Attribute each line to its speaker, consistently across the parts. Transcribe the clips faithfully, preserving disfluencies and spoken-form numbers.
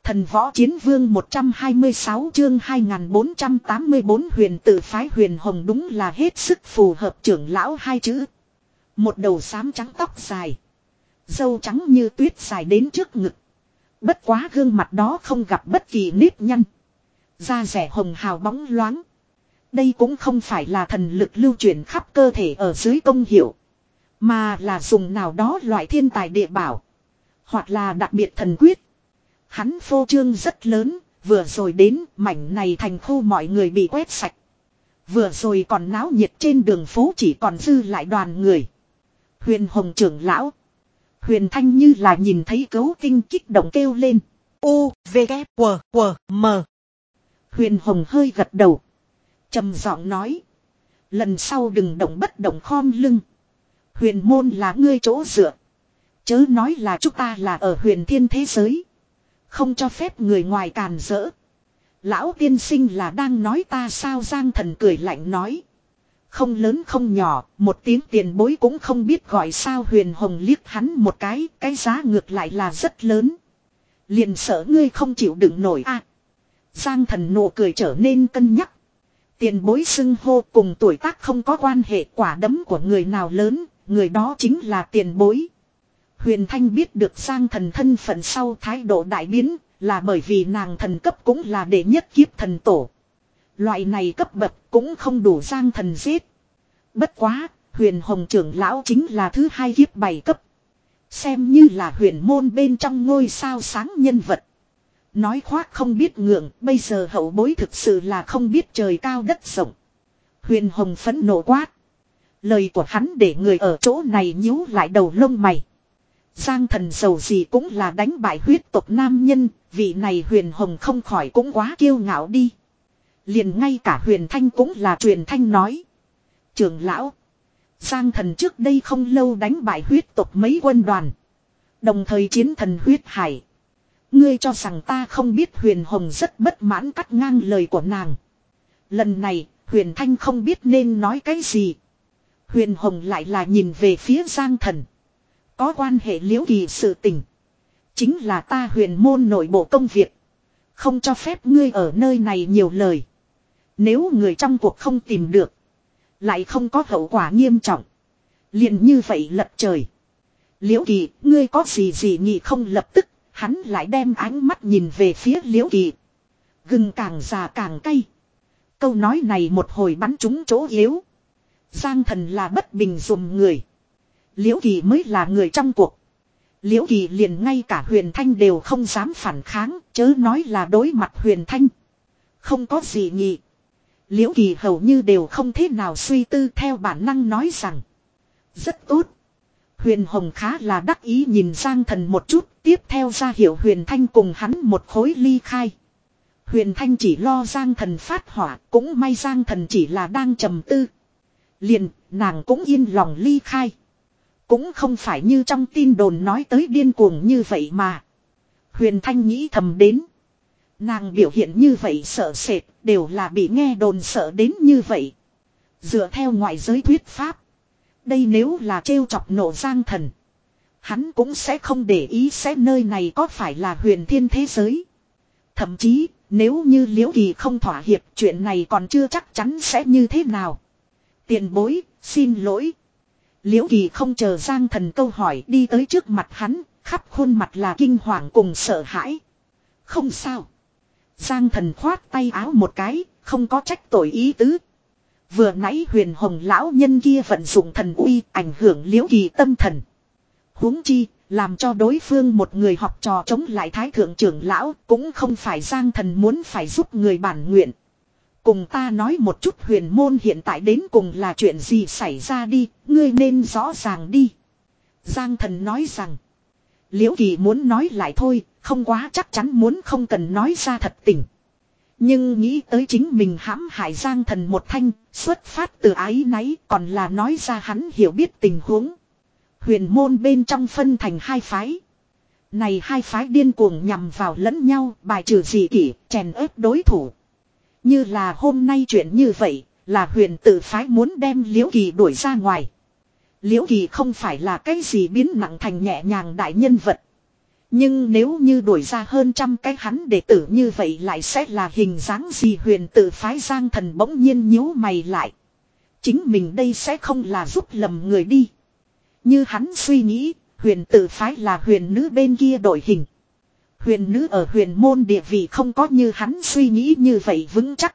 Speaker 1: Thần võ chiến vương một trăm hai mươi sáu chương hai nghìn bốn trăm tám mươi bốn huyền tự phái Huyền Hồng đúng là hết sức phù hợp trưởng lão hai chữ. Một đầu xám trắng tóc dài. Râu trắng như tuyết dài đến trước ngực. Bất quá gương mặt đó không gặp bất kỳ nếp nhăn. Da rẻ hồng hào bóng loáng. Đây cũng không phải là thần lực lưu chuyển khắp cơ thể ở dưới công hiệu. Mà là dùng nào đó loại thiên tài địa bảo. Hoặc là đặc biệt thần quyết. Hắn phô trương rất lớn, vừa rồi đến mảnh này thành khu mọi người bị quét sạch. Vừa rồi còn náo nhiệt trên đường phố chỉ còn dư lại đoàn người. Huyền Hồng trưởng lão. Huyền Thanh như là nhìn thấy cấu tinh kích động kêu lên. U, V, K, W, W, M. Huyền Hồng hơi gật đầu. Trầm giọng nói. Lần sau đừng động bất động khom lưng. Huyền môn là ngươi chỗ dựa. Chớ nói là chúng ta là ở huyền thiên thế giới. Không cho phép người ngoài càn rỡ. Lão tiên sinh là đang nói ta sao? Giang Thần cười lạnh nói. Không lớn không nhỏ, một tiếng tiền bối cũng không biết gọi sao. Huyền Hồng liếc hắn một cái, cái giá ngược lại là rất lớn. Liền sợ ngươi không chịu đựng nổi a. À, Giang Thần nụ cười trở nên cân nhắc. Tiền bối xưng hô cùng tuổi tác không có quan hệ, quả đấm của người nào lớn, người đó chính là tiền bối. Huyền Thanh biết được Giang Thần thân phận sau thái độ đại biến, là bởi vì nàng thần cấp cũng là đệ nhất kiếp thần tổ. Loại này cấp bậc cũng không đủ Giang Thần giết. Bất quá, Huyền Hồng trưởng lão chính là thứ hai kiếp bảy cấp. Xem như là huyền môn bên trong ngôi sao sáng nhân vật. Nói khoác không biết ngượng, bây giờ hậu bối thực sự là không biết trời cao đất rộng. Huyền Hồng phẫn nộ quát. Lời của hắn để người ở chỗ này nhíu lại đầu lông mày. Giang Thần giàu gì cũng là đánh bại huyết tộc nam nhân, vị này Huyền Hồng không khỏi cũng quá kiêu ngạo đi. Liền ngay cả Huyền Thanh cũng là truyền thanh nói. Trưởng lão, Giang Thần trước đây không lâu đánh bại huyết tộc mấy quân đoàn. Đồng thời chiến thần huyết hải. Ngươi cho rằng ta không biết? Huyền Hồng rất bất mãn cắt ngang lời của nàng. Lần này, Huyền Thanh không biết nên nói cái gì. Huyền Hồng lại là nhìn về phía Giang Thần. Có quan hệ Liễu Kỳ sự tình. Chính là ta huyền môn nội bộ công việc. Không cho phép ngươi ở nơi này nhiều lời. Nếu người trong cuộc không tìm được. Lại không có hậu quả nghiêm trọng. Liền như vậy lật trời. Liễu Kỳ, ngươi có gì gì nghị không? Lập tức, hắn lại đem ánh mắt nhìn về phía Liễu Kỳ. Gừng càng già càng cay. Câu nói này một hồi bắn trúng chỗ yếu. Giang Thần là bất bình dùm người. Liễu Kỳ mới là người trong cuộc. Liễu Kỳ liền ngay cả Huyền Thanh đều không dám phản kháng, chớ nói là đối mặt Huyền Thanh. Không có gì nhỉ. Liễu Kỳ hầu như đều không thế nào suy tư, theo bản năng nói rằng. Rất tốt. Huyền Hồng khá là đắc ý nhìn Giang Thần một chút, tiếp theo ra hiệu Huyền Thanh cùng hắn một khối ly khai. Huyền Thanh chỉ lo Giang Thần phát hỏa, cũng may Giang Thần chỉ là đang trầm tư. Liền, nàng cũng yên lòng ly khai. Cũng không phải như trong tin đồn nói tới điên cuồng như vậy mà. Huyền Thanh nghĩ thầm đến. Nàng biểu hiện như vậy sợ sệt, đều là bị nghe đồn sợ đến như vậy. Dựa theo ngoại giới thuyết pháp. Đây nếu là trêu chọc nộ Giang Thần. Hắn cũng sẽ không để ý sẽ nơi này có phải là huyền thiên thế giới. Thậm chí, nếu như Liễu Kỳ không thỏa hiệp, chuyện này còn chưa chắc chắn sẽ như thế nào. Tiền bối, xin lỗi. Liễu Kỳ không chờ Giang Thần câu hỏi, đi tới trước mặt hắn, khắp khuôn mặt là kinh hoàng cùng sợ hãi. Không sao. Giang Thần khoát tay áo một cái, không có trách tội ý tứ. Vừa nãy Huyền Hồng lão nhân kia vận dụng thần uy ảnh hưởng Liễu Kỳ tâm thần. Huống chi, làm cho đối phương một người học trò chống lại Thái Thượng trưởng lão, cũng không phải Giang Thần muốn phải giúp người bản nguyện. Cùng ta nói một chút huyền môn hiện tại đến cùng là chuyện gì xảy ra đi, ngươi nên rõ ràng đi. Giang Thần nói rằng, Liễu Kỳ muốn nói lại thôi, không quá chắc chắn muốn không cần nói ra thật tình. Nhưng nghĩ tới chính mình hãm hại Giang Thần một thanh, xuất phát từ ái náy, còn là nói ra hắn hiểu biết tình huống. Huyền môn bên trong phân thành hai phái. Này hai phái điên cuồng nhằm vào lẫn nhau, bài trừ dị kỷ, chèn ép đối thủ. Như là hôm nay chuyện như vậy, là huyền tự phái muốn đem Liễu Kỳ đuổi ra ngoài. Liễu Kỳ không phải là cái gì biến nặng thành nhẹ nhàng đại nhân vật. Nhưng nếu như đuổi ra hơn trăm cái hắn đệ tử như vậy lại sẽ là hình dáng gì? Huyền tự phái Giang Thần bỗng nhiên nhíu mày lại. Chính mình đây sẽ không là giúp lầm người đi. Như hắn suy nghĩ, huyền tự phái là huyền nữ bên kia đội hình. Huyền nữ ở huyền môn địa vị không có như hắn suy nghĩ như vậy vững chắc.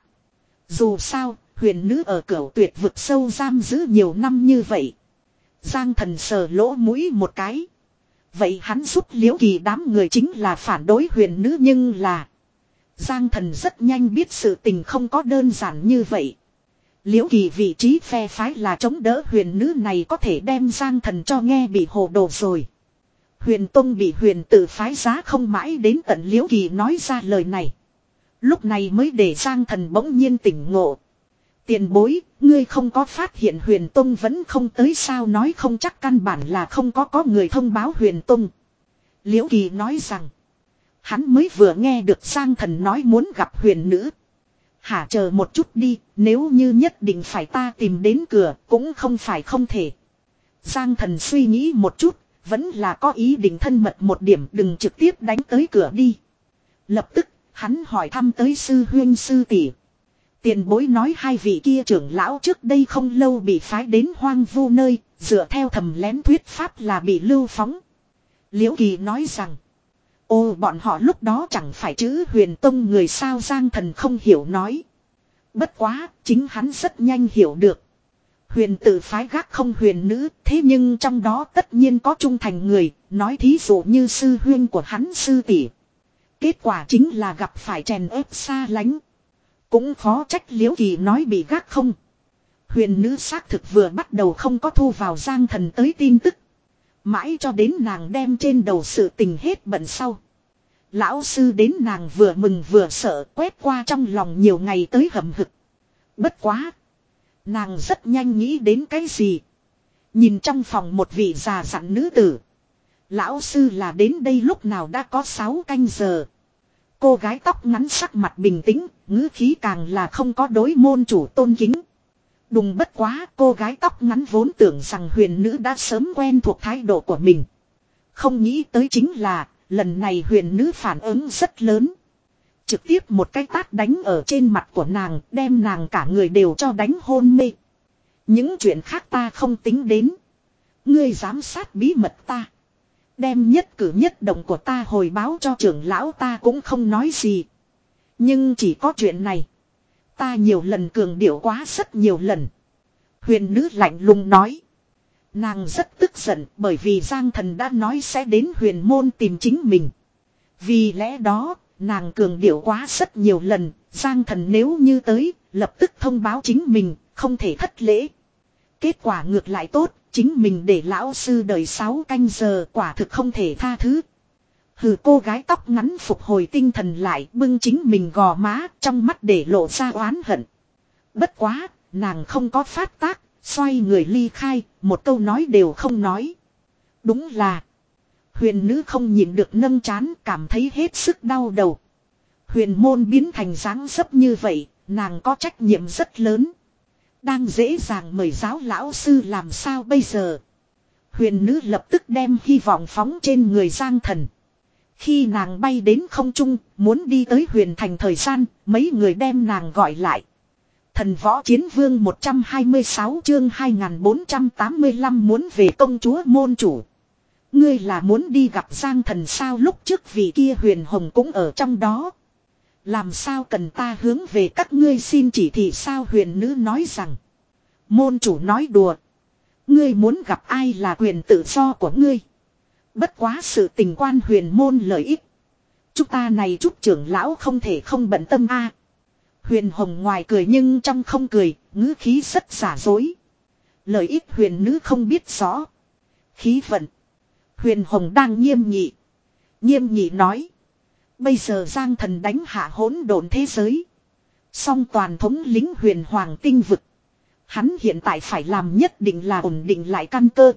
Speaker 1: Dù sao, huyền nữ ở cửu tuyệt vực sâu giam giữ nhiều năm như vậy. Giang Thần sờ lỗ mũi một cái. Vậy hắn giúp Liễu Kỳ đám người chính là phản đối huyền nữ, nhưng là Giang Thần rất nhanh biết sự tình không có đơn giản như vậy. Liễu Kỳ vị trí phe phái là chống đỡ huyền nữ này có thể đem Giang Thần cho nghe bị hồ đồ rồi. Huyền Tông bị huyền tự phái giá không mãi đến tận Liễu Kỳ nói ra lời này. Lúc này mới để Giang Thần bỗng nhiên tỉnh ngộ. Tiền bối, ngươi không có phát hiện huyền Tông vẫn không tới sao? Nói không chắc căn bản là không có có người thông báo huyền Tông. Liễu Kỳ nói rằng, hắn mới vừa nghe được Giang Thần nói muốn gặp huyền nữ. Hả, chờ một chút đi, nếu như nhất định phải ta tìm đến cửa cũng không phải không thể. Giang Thần suy nghĩ một chút, vẫn là có ý định thân mật một điểm, đừng trực tiếp đánh tới cửa đi. Lập tức, hắn hỏi thăm tới sư huynh sư tỷ. Tiền bối nói hai vị kia trưởng lão trước đây không lâu bị phái đến hoang vu nơi, dựa theo thầm lén thuyết pháp là bị lưu phóng. Liễu Kỳ nói rằng, ô, bọn họ lúc đó chẳng phải chữ huyền tông người sao? Giang Thần không hiểu nói. Bất quá, chính hắn rất nhanh hiểu được. Huyền tự phái gác không huyền nữ, thế nhưng trong đó tất nhiên có trung thành người, nói thí dụ như sư huynh của hắn sư tỷ. Kết quả chính là gặp phải chèn ép xa lánh. Cũng khó trách Liễu Kỳ nói bị gác không. Huyền nữ xác thực vừa bắt đầu không có thu vào Giang Thần tới tin tức. Mãi cho đến nàng đem trên đầu sự tình hết bận sau. Lão sư đến nàng vừa mừng vừa sợ, quét qua trong lòng nhiều ngày tới hầm hực. Bất quá, nàng rất nhanh nghĩ đến cái gì. Nhìn trong phòng một vị già dặn nữ tử. Lão sư là đến đây lúc nào đã có sáu canh giờ. Cô gái tóc ngắn sắc mặt bình tĩnh, ngữ khí càng là không có đối môn chủ tôn kính. Đùng, bất quá cô gái tóc ngắn vốn tưởng rằng huyền nữ đã sớm quen thuộc thái độ của mình. Không nghĩ tới chính là, lần này huyền nữ phản ứng rất lớn. Trực tiếp một cái tát đánh ở trên mặt của nàng, đem nàng cả người đều cho đánh hôn mê. Những chuyện khác ta không tính đến. Ngươi giám sát bí mật ta. Đem nhất cử nhất động của ta hồi báo cho trưởng lão ta cũng không nói gì. Nhưng chỉ có chuyện này. Ta nhiều lần cường điệu quá rất nhiều lần. Huyền nữ lạnh lùng nói. Nàng rất tức giận bởi vì Giang Thần đã nói sẽ đến huyền môn tìm chính mình. Vì lẽ đó, nàng cường điệu quá rất nhiều lần. Giang Thần nếu như tới, lập tức thông báo chính mình, không thể thất lễ. Kết quả ngược lại tốt, chính mình để lão sư đợi sáu canh giờ quả thực không thể tha thứ. Hừ, cô gái tóc ngắn phục hồi tinh thần lại, bưng chính mình gò má, trong mắt để lộ ra oán hận. Bất quá, nàng không có phát tác, xoay người ly khai, một câu nói đều không nói. Đúng là, huyền nữ không nhìn được nâng chán, cảm thấy hết sức đau đầu. Huyền môn biến thành dáng dấp như vậy, nàng có trách nhiệm rất lớn. Đang dễ dàng mời giáo lão sư làm sao bây giờ? Huyền nữ lập tức đem hy vọng phóng trên người Giang Thần. Khi nàng bay đến không trung, muốn đi tới huyền thành thời gian, mấy người đem nàng gọi lại. Thần võ chiến vương một trăm hai mươi sáu chương hai nghìn bốn trăm tám mươi lăm muốn về công chúa môn chủ. Ngươi là muốn đi gặp Giang Thần sao? Lúc trước vị kia huyền hồng cũng ở trong đó. Làm sao cần ta hướng về các ngươi xin chỉ thị sao? Huyền nữ nói rằng. Môn chủ nói đùa. Ngươi muốn gặp ai là quyền tự do của ngươi. Bất quá sự tình quan huyền môn lợi ích. Chúng ta này chút trưởng lão không thể không bận tâm a. Huyền hồng ngoài cười nhưng trong không cười, ngữ khí rất giả dối. Lợi ích huyền nữ không biết rõ. Khí vận. Huyền hồng đang nghiêm nghị. Nghiêm nghị nói. Bây giờ Giang Thần đánh hạ hỗn độn thế giới. Song toàn thống lĩnh huyền hoàng tinh vực. Hắn hiện tại phải làm nhất định là ổn định lại căn cơ.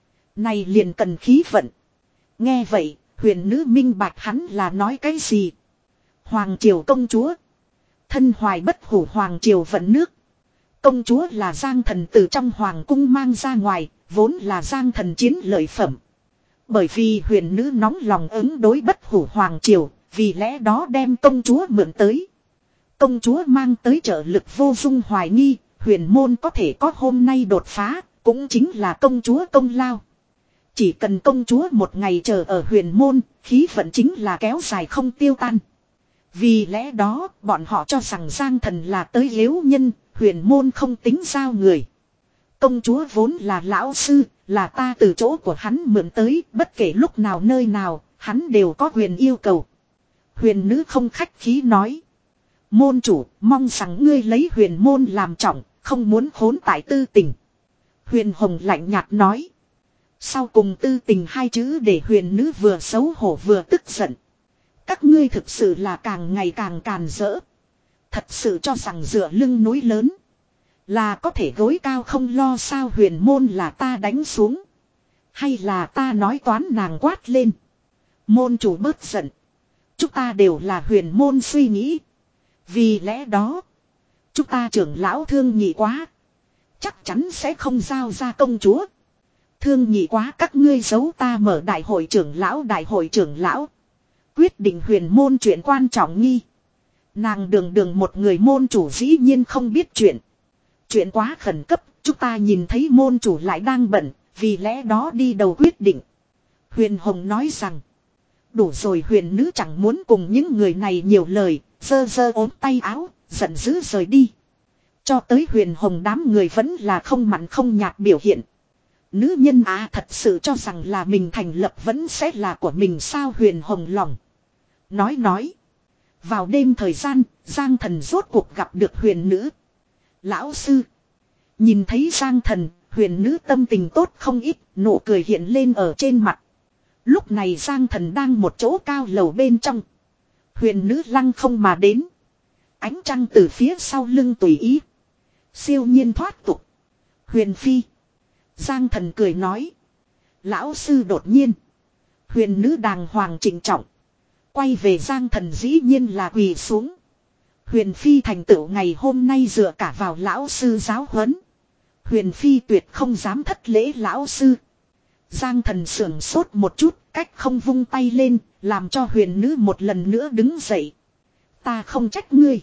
Speaker 1: Này liền cần khí vận. Nghe vậy, huyền nữ minh bạch hắn là nói cái gì. Hoàng triều công chúa. Thân hoài bất hủ hoàng triều vận nước. Công chúa là Giang Thần từ trong hoàng cung mang ra ngoài, vốn là Giang Thần chiến lợi phẩm. Bởi vì huyền nữ nóng lòng ứng đối bất hủ hoàng triều, vì lẽ đó đem công chúa mượn tới. Công chúa mang tới trợ lực vô dung hoài nghi, huyền môn có thể có hôm nay đột phá, cũng chính là công chúa công lao. Chỉ cần công chúa một ngày chờ ở huyền môn, khí vận chính là kéo dài không tiêu tan. Vì lẽ đó, bọn họ cho rằng Giang Thần là tới yếu nhân, huyền môn không tính giao người. Công chúa vốn là lão sư, là ta từ chỗ của hắn mượn tới, bất kể lúc nào nơi nào, hắn đều có quyền yêu cầu. Huyền nữ không khách khí nói. Môn chủ, mong rằng ngươi lấy huyền môn làm trọng, không muốn khốn tại tư tình. Huyền Hồng lạnh nhạt nói. Sau cùng tư tình hai chữ để huyền nữ vừa xấu hổ vừa tức giận. Các ngươi thực sự là càng ngày càng càn rỡ. Thật sự cho rằng dựa lưng núi lớn là có thể gối cao không lo sao, huyền môn là ta đánh xuống. Hay là ta nói toán, nàng quát lên. Môn chủ bớt giận. Chúng ta đều là huyền môn suy nghĩ. Vì lẽ đó, chúng ta trưởng lão thương nhị quá, chắc chắn sẽ không giao ra công chúa. Thương nhị quá các ngươi giấu ta mở đại hội trưởng lão, đại hội trưởng lão quyết định huyền môn chuyện quan trọng nghi. Nàng đường đường một người môn chủ dĩ nhiên không biết chuyện. Chuyện quá khẩn cấp, chúng ta nhìn thấy môn chủ lại đang bận, vì lẽ đó đi đầu quyết định. Huyền Hồng nói rằng, đủ rồi, huyền nữ chẳng muốn cùng những người này nhiều lời, giơ giơ ốm tay áo, giận dữ rời đi. Cho tới Huyền Hồng đám người vẫn là không mặn không nhạt biểu hiện. Nữ nhân á thật sự cho rằng là mình thành lập vẫn sẽ là của mình sao, Huyền Hồng lòng nói nói. Vào đêm thời gian, Giang Thần rốt cuộc gặp được huyền nữ. Lão sư. Nhìn thấy Giang Thần, huyền nữ tâm tình tốt không ít, nụ cười hiện lên ở trên mặt. Lúc này Giang Thần đang một chỗ cao lầu bên trong. Huyền nữ lăng không mà đến. Ánh trăng từ phía sau lưng tùy ý. Siêu nhiên thoát tục. Huyền Phi. Giang Thần cười nói. Lão sư đột nhiên. Huyền nữ đàng hoàng trịnh trọng. Quay về Giang Thần dĩ nhiên là quỳ xuống. Huyền Phi thành tựu ngày hôm nay dựa cả vào lão sư giáo huấn. Huyền Phi tuyệt không dám thất lễ lão sư. Giang Thần sưởng sốt một chút, cách không vung tay lên, làm cho huyền nữ một lần nữa đứng dậy. Ta không trách ngươi.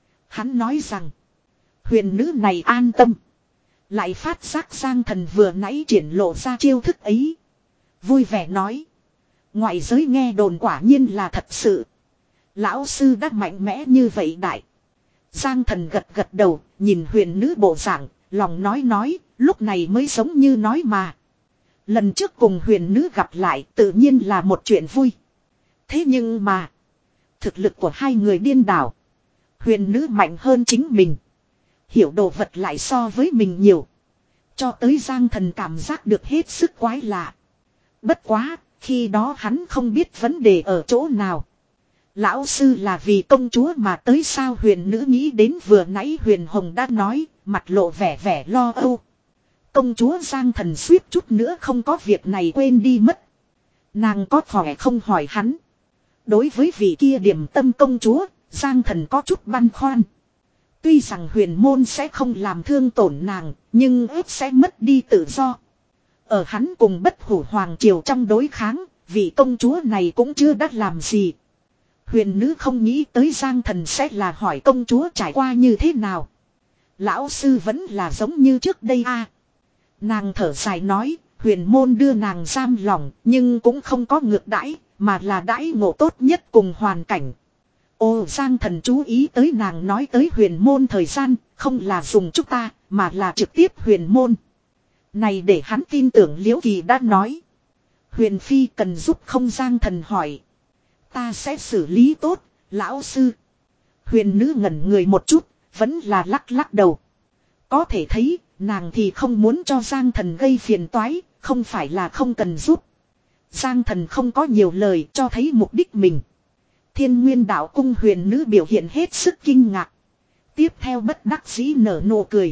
Speaker 1: Hắn nói rằng, huyền nữ này an tâm. Lại phát giác Giang Thần vừa nãy triển lộ ra chiêu thức ấy. Vui vẻ nói. Ngoại giới nghe đồn quả nhiên là thật sự. Lão sư đã mạnh mẽ như vậy đại. Giang Thần gật gật đầu, nhìn huyền nữ bộ dạng, lòng nói nói, lúc này mới giống như nói mà. Lần trước cùng huyền nữ gặp lại tự nhiên là một chuyện vui. Thế nhưng mà, thực lực của hai người điên đảo. Huyền nữ mạnh hơn chính mình. Hiểu đồ vật lại so với mình nhiều. Cho tới Giang Thần cảm giác được hết sức quái lạ. Bất quá, khi đó hắn không biết vấn đề ở chỗ nào. Lão sư là vì công chúa mà tới sao, huyền nữ nghĩ đến vừa nãy Huyền Hồng đã nói, mặt lộ vẻ vẻ lo âu. Công chúa Giang Thần suýt chút nữa không có việc này quên đi mất. Nàng có khỏe không hỏi hắn. Đối với vị kia điểm tâm công chúa, Giang Thần có chút băn khoăn. Tuy rằng huyền môn sẽ không làm thương tổn nàng, nhưng ếp sẽ mất đi tự do. Ở hắn cùng bất hủ hoàng triều trong đối kháng, vị công chúa này cũng chưa đắt làm gì. Huyền nữ không nghĩ tới Giang Thần sẽ là hỏi công chúa trải qua như thế nào. Lão sư vẫn là giống như trước đây a. Nàng thở dài nói, huyền môn đưa nàng giam lỏng, nhưng cũng không có ngược đãi, mà là đãi ngộ tốt nhất cùng hoàn cảnh. Ô Giang Thần chú ý tới nàng nói tới huyền môn thời gian, không là dùng chúng ta, mà là trực tiếp huyền môn. Này để hắn tin tưởng Liễu Kỳ đã nói. Huyền Phi cần giúp không, Giang Thần hỏi. Ta sẽ xử lý tốt, lão sư. Huyền nữ ngẩn người một chút, vẫn là lắc lắc đầu. Có thể thấy, nàng thì không muốn cho Giang Thần gây phiền toái, không phải là không cần giúp. Giang Thần không có nhiều lời cho thấy mục đích mình. Thiên Nguyên Đạo Cung huyền nữ biểu hiện hết sức kinh ngạc. Tiếp theo bất đắc dĩ nở nụ cười.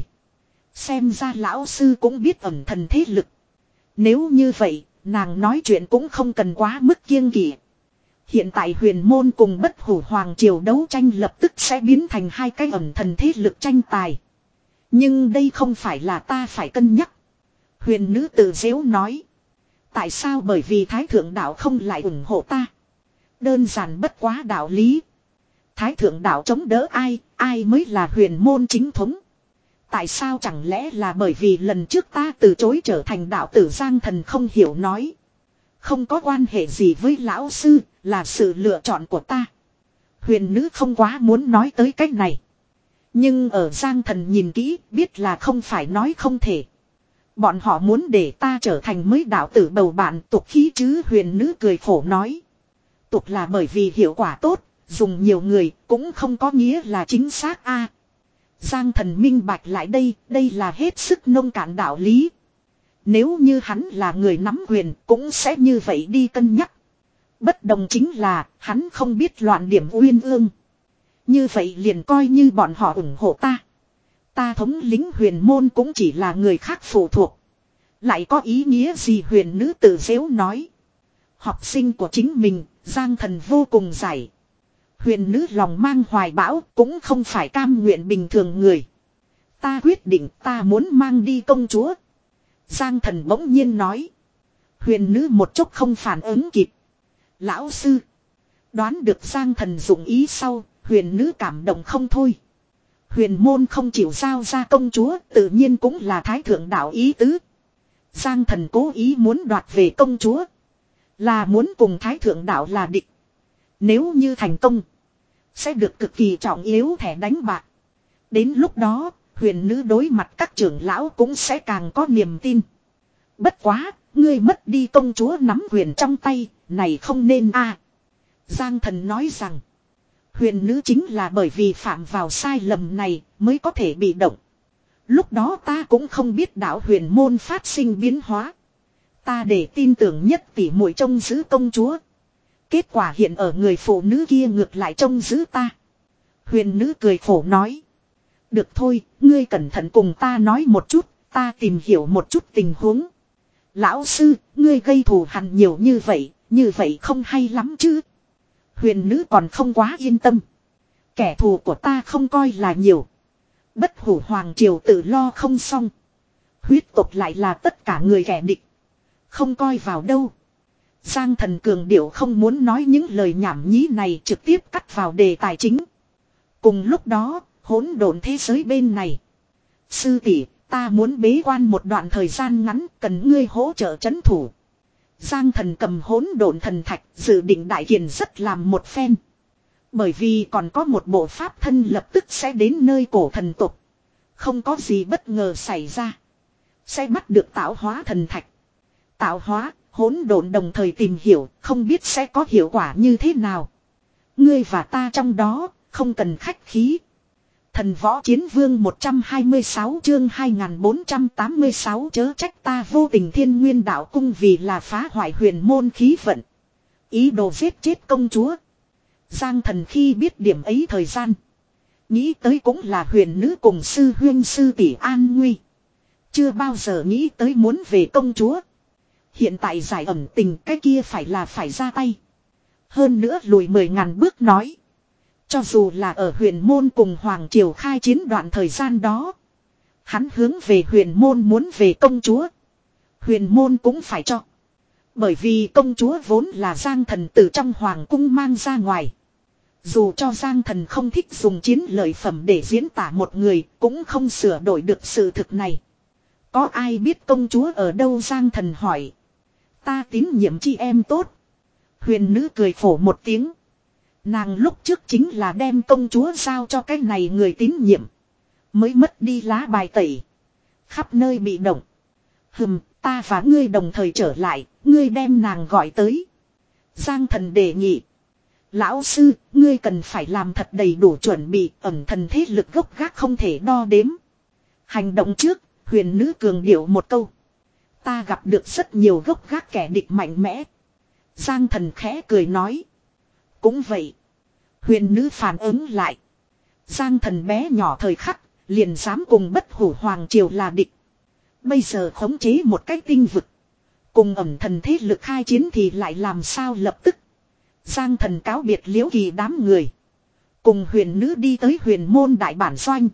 Speaker 1: Xem ra lão sư cũng biết ẩn thần thế lực. Nếu như vậy, nàng nói chuyện cũng không cần quá mức kiêng kỵ. Hiện tại huyền môn cùng bất hủ hoàng triều đấu tranh lập tức sẽ biến thành hai cái ẩn thần thế lực tranh tài. Nhưng đây không phải là ta phải cân nhắc. Huyền nữ tự dễu nói. Tại sao? Bởi vì Thái Thượng Đạo không lại ủng hộ ta. Đơn giản bất quá đạo lý. Thái Thượng Đạo chống đỡ ai, ai mới là huyền môn chính thống. Tại sao chẳng lẽ là bởi vì lần trước ta từ chối trở thành đạo tử? Giang Thần không hiểu nói. Không có quan hệ gì với lão sư, là sự lựa chọn của ta. Huyền nữ không quá muốn nói tới cách này. Nhưng ở Giang Thần nhìn kỹ, biết là không phải nói không thể. Bọn họ muốn để ta trở thành mới đạo tử bầu bạn tục khí chứ? Huyền nữ cười khổ nói. Tục là bởi vì hiệu quả tốt, dùng nhiều người cũng không có nghĩa là chính xác a. Giang Thần minh bạch lại đây, đây là hết sức nông cạn đạo lý. Nếu như hắn là người nắm quyền cũng sẽ như vậy đi cân nhắc. Bất đồng chính là hắn không biết loạn điểm uyên ương. Như vậy liền coi như bọn họ ủng hộ ta. Ta thống lĩnh huyền môn cũng chỉ là người khác phụ thuộc. Lại có ý nghĩa gì? Huyền nữ tự dễu nói. Học sinh của chính mình, Giang Thần vô cùng giải. Huyền nữ lòng mang hoài bão cũng không phải cam nguyện bình thường người. Ta quyết định ta muốn mang đi công chúa. Giang Thần bỗng nhiên nói. Huyền nữ một chút không phản ứng kịp. Lão sư. Đoán được Giang Thần dụng ý sau, huyền nữ cảm động không thôi. Huyền môn không chịu giao ra công chúa, tự nhiên cũng là Thái Thượng Đạo ý tứ. Giang Thần cố ý muốn đoạt về công chúa. Là muốn cùng Thái Thượng Đạo là địch. Nếu như thành công, sẽ được cực kỳ trọng yếu thẻ đánh bạc. Đến lúc đó, huyền nữ đối mặt các trưởng lão cũng sẽ càng có niềm tin. Bất quá, ngươi mất đi công chúa nắm quyền trong tay, này không nên a. Giang Thần nói rằng, huyền nữ chính là bởi vì phạm vào sai lầm này mới có thể bị động. Lúc đó ta cũng không biết đạo huyền môn phát sinh biến hóa. Ta để tin tưởng nhất tỉ muội trông giữ công chúa. Kết quả hiện ở người phụ nữ kia ngược lại trông giữ ta. Huyền nữ cười khổ nói. Được thôi, ngươi cẩn thận cùng ta nói một chút, ta tìm hiểu một chút tình huống. Lão sư, ngươi gây thù hằn nhiều như vậy, như vậy không hay lắm chứ. Huyền nữ còn không quá yên tâm. Kẻ thù của ta không coi là nhiều. Bất hủ hoàng triều tự lo không xong. Huyết tộc lại là tất cả người kẻ địch. Không coi vào đâu. Giang Thần cường điệu không muốn nói những lời nhảm nhí này, trực tiếp cắt vào đề tài chính. Cùng lúc đó, hỗn độn thế giới bên này. Sư tỷ, ta muốn bế quan một đoạn thời gian ngắn, cần ngươi hỗ trợ trấn thủ. Giang Thần cầm hỗn độn thần thạch, dự định đại kiền rất làm một phen. Bởi vì còn có một bộ pháp thân lập tức sẽ đến nơi cổ thần tục. Không có gì bất ngờ xảy ra. Sẽ bắt được tạo hóa thần thạch. Tạo hóa, hỗn độn đồng thời tìm hiểu, không biết sẽ có hiệu quả như thế nào. Ngươi và ta trong đó, không cần khách khí. Thần võ chiến vương một trăm hai mươi sáu chương hai nghìn bốn trăm tám mươi sáu chớ trách ta vô tình thiên nguyên đạo cung vì là phá hoại huyền môn khí vận. Ý đồ giết chết công chúa. Giang Thần khi biết điểm ấy thời gian. Nghĩ tới cũng là huyền nữ cùng sư huyên sư tỷ an nguy. Chưa bao giờ nghĩ tới muốn về công chúa. Hiện tại giải ẩn tình cái kia phải là phải ra tay. Hơn nữa lùi mười ngàn bước nói. Cho dù là ở huyền môn cùng Hoàng Triều khai chiến đoạn thời gian đó. Hắn hướng về huyền môn muốn về công chúa. Huyền môn cũng phải cho. Bởi vì công chúa vốn là Giang Thần từ trong Hoàng cung mang ra ngoài. Dù cho Giang Thần không thích dùng chiến lợi phẩm để diễn tả một người, cũng không sửa đổi được sự thực này. Có ai biết công chúa ở đâu? Giang Thần hỏi. Ta tín nhiệm chị em tốt. Huyền nữ cười khổ một tiếng. Nàng lúc trước chính là đem công chúa giao cho cái này người tín nhiệm. Mới mất đi lá bài tẩy. Khắp nơi bị động. Hừm, ta và ngươi đồng thời trở lại, ngươi đem nàng gọi tới. Giang Thần đề nghị. Lão sư, ngươi cần phải làm thật đầy đủ chuẩn bị, ẩn thần thế lực gốc gác không thể đo đếm. Hành động trước, huyền nữ cường điệu một câu. Ta gặp được rất nhiều gốc gác kẻ địch mạnh mẽ. Giang Thần khẽ cười nói. Cũng vậy. Huyền nữ phản ứng lại. Giang Thần bé nhỏ thời khắc, liền dám cùng bất hủ hoàng triều là địch. Bây giờ khống chế một cách tinh vực. Cùng ẩn thần thế lực khai chiến thì lại làm sao lập tức. Giang Thần cáo biệt Liễu Kỳ đám người. Cùng huyền nữ đi tới huyền môn đại bản doanh.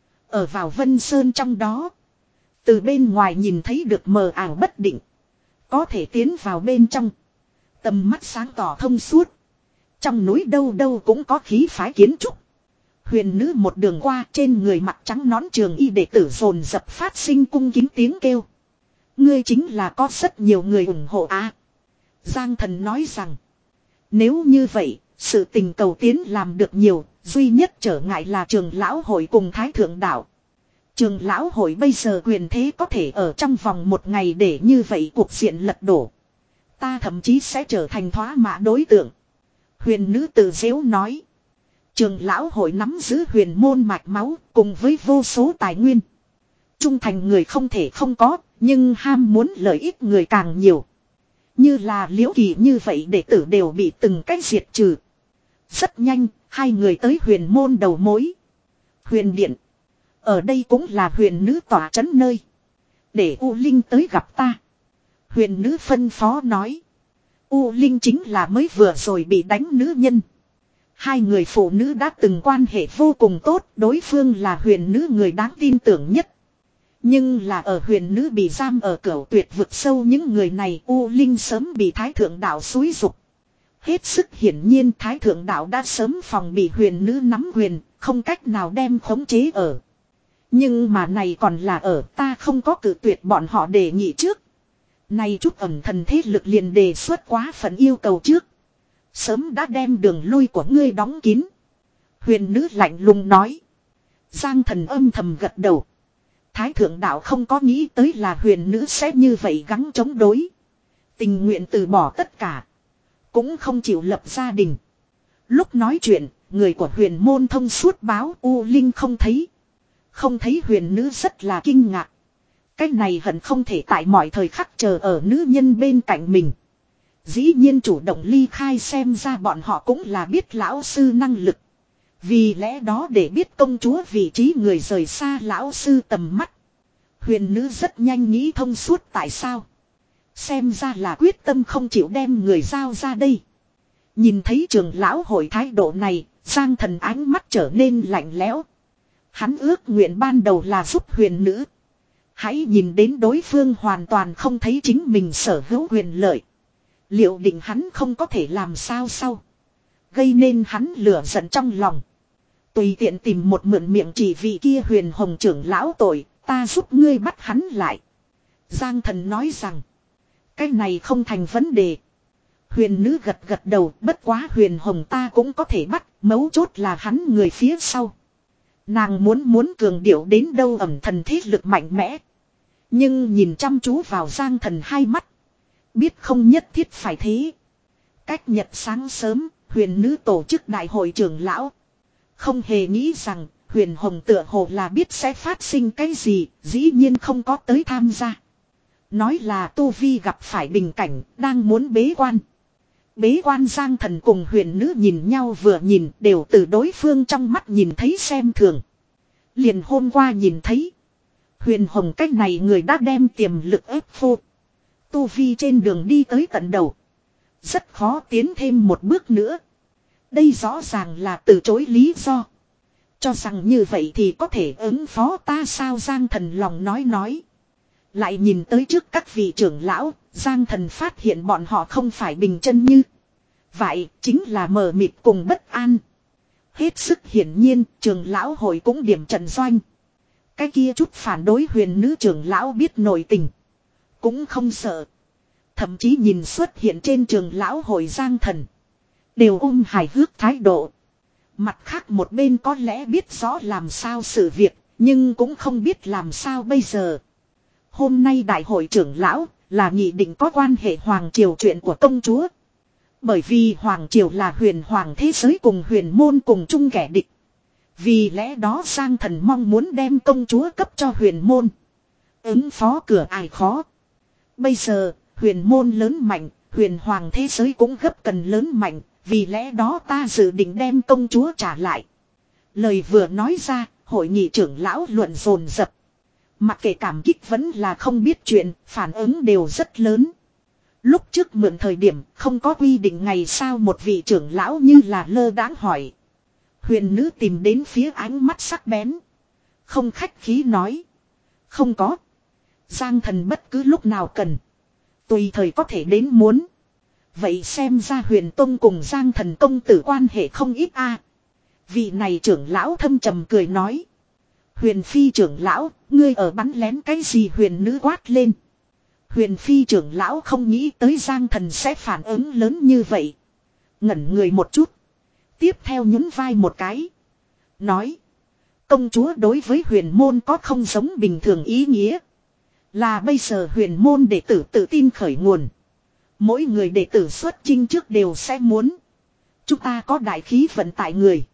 Speaker 1: Ở vào Vân Sơn trong đó. Từ bên ngoài nhìn thấy được mờ ảo bất định. Có thể tiến vào bên trong. Tầm mắt sáng tỏ thông suốt. Trong núi đâu đâu cũng có khí phái kiến trúc. Huyền nữ một đường qua, trên người mặt trắng nón trường y đệ tử dồn dập phát sinh cung kính tiếng kêu. Ngươi chính là có rất nhiều người ủng hộ à. Giang Thần nói rằng. Nếu như vậy, sự tình cầu tiến làm được nhiều, duy nhất trở ngại là trường lão hội cùng thái thượng đạo. Trường lão hội bây giờ quyền thế có thể ở trong vòng một ngày để như vậy cuộc diện lật đổ. Ta thậm chí sẽ trở thành thoá mạ đối tượng. Huyền nữ tự dễu nói. Trường lão hội nắm giữ huyền môn mạch máu cùng với vô số tài nguyên. Trung thành người không thể không có, nhưng ham muốn lợi ích người càng nhiều. Như là Liễu Kỳ như vậy đệ tử đều bị từng cách diệt trừ. Rất nhanh, hai người tới huyền môn đầu mối. Huyền điện. Ở đây cũng là huyền nữ tỏa trấn nơi. Để U Linh tới gặp ta. Huyền nữ phân phó nói. U Linh chính là mới vừa rồi bị đánh nữ nhân. Hai người phụ nữ đã từng quan hệ vô cùng tốt. Đối phương là huyền nữ người đáng tin tưởng nhất. Nhưng là ở huyền nữ bị giam ở cửu tuyệt vực sâu những người này U Linh sớm bị thái thượng đạo xúi dục. Hết sức hiển nhiên thái thượng đạo đã sớm phòng bị huyền nữ nắm huyền, không cách nào đem khống chế ở. Nhưng mà này còn là ở ta không có cử tuyệt bọn họ đề nghị trước. Này chút ẩm thần thế lực liền đề xuất quá phần yêu cầu trước. Sớm đã đem đường lui của ngươi đóng kín. Huyền nữ lạnh lùng nói. Giang Thần âm thầm gật đầu. Thái thượng đạo không có nghĩ tới là huyền nữ sẽ như vậy gắng chống đối. Tình nguyện từ bỏ tất cả. Cũng không chịu lập gia đình. Lúc nói chuyện, người của huyền môn thông suốt báo U Linh không thấy. Không thấy huyền nữ rất là kinh ngạc. Cái này hận không thể tại mọi thời khắc chờ ở nữ nhân bên cạnh mình. Dĩ nhiên chủ động ly khai xem ra bọn họ cũng là biết lão sư năng lực. Vì lẽ đó để biết công chúa vị trí người rời xa lão sư tầm mắt. Huyền nữ rất nhanh nghĩ thông suốt tại sao. Xem ra là quyết tâm không chịu đem người giao ra đây. Nhìn thấy trường lão hội thái độ này, Giang Thần ánh mắt trở nên lạnh lẽo. Hắn ước nguyện ban đầu là giúp huyền nữ. Hãy nhìn đến đối phương hoàn toàn không thấy chính mình sở hữu quyền lợi. Liệu định hắn không có thể làm sao sau. Gây nên hắn lửa giận trong lòng. Tùy tiện tìm một mượn miệng chỉ vì kia huyền hồng trưởng lão tội, ta giúp ngươi bắt hắn lại. Giang Thần nói rằng. Cái này không thành vấn đề. Huyền nữ gật gật đầu, bất quá huyền hồng ta cũng có thể bắt, mấu chốt là hắn người phía sau. Nàng muốn muốn cường điệu đến đâu ẩm thần thế lực mạnh mẽ. Nhưng nhìn chăm chú vào Giang Thần hai mắt. Biết không nhất thiết phải thế. Cách nhật sáng sớm, huyền nữ tổ chức đại hội trưởng lão. Không hề nghĩ rằng, huyền hồng tựa hồ là biết sẽ phát sinh cái gì, dĩ nhiên không có tới tham gia. Nói là Tu Vi gặp phải bình cảnh, đang muốn bế quan. Bế quan Giang Thần cùng huyền nữ nhìn nhau vừa nhìn đều từ đối phương trong mắt nhìn thấy xem thường. Liền hôm qua nhìn thấy. Huyền hồng cách này người đã đem tiềm lực ép phô. Tu Vi trên đường đi tới tận đầu. Rất khó tiến thêm một bước nữa. Đây rõ ràng là từ chối lý do. Cho rằng như vậy thì có thể ứng phó ta sao Giang Thần lòng nói nói. Lại nhìn tới trước các vị trưởng lão, Giang Thần phát hiện bọn họ không phải bình chân như. Vậy chính là mờ mịt cùng bất an. Hết sức hiển nhiên, trưởng lão hội cũng điểm trận doanh. Cái kia chút phản đối huyền nữ trưởng lão biết nội tình. Cũng không sợ. Thậm chí nhìn xuất hiện trên trường lão hội Giang Thần. Đều ôm hài hước thái độ. Mặt khác một bên có lẽ biết rõ làm sao sự việc, nhưng cũng không biết làm sao bây giờ. Hôm nay đại hội trưởng lão là nghị định có quan hệ hoàng triều chuyện của công chúa. Bởi vì hoàng triều là huyền hoàng thế giới cùng huyền môn cùng chung kẻ địch. Vì lẽ đó Giang Thần mong muốn đem công chúa cấp cho huyền môn. Ứng phó cửa ải khó. Bây giờ huyền môn lớn mạnh, huyền hoàng thế giới cũng gấp cần lớn mạnh. Vì lẽ đó ta dự định đem công chúa trả lại. Lời vừa nói ra, hội nghị trưởng lão luận dồn dập. Mặc kệ cảm kích vẫn là không biết chuyện, phản ứng đều rất lớn. Lúc trước mượn thời điểm không có quy định ngày sao một vị trưởng lão như là lơ đãng hỏi. Huyền nữ tìm đến phía ánh mắt sắc bén. Không khách khí nói. Không có. Giang Thần bất cứ lúc nào cần. Tùy thời có thể đến muốn. Vậy xem ra Huyền Tông cùng Giang Thần công tử quan hệ không ít a. Vị này trưởng lão thâm trầm cười nói. Huyền Phi trưởng lão, ngươi ở bắn lén cái gì? Huyền nữ quát lên. Huyền Phi trưởng lão không nghĩ tới Giang Thần sẽ phản ứng lớn như vậy. Ngẩn người một chút. Tiếp theo nhún vai một cái. Nói. Công chúa đối với huyền môn có không giống bình thường ý nghĩa. Là bây giờ huyền môn đệ tử tự tin khởi nguồn. Mỗi người đệ tử xuất chinh trước đều sẽ muốn. Chúng ta có đại khí vận tại người.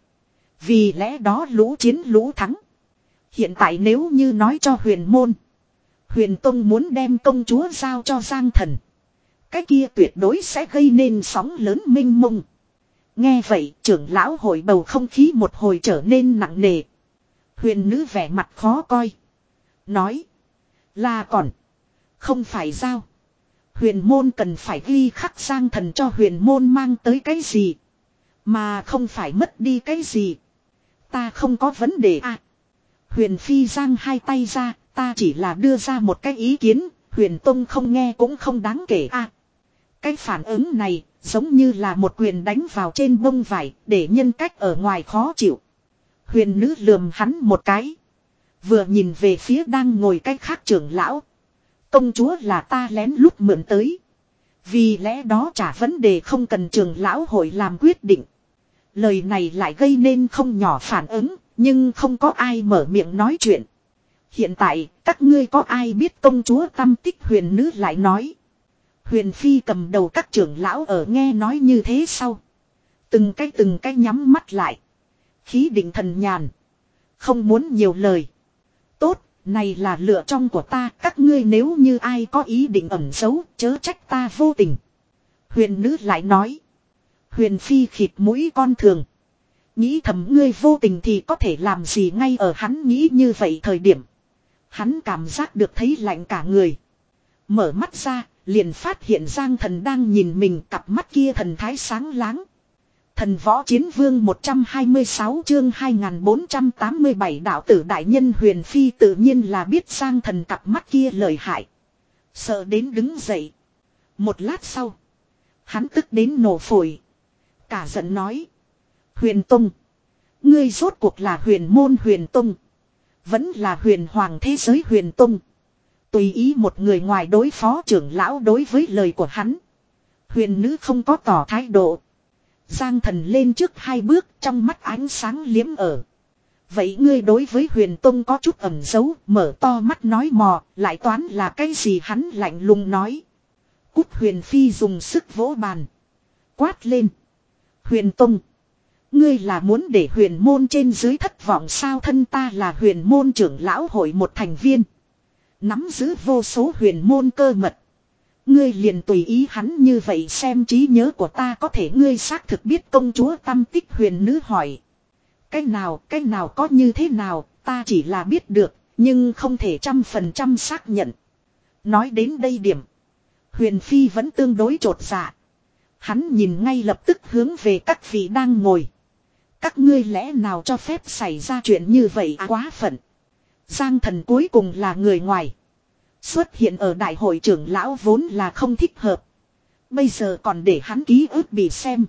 Speaker 1: Vì lẽ đó lũ chiến lũ thắng. Hiện tại nếu như nói cho huyền môn. Huyền Tông muốn đem công chúa giao cho Giang Thần. Cái kia tuyệt đối sẽ gây nên sóng lớn mênh mông. Nghe vậy trưởng lão hội bầu không khí một hồi trở nên nặng nề. Huyền nữ vẻ mặt khó coi. Nói. Là còn. Không phải giao. Huyền môn cần phải ghi khắc Giang Thần cho huyền môn mang tới cái gì. Mà không phải mất đi cái gì. Ta không có vấn đề à. Huyền Phi giang hai tay ra. Ta chỉ là đưa ra một cái ý kiến. Huyền Tông không nghe cũng không đáng kể à. Cái phản ứng này giống như là một quyền đánh vào trên bông vải. Để nhân cách ở ngoài khó chịu. Huyền nữ lườm hắn một cái. Vừa nhìn về phía đang ngồi cái khác trưởng lão. Công chúa là ta lén lút mượn tới. Vì lẽ đó trả vấn đề không cần trưởng lão hội làm quyết định. Lời này lại gây nên không nhỏ phản ứng. Nhưng không có ai mở miệng nói chuyện. Hiện tại các ngươi có ai biết công chúa tâm tích? Huyền nữ lại nói. Huyền Phi cầm đầu các trưởng lão ở nghe nói như thế sau. Từng cái từng cái nhắm mắt lại. Khí định thần nhàn. Không muốn nhiều lời. Tốt, này là lựa trong của ta. Các ngươi nếu như ai có ý định ẩn giấu, chớ trách ta vô tình. Huyền nữ lại nói. Huyền Phi khịt mũi con thường. Nghĩ thầm ngươi vô tình thì có thể làm gì ngay ở hắn nghĩ như vậy thời điểm. Hắn cảm giác được thấy lạnh cả người. Mở mắt ra, liền phát hiện Giang Thần đang nhìn mình, cặp mắt kia thần thái sáng láng. Thần võ chiến vương một trăm hai mươi sáu chương hai nghìn bốn trăm tám mươi bảy đạo tử đại nhân. Huyền Phi tự nhiên là biết Giang Thần cặp mắt kia lợi hại. Sợ đến đứng dậy. Một lát sau. Hắn tức đến nổ phổi. Cả giận nói. Huyền Tông. Ngươi rốt cuộc là huyền môn Huyền Tông. Vẫn là huyền hoàng thế giới Huyền Tông. Tùy ý một người ngoài đối phó trưởng lão. Đối với lời của hắn. Huyền nữ không có tỏ thái độ. Giang Thần lên trước hai bước, trong mắt ánh sáng liếm ở. Vậy ngươi đối với Huyền Tông có chút ẩn giấu, mở to mắt nói mò, lại toán là cái gì? Hắn lạnh lùng nói. Cút! Huyền Phi dùng sức vỗ bàn. Quát lên. Huyền Tông. Ngươi là muốn để huyền môn trên dưới thất vọng sao? Thân ta là huyền môn trưởng lão hội một thành viên. Nắm giữ vô số huyền môn cơ mật. Ngươi liền tùy ý hắn như vậy xem trí nhớ của ta có thể ngươi xác thực biết công chúa tâm tích? Huyền nữ hỏi. Cái nào, cái nào có như thế nào, ta chỉ là biết được, nhưng không thể trăm phần trăm xác nhận. Nói đến đây điểm. Huyền Phi vẫn tương đối trột dạ. Hắn nhìn ngay lập tức hướng về các vị đang ngồi. Các ngươi lẽ nào cho phép xảy ra chuyện như vậy? À, quá phận. Giang Thần cuối cùng là người ngoài. Xuất hiện ở đại hội trưởng lão vốn là không thích hợp. Bây giờ còn để hắn ký ức bị xem.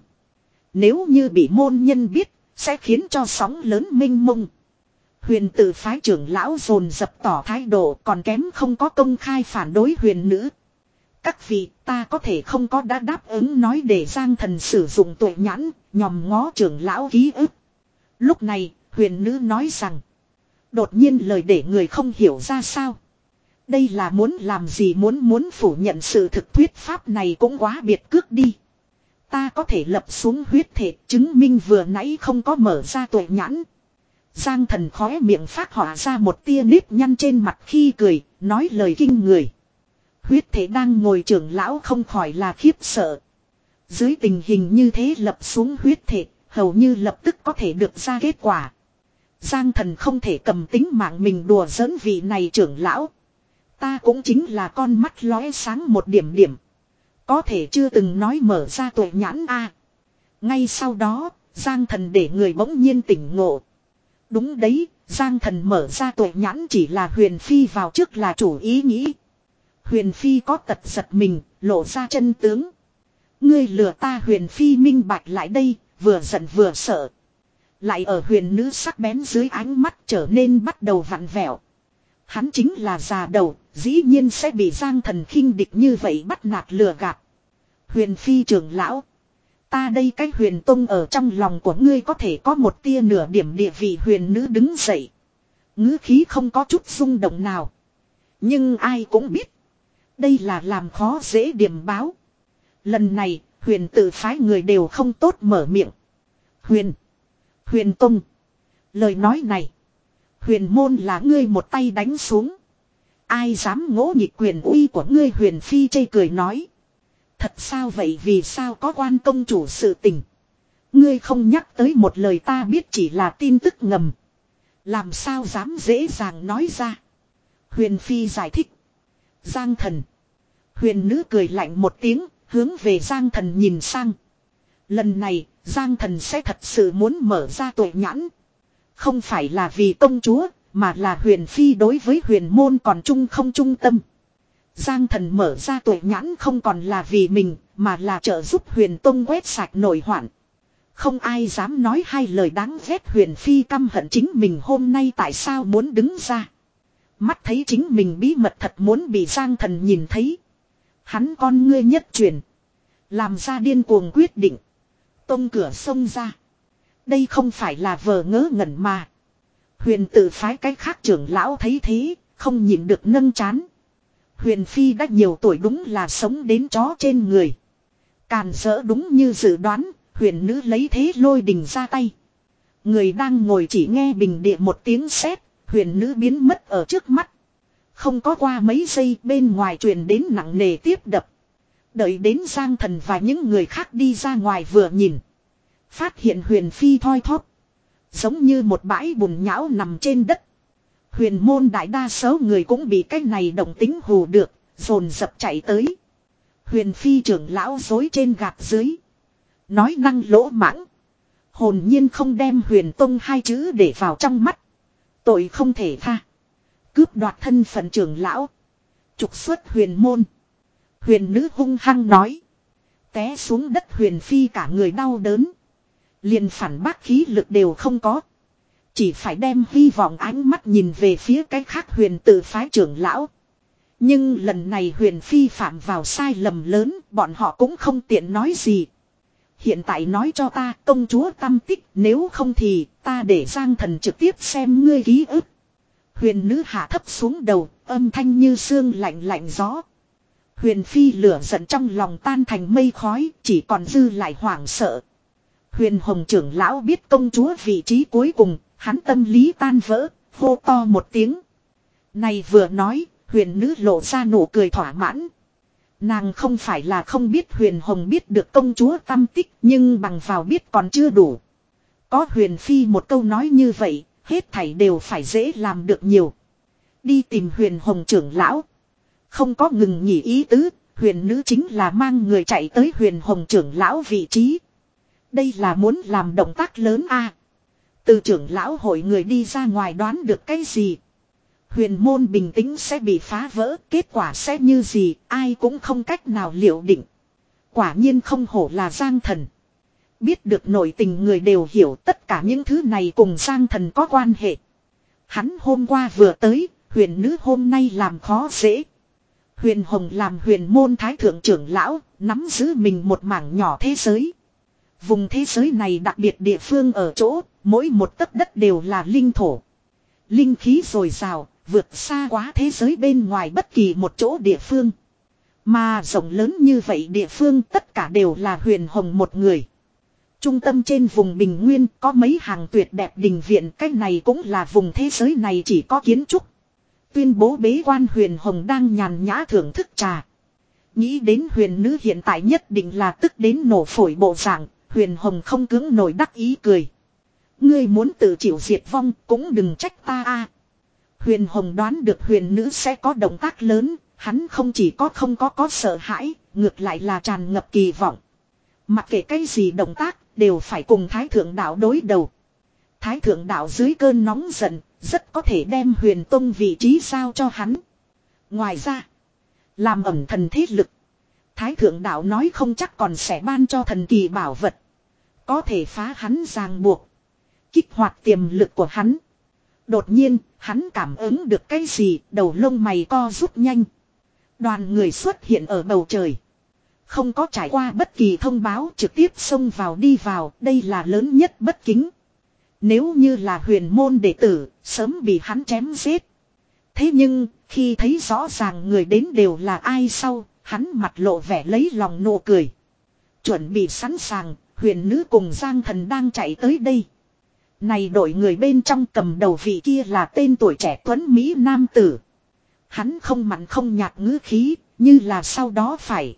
Speaker 1: Nếu như bị môn nhân biết, sẽ khiến cho sóng lớn mênh mông. Huyền tự phái trưởng lão dồn dập tỏ thái độ, còn kém không có công khai phản đối huyền nữ. Các vị, ta có thể không có đã đáp ứng nói để Giang Thần sử dụng tuệ nhãn, nhòm ngó trưởng lão ký ức. Lúc này, huyền nữ nói rằng. Đột nhiên lời để người không hiểu ra sao. Đây là muốn làm gì? Muốn muốn phủ nhận sự thực thuyết pháp này cũng quá biệt cước đi. Ta có thể lập xuống huyết thể chứng minh vừa nãy không có mở ra tuệ nhãn. Giang Thần khóe miệng phát họa ra một tia nếp nhăn trên mặt khi cười, nói lời kinh người. Huyết thể đang ngồi trưởng lão không khỏi là khiếp sợ. Dưới tình hình như thế lập xuống huyết thể, hầu như lập tức có thể được ra kết quả. Giang Thần không thể cầm tính mạng mình đùa giỡn vị này trưởng lão. Ta cũng chính là con mắt lóe sáng một điểm điểm. Có thể chưa từng nói mở ra tuệ nhãn a. À, ngay sau đó, Giang Thần để người bỗng nhiên tỉnh ngộ. Đúng đấy, Giang Thần mở ra tuệ nhãn chỉ là Huyền Phi vào trước là chủ ý nghĩ. Huyền Phi có tật giật mình, lộ ra chân tướng. Ngươi lừa ta, Huyền Phi minh bạch lại đây, vừa giận vừa sợ. Lại ở huyền nữ sắc bén dưới ánh mắt trở nên bắt đầu vặn vẹo. Hắn chính là già đầu, dĩ nhiên sẽ bị Giang Thần khinh địch như vậy bắt nạt lừa gạt. Huyền Phi trưởng lão. Ta đây cái Huyền Tông ở trong lòng của ngươi có thể có một tia nửa điểm địa vị. Huyền nữ đứng dậy. Ngữ khí không có chút rung động nào. Nhưng ai cũng biết. Đây là làm khó dễ điểm báo. Lần này, Huyền tự phái người đều không tốt mở miệng. Huyền. Huyền Tông. Lời nói này. Huyền môn là ngươi một tay đánh xuống. Ai dám ngỗ nghịch quyền uy của ngươi? Huyền Phi chê cười nói. Thật sao vậy? Vì sao có quan công chủ sự tình? Ngươi không nhắc tới một lời ta biết chỉ là tin tức ngầm. Làm sao dám dễ dàng nói ra? Huyền Phi giải thích. Giang Thần. Huyền nữ cười lạnh một tiếng, hướng về Giang Thần nhìn sang. Lần này, Giang Thần sẽ thật sự muốn mở ra tuệ nhãn. Không phải là vì công chúa, mà là Huyền Phi đối với huyền môn còn trung không trung tâm. Giang Thần mở ra tuệ nhãn không còn là vì mình, mà là trợ giúp Huyền Tông quét sạch nội hoạn. Không ai dám nói hai lời đáng ghét. Huyền Phi căm hận chính mình hôm nay tại sao muốn đứng ra. Mắt thấy chính mình bí mật thật muốn bị Giang Thần nhìn thấy. Hắn con ngươi nhất chuyển. Làm ra điên cuồng quyết định. Tông cửa xông ra. Đây không phải là vờ ngớ ngẩn mà. Huyền tự phái cách khác trưởng lão thấy thế, không nhịn được nâng chán. Huyền Phi đã nhiều tuổi đúng là sống đến chó trên người. Càn rỡ đúng như dự đoán, huyền nữ lấy thế lôi đình ra tay. Người đang ngồi chỉ nghe bình địa một tiếng sét, huyền nữ biến mất ở trước mắt. Không có qua mấy giây bên ngoài truyền đến nặng nề tiếp đập. Đợi đến Giang Thần và những người khác đi ra ngoài vừa nhìn. Phát hiện Huyền Phi thoi thóp. Giống như một bãi bùn nhão nằm trên đất. Huyền môn đại đa số người cũng bị cái này động tính hù được, dồn dập chạy tới. Huyền Phi trưởng lão dối trên gạt dưới. Nói năng lỗ mãng. Hồn nhiên không đem Huyền Tông hai chữ để vào trong mắt. Tội không thể tha. Cướp đoạt thân phận trưởng lão. Trục xuất huyền môn. Huyền nữ hung hăng nói. Té xuống đất Huyền Phi cả người đau đớn. Liền phản bác khí lực đều không có. Chỉ phải đem hy vọng ánh mắt nhìn về phía cái khác huyền tự phái trưởng lão. Nhưng lần này Huyền Phi phạm vào sai lầm lớn, bọn họ cũng không tiện nói gì. Hiện tại nói cho ta công chúa tâm tích, nếu không thì ta để Giang Thần trực tiếp xem ngươi ký ức. Huyền nữ hạ thấp xuống đầu, âm thanh như sương lạnh lạnh gió. Huyền Phi lửa giận trong lòng tan thành mây khói, chỉ còn dư lại hoảng sợ. Huyền Hồng trưởng lão biết công chúa vị trí cuối cùng, hắn tâm lý tan vỡ, hô to một tiếng. Này vừa nói, huyền nữ lộ ra nụ cười thỏa mãn. Nàng không phải là không biết Huyền Hồng biết được công chúa tâm tích, nhưng bằng vào biết còn chưa đủ. Có Huyền Phi một câu nói như vậy, hết thảy đều phải dễ làm được nhiều. Đi tìm Huyền Hồng trưởng lão. Không có ngừng nghỉ ý tứ, huyền nữ chính là mang người chạy tới Huyền Hồng trưởng lão vị trí. Đây là muốn làm động tác lớn a. À, từ trưởng lão hội người đi ra ngoài đoán được cái gì. Huyền môn bình tĩnh sẽ bị phá vỡ, kết quả sẽ như gì, ai cũng không cách nào liệu định. Quả nhiên không hổ là Giang Thần. Biết được nội tình người đều hiểu tất cả những thứ này cùng Giang Thần có quan hệ. Hắn hôm qua vừa tới, huyền nữ hôm nay làm khó dễ. Huyền Hồng làm huyền môn thái thượng trưởng lão, nắm giữ mình một mảng nhỏ thế giới. Vùng thế giới này đặc biệt địa phương ở chỗ, mỗi một tấc đất đều là linh thổ. Linh khí dồi dào, vượt xa quá thế giới bên ngoài bất kỳ một chỗ địa phương. Mà rộng lớn như vậy địa phương tất cả đều là Huyền Hồng một người. Trung tâm trên vùng bình nguyên có mấy hàng tuyệt đẹp đình viện, cái này cũng là vùng thế giới này chỉ có kiến trúc. Tuyên bố bế quan Huyền Hồng đang nhàn nhã thưởng thức trà. Nghĩ đến huyền nữ hiện tại nhất định là tức đến nổ phổi bộ dạng, Huyền Hồng không cưỡng nổi đắc ý cười. Ngươi muốn tự chịu diệt vong cũng đừng trách ta a. Huyền Hồng đoán được huyền nữ sẽ có động tác lớn, hắn không chỉ có không có có sợ hãi, ngược lại là tràn ngập kỳ vọng. Mặc kệ cái gì động tác, đều phải cùng Thái Thượng Đạo đối đầu. Thái Thượng Đạo dưới cơn nóng giận, rất có thể đem Huyền Tông vị trí giao cho hắn. Ngoài ra, Làm ẩm thần thế lực. Thái thượng đạo nói không chắc còn sẽ ban cho thần kỳ bảo vật. Có thể phá hắn ràng buộc. Kích hoạt tiềm lực của hắn. Đột nhiên, hắn cảm ứng được cái gì, đầu lông mày co rút nhanh. Đoàn người xuất hiện ở bầu trời. Không có trải qua bất kỳ thông báo, trực tiếp xông vào đi vào, đây là lớn nhất bất kính. Nếu như là huyền môn đệ tử, sớm bị hắn chém giết. Thế nhưng, khi thấy rõ ràng người đến đều là ai sau, hắn mặt lộ vẻ lấy lòng nụ cười. Chuẩn bị sẵn sàng, huyền nữ cùng Giang Thần đang chạy tới đây. Này đội người bên trong cầm đầu vị kia là tên tuổi trẻ tuấn Mỹ nam tử. Hắn không mặn không nhạt ngữ khí, như là sau đó phải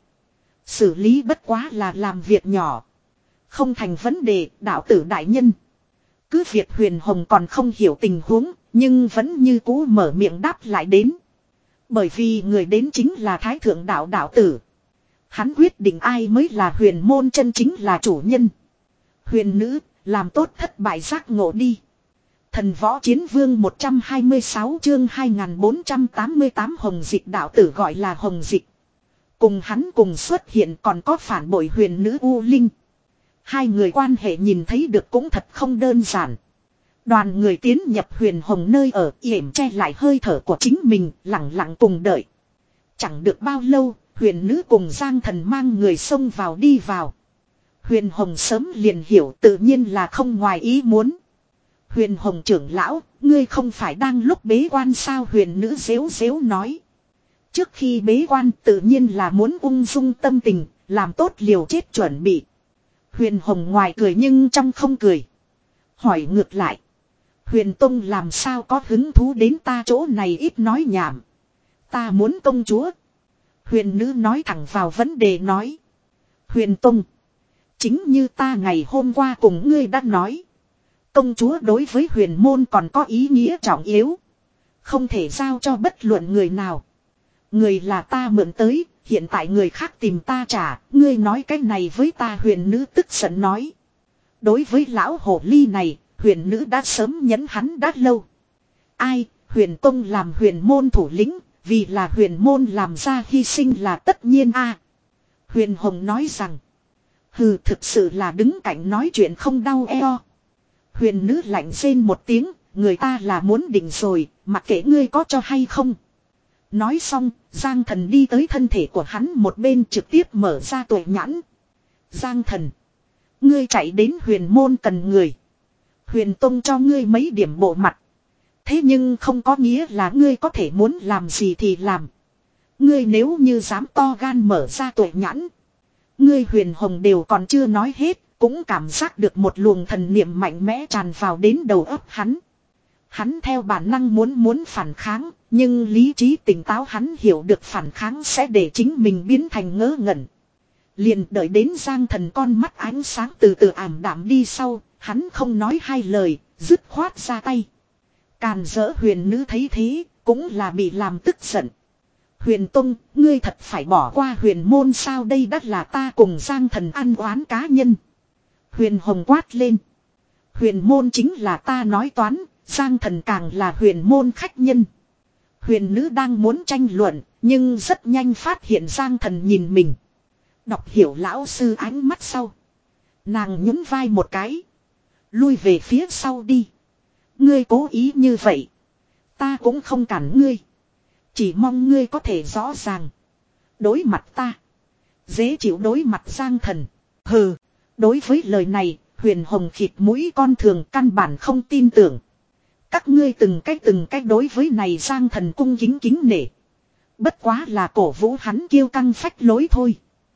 Speaker 1: xử lý bất quá là làm việc nhỏ. Không thành vấn đề, đạo tử đại nhân. Cứ việc Huyền Hồng còn không hiểu tình huống, nhưng vẫn như cũ mở miệng đáp lại đến. Bởi vì người đến chính là Thái Thượng đạo đạo tử. Hắn quyết định ai mới là huyền môn chân chính là chủ nhân. Huyền nữ, làm tốt thất bại giác ngộ đi. Thần võ chiến vương một trăm hai mươi sáu chương hai nghìn bốn trăm tám mươi tám Hồng Dịch đạo tử gọi là Hồng Dịch. Cùng hắn cùng xuất hiện còn có phản bội huyền nữ U Linh. Hai người quan hệ nhìn thấy được cũng thật không đơn giản. Đoàn người tiến nhập Huyền Hồng nơi ở, yểm che lại hơi thở của chính mình, lặng lặng cùng đợi. Chẳng được bao lâu, huyền nữ cùng Giang Thần mang người xông vào đi vào. Huyền Hồng sớm liền hiểu, tự nhiên là không ngoài ý muốn. Huyền Hồng trưởng lão, ngươi không phải đang lúc bế quan sao? Huyền nữ dếu dếu nói. Trước khi bế quan tự nhiên là muốn ung dung tâm tình, làm tốt liều chết chuẩn bị. Huyền Hồng ngoài cười nhưng trong không cười. Hỏi ngược lại. Huyền Tông làm sao có hứng thú đến ta chỗ này? Ít nói nhảm. Ta muốn công chúa. Huyền nữ nói thẳng vào vấn đề nói. Huyền Tông. Chính như ta ngày hôm qua cùng ngươi đã nói. Công chúa đối với huyền môn còn có ý nghĩa trọng yếu. Không thể giao cho bất luận người nào. Người là ta mượn tới, hiện tại người khác tìm ta trả, ngươi nói cái này với ta? Huyền nữ tức giận nói. Đối với lão hồ ly này, huyền nữ đã sớm nhấn hắn đã lâu. Ai, huyền tông làm huyền môn thủ lĩnh, vì là huyền môn làm ra hy sinh là tất nhiên a. Huyền Hồng nói rằng. Hừ, thực sự là đứng cạnh nói chuyện không đau eo. Huyền nữ lạnh rên một tiếng, người ta là muốn định rồi, mặc kệ ngươi có cho hay không. Nói xong, Giang Thần đi tới thân thể của hắn một bên trực tiếp mở ra tuệ nhãn. Giang Thần. Ngươi chạy đến huyền môn cần người. Huyền Tông cho ngươi mấy điểm bộ mặt. Thế nhưng không có nghĩa là ngươi có thể muốn làm gì thì làm. Ngươi nếu như dám to gan mở ra tuệ nhãn. Ngươi Huyền Hồng đều còn chưa nói hết, cũng cảm giác được một luồng thần niệm mạnh mẽ tràn vào đến đầu óc hắn. Hắn theo bản năng muốn muốn phản kháng, nhưng lý trí tỉnh táo hắn hiểu được phản kháng sẽ để chính mình biến thành ngớ ngẩn. Liền đợi đến Giang Thần con mắt ánh sáng từ từ ảm đạm đi sau, hắn không nói hai lời, dứt khoát ra tay. Càn dỡ huyền nữ thấy thế, cũng là bị làm tức giận. Huyền Tông, ngươi thật phải bỏ qua huyền môn sao? Đây đắt là ta cùng Giang Thần ăn oán cá nhân. Huyền Hồng quát lên. Huyền môn chính là ta nói toán, Giang Thần càng là huyền môn khách nhân. Huyền nữ đang muốn tranh luận, nhưng rất nhanh phát hiện Giang Thần nhìn mình. Đọc hiểu lão sư ánh mắt sau. Nàng nhún vai một cái. Lui về phía sau đi. Ngươi cố ý như vậy. Ta cũng không cản ngươi. Chỉ mong ngươi có thể rõ ràng. Đối mặt ta. Dễ chịu đối mặt Giang Thần. Hừ. Đối với lời này, Huyền Hồng khịt mũi con thường căn bản không tin tưởng. Các ngươi từng cách từng cách đối với này Giang Thần cung kính kính nể. Bất quá là cổ vũ hắn kiêu căng phách lối thôi.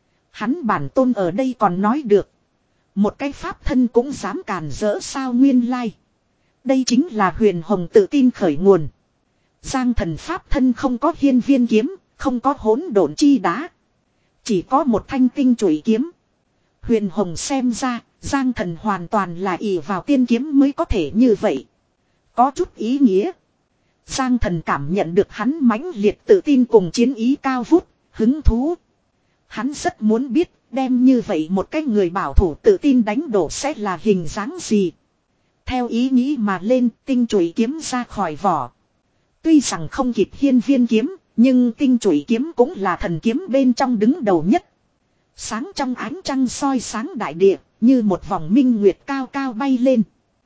Speaker 1: Hắn bản tôn ở đây còn nói được. Một cái pháp thân cũng dám càn rỡ sao? Nguyên lai. Đây chính là Huyền Hồng tự tin khởi nguồn. Giang Thần pháp thân không có hiên viên kiếm, không có hỗn độn chi đá. Chỉ có một thanh tinh chùy kiếm. Huyền Hồng xem ra, Giang Thần hoàn toàn là ỷ vào tiên kiếm mới có thể như vậy. Có chút ý nghĩa. Giang Thần cảm nhận được hắn mãnh liệt tự tin cùng chiến ý cao vút, hứng thú. Hắn rất muốn biết, đem như vậy một cái người bảo thủ tự tin đánh đổ sẽ là hình dáng gì. Theo ý nghĩ mà lên, tinh chùy kiếm ra khỏi vỏ. Tuy rằng không kịp hiên viên kiếm, Nhưng tinh chủy kiếm cũng là thần kiếm bên trong đứng đầu nhất. Sáng trong ánh trăng soi sáng đại địa, như một vòng minh nguyệt cao cao bay lên.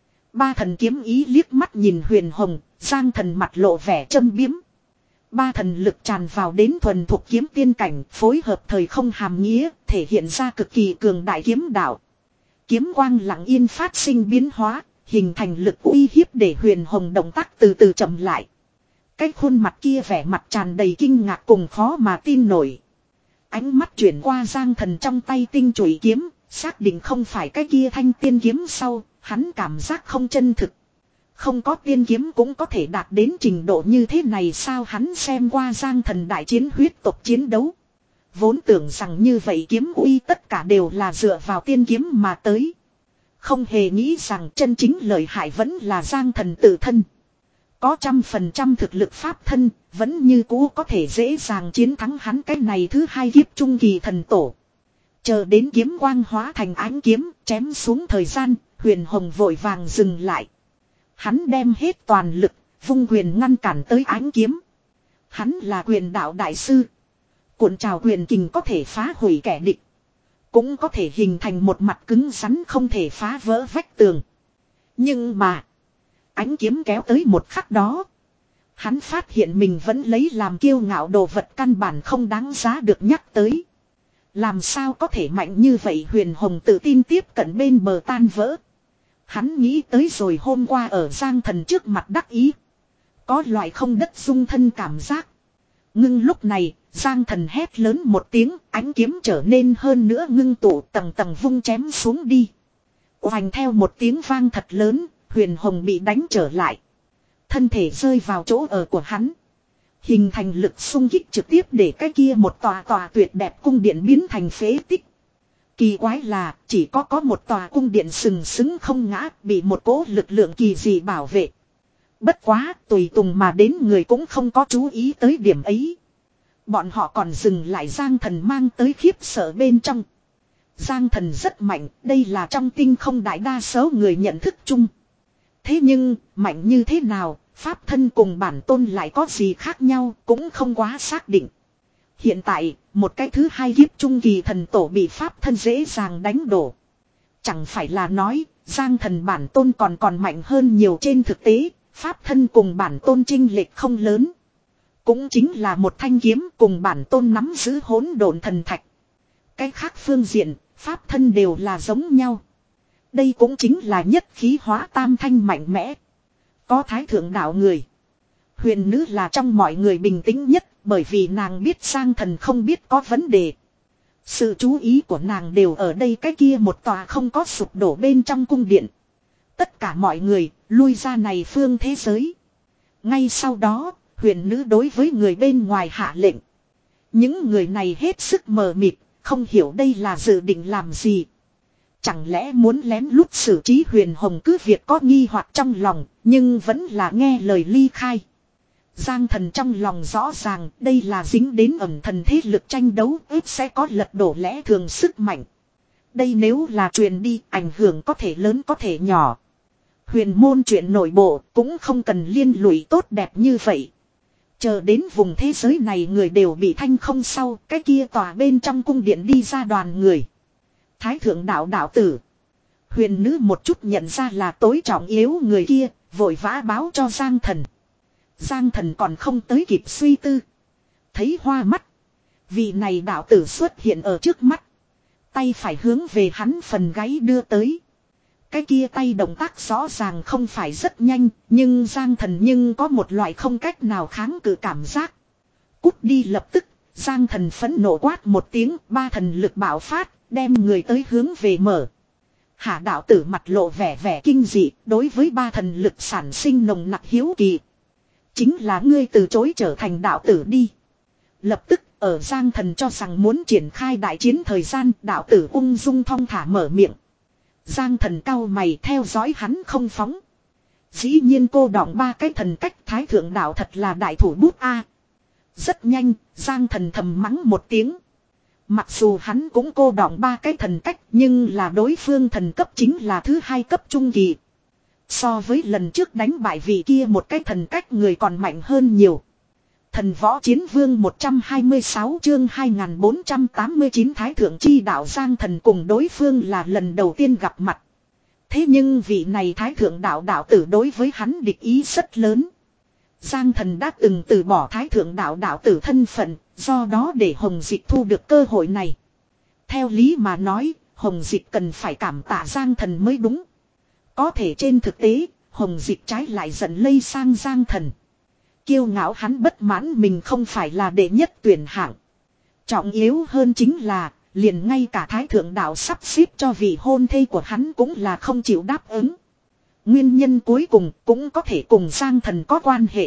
Speaker 1: Ba thần kiếm ý liếc mắt nhìn Huyền Hồng, Giang Thần mặt lộ vẻ châm biếm. Ba thần lực tràn vào đến thuần thuộc kiếm tiên cảnh, phối hợp thời không hàm nghĩa, thể hiện ra cực kỳ cường đại kiếm đạo. Kiếm quang lặng yên phát sinh biến hóa, hình thành lực uy hiếp để Huyền Hồng động tác từ từ chậm lại. Cái khuôn mặt kia vẻ mặt tràn đầy kinh ngạc cùng khó mà tin nổi. Ánh mắt chuyển qua Giang Thần trong tay tinh chủy kiếm, xác định không phải cái kia thanh tiên kiếm sau, hắn cảm giác không chân thực. Không có tiên kiếm cũng có thể đạt đến trình độ như thế này sao? Hắn xem qua Giang Thần đại chiến huyết tộc chiến đấu. Vốn tưởng rằng như vậy kiếm uy tất cả đều là dựa vào tiên kiếm mà tới. Không hề nghĩ rằng chân chính lợi hại vẫn là Giang Thần tự thân. Có trăm phần trăm thực lực pháp thân, vẫn như cũ có thể dễ dàng chiến thắng hắn cái này thứ hai kiếp trung kỳ thần tổ. Chờ đến kiếm quang hóa thành ánh kiếm, chém xuống thời gian, Huyền Hồng vội vàng dừng lại. Hắn đem hết toàn lực, vung quyền ngăn cản tới ánh kiếm. Hắn là quyền đạo đại sư. Cuộn trào quyền kình có thể phá hủy kẻ địch. Cũng có thể hình thành một mặt cứng rắn không thể phá vỡ vách tường. Nhưng mà, ánh kiếm kéo tới một khắc đó. Hắn phát hiện mình vẫn lấy làm kiêu ngạo đồ vật căn bản không đáng giá được nhắc tới. Làm sao có thể mạnh như vậy? Huyền Hồng tự tin tiếp cận bên bờ tan vỡ. Hắn nghĩ tới rồi hôm qua ở Giang Thần trước mặt đắc ý. Có loại không đất dung thân cảm giác. Ngưng lúc này, Giang Thần hét lớn một tiếng, ánh kiếm trở nên hơn nữa ngưng tụ tầng tầng vung chém xuống đi. Oành theo một tiếng vang thật lớn, Huyền Hồng bị đánh trở lại. Thân thể rơi vào chỗ ở của hắn. Hình thành lực xung kích trực tiếp để cái kia một tòa tòa tuyệt đẹp cung điện biến thành phế tích. Kỳ quái là chỉ có có một tòa cung điện sừng sững không ngã, bị một cỗ lực lượng kỳ dị bảo vệ. Bất quá tùy tùng mà đến người cũng không có chú ý tới điểm ấy. Bọn họ còn dừng lại Giang Thần mang tới khiếp sợ bên trong. Giang Thần rất mạnh, đây là trong tinh không đại đa số người nhận thức chung. Thế nhưng, mạnh như thế nào, pháp thân cùng bản tôn lại có gì khác nhau cũng không quá xác định. Hiện tại, một cái thứ hai kiếp trung kỳ thần tổ bị pháp thân dễ dàng đánh đổ. Chẳng phải là nói, Giang Thần bản tôn còn còn mạnh hơn nhiều. Trên thực tế, pháp thân cùng bản tôn chênh lệch không lớn. Cũng chính là một thanh kiếm cùng bản tôn nắm giữ hỗn độn thần thạch. Cái khác phương diện, pháp thân đều là giống nhau. Đây cũng chính là nhất khí hóa tam thanh mạnh mẽ. Có thái thượng đạo người. Huyền nữ là trong mọi người bình tĩnh nhất, bởi vì nàng biết Giang Thần không biết có vấn đề. Sự chú ý của nàng đều ở đây cái kia một tòa không có sụp đổ bên trong cung điện. Tất cả mọi người lui ra này phương thế giới. Ngay sau đó, huyền nữ đối với người bên ngoài hạ lệnh. Những người này hết sức mờ mịt, không hiểu đây là dự định làm gì. Chẳng lẽ muốn lén lút xử trí? Huyền Hồng cứ việc có nghi hoặc trong lòng, nhưng vẫn là nghe lời ly khai. Giang Thần trong lòng rõ ràng đây là dính đến ẩn thần thế lực tranh đấu, ít sẽ có lật đổ lẽ thường sức mạnh. Đây nếu là truyền đi, ảnh hưởng có thể lớn có thể nhỏ. Huyền môn chuyện nội bộ cũng không cần liên lụy tốt đẹp như vậy. Chờ đến vùng thế giới này người đều bị thanh không sau, cái kia tòa bên trong cung điện đi ra đoàn người. Thái thượng đạo đạo tử. Huyền nữ một chút nhận ra là tối trọng yếu người kia, vội vã báo cho Giang Thần. Giang Thần còn không tới kịp suy tư. Thấy hoa mắt. Vị này đạo tử xuất hiện ở trước mắt. Tay phải hướng về hắn phần gáy đưa tới. Cái kia tay động tác rõ ràng không phải rất nhanh, nhưng Giang Thần nhưng có một loại không cách nào kháng cự cảm giác. Cút đi lập tức, Giang Thần phẫn nộ quát một tiếng, ba thần lực bạo phát, đem người tới hướng về mở. Hạ đạo tử mặt lộ vẻ vẻ kinh dị, đối với ba thần lực sản sinh nồng nặc hiếu kỳ. Chính là ngươi từ chối trở thành đạo tử đi. Lập tức, ở Giang Thần cho rằng muốn triển khai đại chiến thời gian, đạo tử ung dung thong thả mở miệng. Giang Thần cau mày theo dõi hắn không phóng. Dĩ nhiên cô đọng ba cái thần cách, thái thượng đạo thật là đại thủ bút a. Rất nhanh, Giang Thần thầm mắng một tiếng. Mặc dù hắn cũng cô đọng ba cái thần cách, nhưng là đối phương thần cấp chính là thứ hai cấp trung kỳ. So với lần trước đánh bại vị kia một cái thần cách người còn mạnh hơn nhiều. Thần võ chiến vương một trăm hai mươi sáu chương hai nghìn bốn trăm tám mươi chín Thái thượng chi đạo Giang Thần cùng đối phương là lần đầu tiên gặp mặt. Thế nhưng vị này Thái thượng đạo đạo tử đối với hắn địch ý rất lớn. Giang Thần đã từng từ bỏ Thái thượng đạo đạo tử thân phận, do đó để Hồng Dịch thu được cơ hội này. Theo lý mà nói, Hồng Dịch cần phải cảm tạ Giang Thần mới đúng. Có thể trên thực tế, Hồng Dịch trái lại giận lây sang Giang Thần. Kiêu ngạo hắn bất mãn mình không phải là đệ nhất tuyển hạng. Trọng yếu hơn chính là, liền ngay cả Thái thượng đạo sắp xếp cho vị hôn thê của hắn cũng là không chịu đáp ứng. Nguyên nhân cuối cùng cũng có thể cùng Giang Thần có quan hệ.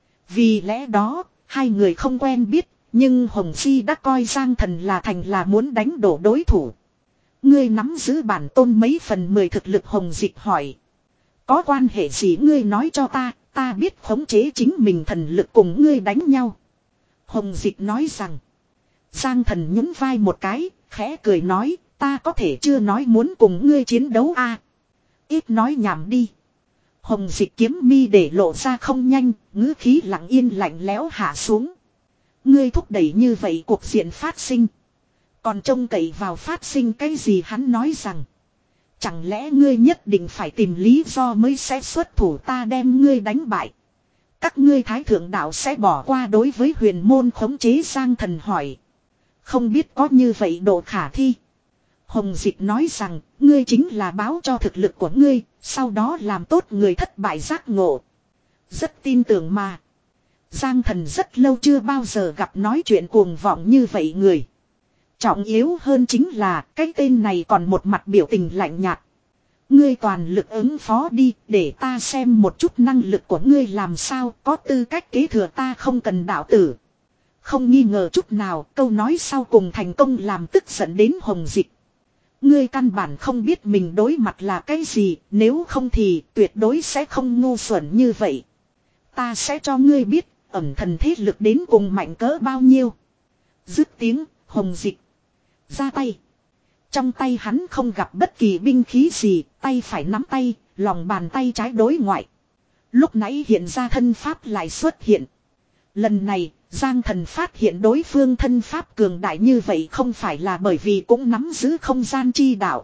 Speaker 1: Vì lẽ đó, hai người không quen biết, nhưng Hồng Di đã coi Giang Thần là thành là muốn đánh đổ đối thủ. Ngươi nắm giữ bản tôn mấy phần mười thực lực, Hồng Dịch hỏi. Có quan hệ gì ngươi nói cho ta, ta biết khống chế chính mình thần lực cùng ngươi đánh nhau. Hồng Dịch nói rằng. Giang Thần nhún vai một cái, khẽ cười nói, ta có thể chưa nói muốn cùng ngươi chiến đấu a. À, ít nói nhảm đi. Hồng Dịch kiếm mi để lộ ra không nhanh, ngữ khí lặng yên lạnh lẽo hạ xuống. Ngươi thúc đẩy như vậy cuộc diện phát sinh. Còn trông cậy vào phát sinh cái gì, hắn nói rằng. Chẳng lẽ ngươi nhất định phải tìm lý do mới sẽ xuất thủ ta đem ngươi đánh bại. Các ngươi Thái thượng đạo sẽ bỏ qua đối với huyền môn khống chế, Giang Thần hỏi. Không biết có như vậy độ khả thi. Hồng Dịch nói rằng, ngươi chính là báo cho thực lực của ngươi, sau đó làm tốt người thất bại giác ngộ. Rất tin tưởng mà. Giang Thần rất lâu chưa bao giờ gặp nói chuyện cuồng vọng như vậy người. Trọng yếu hơn chính là cái tên này còn một mặt biểu tình lạnh nhạt. Ngươi toàn lực ứng phó đi, để ta xem một chút năng lực của ngươi làm sao, có tư cách kế thừa ta không cần đạo tử. Không nghi ngờ chút nào, câu nói sau cùng thành công làm tức giận đến Hồng Dịch. Ngươi căn bản không biết mình đối mặt là cái gì, nếu không thì tuyệt đối sẽ không ngu xuẩn như vậy. Ta sẽ cho ngươi biết, ẩn thần thế lực đến cùng mạnh cỡ bao nhiêu. Dứt tiếng, Hồng Dịch ra tay. Trong tay hắn không gặp bất kỳ binh khí gì, tay phải nắm tay, lòng bàn tay trái đối ngoại. Lúc nãy hiện ra thân pháp lại xuất hiện. Lần này, Giang Thần phát hiện đối phương thân pháp cường đại như vậy không phải là bởi vì cũng nắm giữ không gian chi đạo,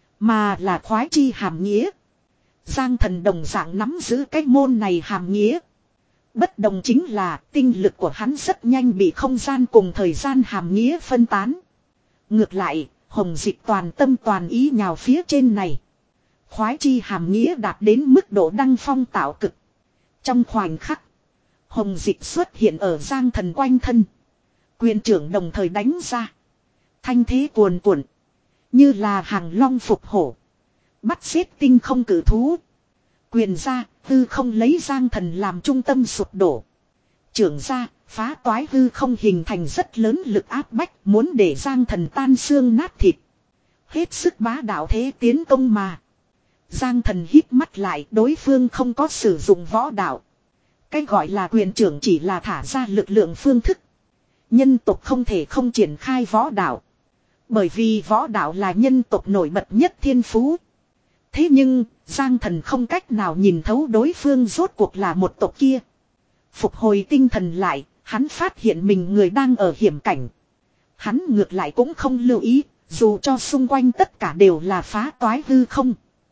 Speaker 1: mà là khoái chi hàm nghĩa. Giang Thần đồng dạng nắm giữ cái môn này hàm nghĩa. Bất đồng chính là tinh lực của hắn rất nhanh bị không gian cùng thời gian hàm nghĩa phân tán. Ngược lại, Hồng Dịch toàn tâm toàn ý nhào phía trên này. Khoái chi hàm nghĩa đạt đến mức độ đăng phong tạo cực. Trong khoảnh khắc, Hồng Dịch xuất hiện ở Giang Thần quanh thân. Quyền trưởng đồng thời đánh ra. Thanh thế cuồn cuộn, như là hàng long phục hổ, bắt xếp tinh không cử thú. Quyền ra, hư không lấy Giang Thần làm trung tâm sụp đổ. Trưởng ra, phá toái hư không hình thành rất lớn lực áp bách, muốn để Giang Thần tan xương nát thịt. Hết sức bá đạo thế tiến công mà. Giang Thần hít mắt lại, đối phương không có sử dụng võ đạo. Cái gọi là quyền trưởng chỉ là thả ra lực lượng phương thức. Nhân tộc không thể không triển khai võ đạo. Bởi vì võ đạo là nhân tộc nổi bật nhất thiên phú. Thế nhưng, Giang Thần không cách nào nhìn thấu đối phương rốt cuộc là một tộc kia. Phục hồi tinh thần lại, hắn phát hiện mình người đang ở hiểm cảnh. Hắn ngược lại cũng không lưu ý, dù cho xung quanh tất cả đều là phá toái hư không.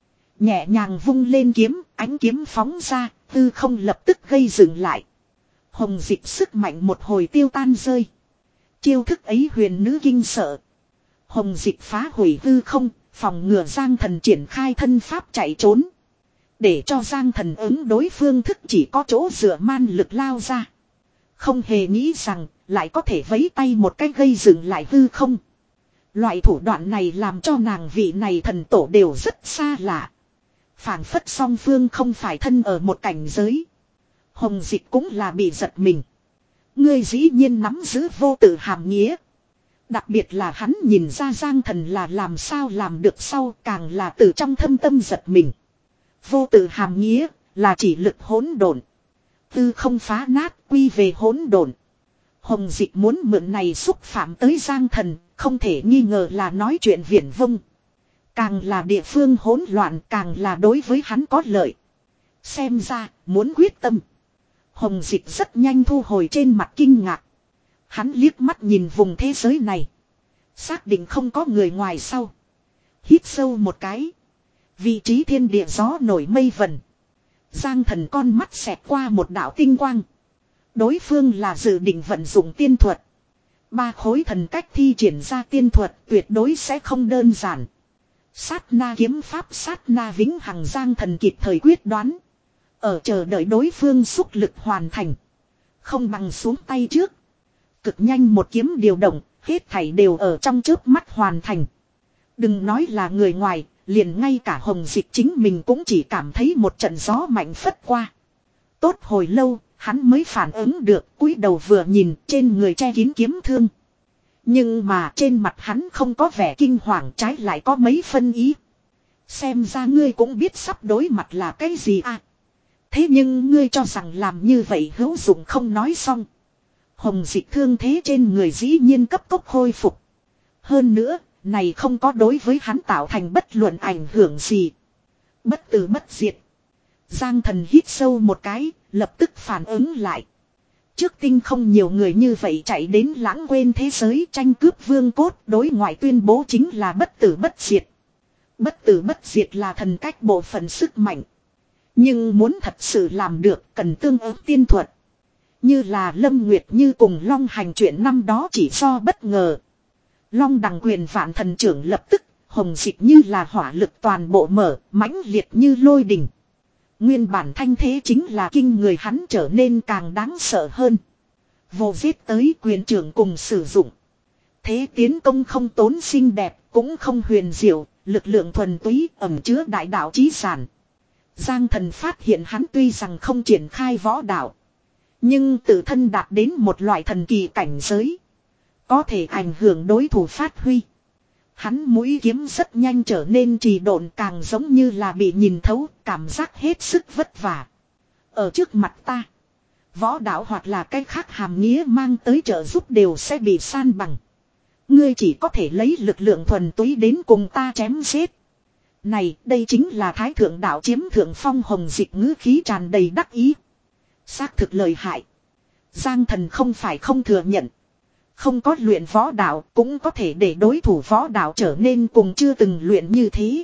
Speaker 1: Nhẹ nhàng vung lên kiếm, ánh kiếm phóng ra, hư không lập tức gây dừng lại. Hồng Dịch sức mạnh một hồi tiêu tan rơi. Chiêu thức ấy huyền nữ kinh sợ. Hồng Dịch phá hủy hư không, phòng ngừa Giang Thần triển khai thân pháp chạy trốn. Để cho Giang Thần ứng đối phương thức chỉ có chỗ dựa man lực lao ra. Không hề nghĩ rằng lại có thể vấy tay một cái gây dừng lại hư không. Loại thủ đoạn này làm cho nàng vị này thần tổ đều rất xa lạ. Phảng phất song phương không phải thân ở một cảnh giới. Hồng Dịch cũng là bị giật mình. Ngươi dĩ nhiên nắm giữ vô tự hàm nghĩa. Đặc biệt là hắn nhìn ra Giang Thần là làm sao làm được sau, càng là từ trong thâm tâm giật mình. Vô tự hàm nghĩa là chỉ lực hỗn độn, tư không phá nát quy về hỗn độn. Hồng Dịch muốn mượn này xúc phạm tới Giang Thần, không thể nghi ngờ là nói chuyện viển vông. Càng là địa phương hỗn loạn càng là đối với hắn có lợi. Xem ra muốn quyết tâm. Hồng Dịch rất nhanh thu hồi trên mặt kinh ngạc. Hắn liếc mắt nhìn vùng thế giới này. Xác định không có người ngoài sau. Hít sâu một cái. Vị trí thiên địa gió nổi mây vần. Giang Thần con mắt xẹt qua một đạo tinh quang. Đối phương là dự định vận dụng tiên thuật. Ba khối thần cách thi triển ra tiên thuật tuyệt đối sẽ không đơn giản. Sát na kiếm pháp sát na vĩnh hằng Giang Thần kịp thời quyết đoán. Ở chờ đợi đối phương xúc lực hoàn thành. Không bằng xuống tay trước. Cực nhanh một kiếm điều động, hết thảy đều ở trong chớp mắt hoàn thành. Đừng nói là người ngoài, liền ngay cả Hồng Dịch chính mình cũng chỉ cảm thấy một trận gió mạnh phất qua. Tốt hồi lâu, hắn mới phản ứng được, cúi đầu vừa nhìn trên người che kín kiếm thương. Nhưng mà trên mặt hắn không có vẻ kinh hoàng, trái lại có mấy phân ý. Xem ra ngươi cũng biết sắp đối mặt là cái gì à. Thế nhưng ngươi cho rằng làm như vậy hữu dụng không nói xong. Hồng Dịch thương thế trên người dĩ nhiên cấp tốc khôi phục. Hơn nữa, này không có đối với hắn tạo thành bất luận ảnh hưởng gì. Bất tử bất diệt. Giang Thần hít sâu một cái, lập tức phản ứng lại. Trước tinh không nhiều người như vậy chạy đến lãng quên thế giới tranh cướp vương cốt, đối ngoại tuyên bố chính là bất tử bất diệt. Bất tử bất diệt là thần cách bộ phận sức mạnh. Nhưng muốn thật sự làm được cần tương ứng tiên thuật. Như là Lâm Nguyệt Như cùng Long hành chuyện năm đó chỉ do bất ngờ. Long đằng quyền vạn thần trưởng lập tức, Hồng Dịch như là hỏa lực toàn bộ mở, mãnh liệt như lôi đình. Nguyên bản thanh thế chính là kinh người hắn trở nên càng đáng sợ hơn. Vô giết tới quyền trưởng cùng sử dụng. Thế tiến công không tốn xinh đẹp, cũng không huyền diệu, lực lượng thuần túy ẩn chứa đại đạo chí sản. Giang Thần phát hiện hắn tuy rằng không triển khai võ đạo. Nhưng tự thân đạt đến một loại thần kỳ cảnh giới. Có thể ảnh hưởng đối thủ phát huy. Hắn mũi kiếm rất nhanh trở nên trì độn, càng giống như là bị nhìn thấu, cảm giác hết sức vất vả. Ở trước mặt ta, võ đạo hoặc là cái khác hàm nghĩa mang tới trợ giúp đều sẽ bị san bằng. Ngươi chỉ có thể lấy lực lượng thuần túy đến cùng ta chém giết. Này, đây chính là thái thượng đạo chiếm thượng phong. Hồng Dịch ngữ khí tràn đầy đắc ý. Xác thực lời hại. Giang Thần không phải không thừa nhận. Không có luyện võ đạo cũng có thể để đối thủ võ đạo trở nên cùng chưa từng luyện như thế.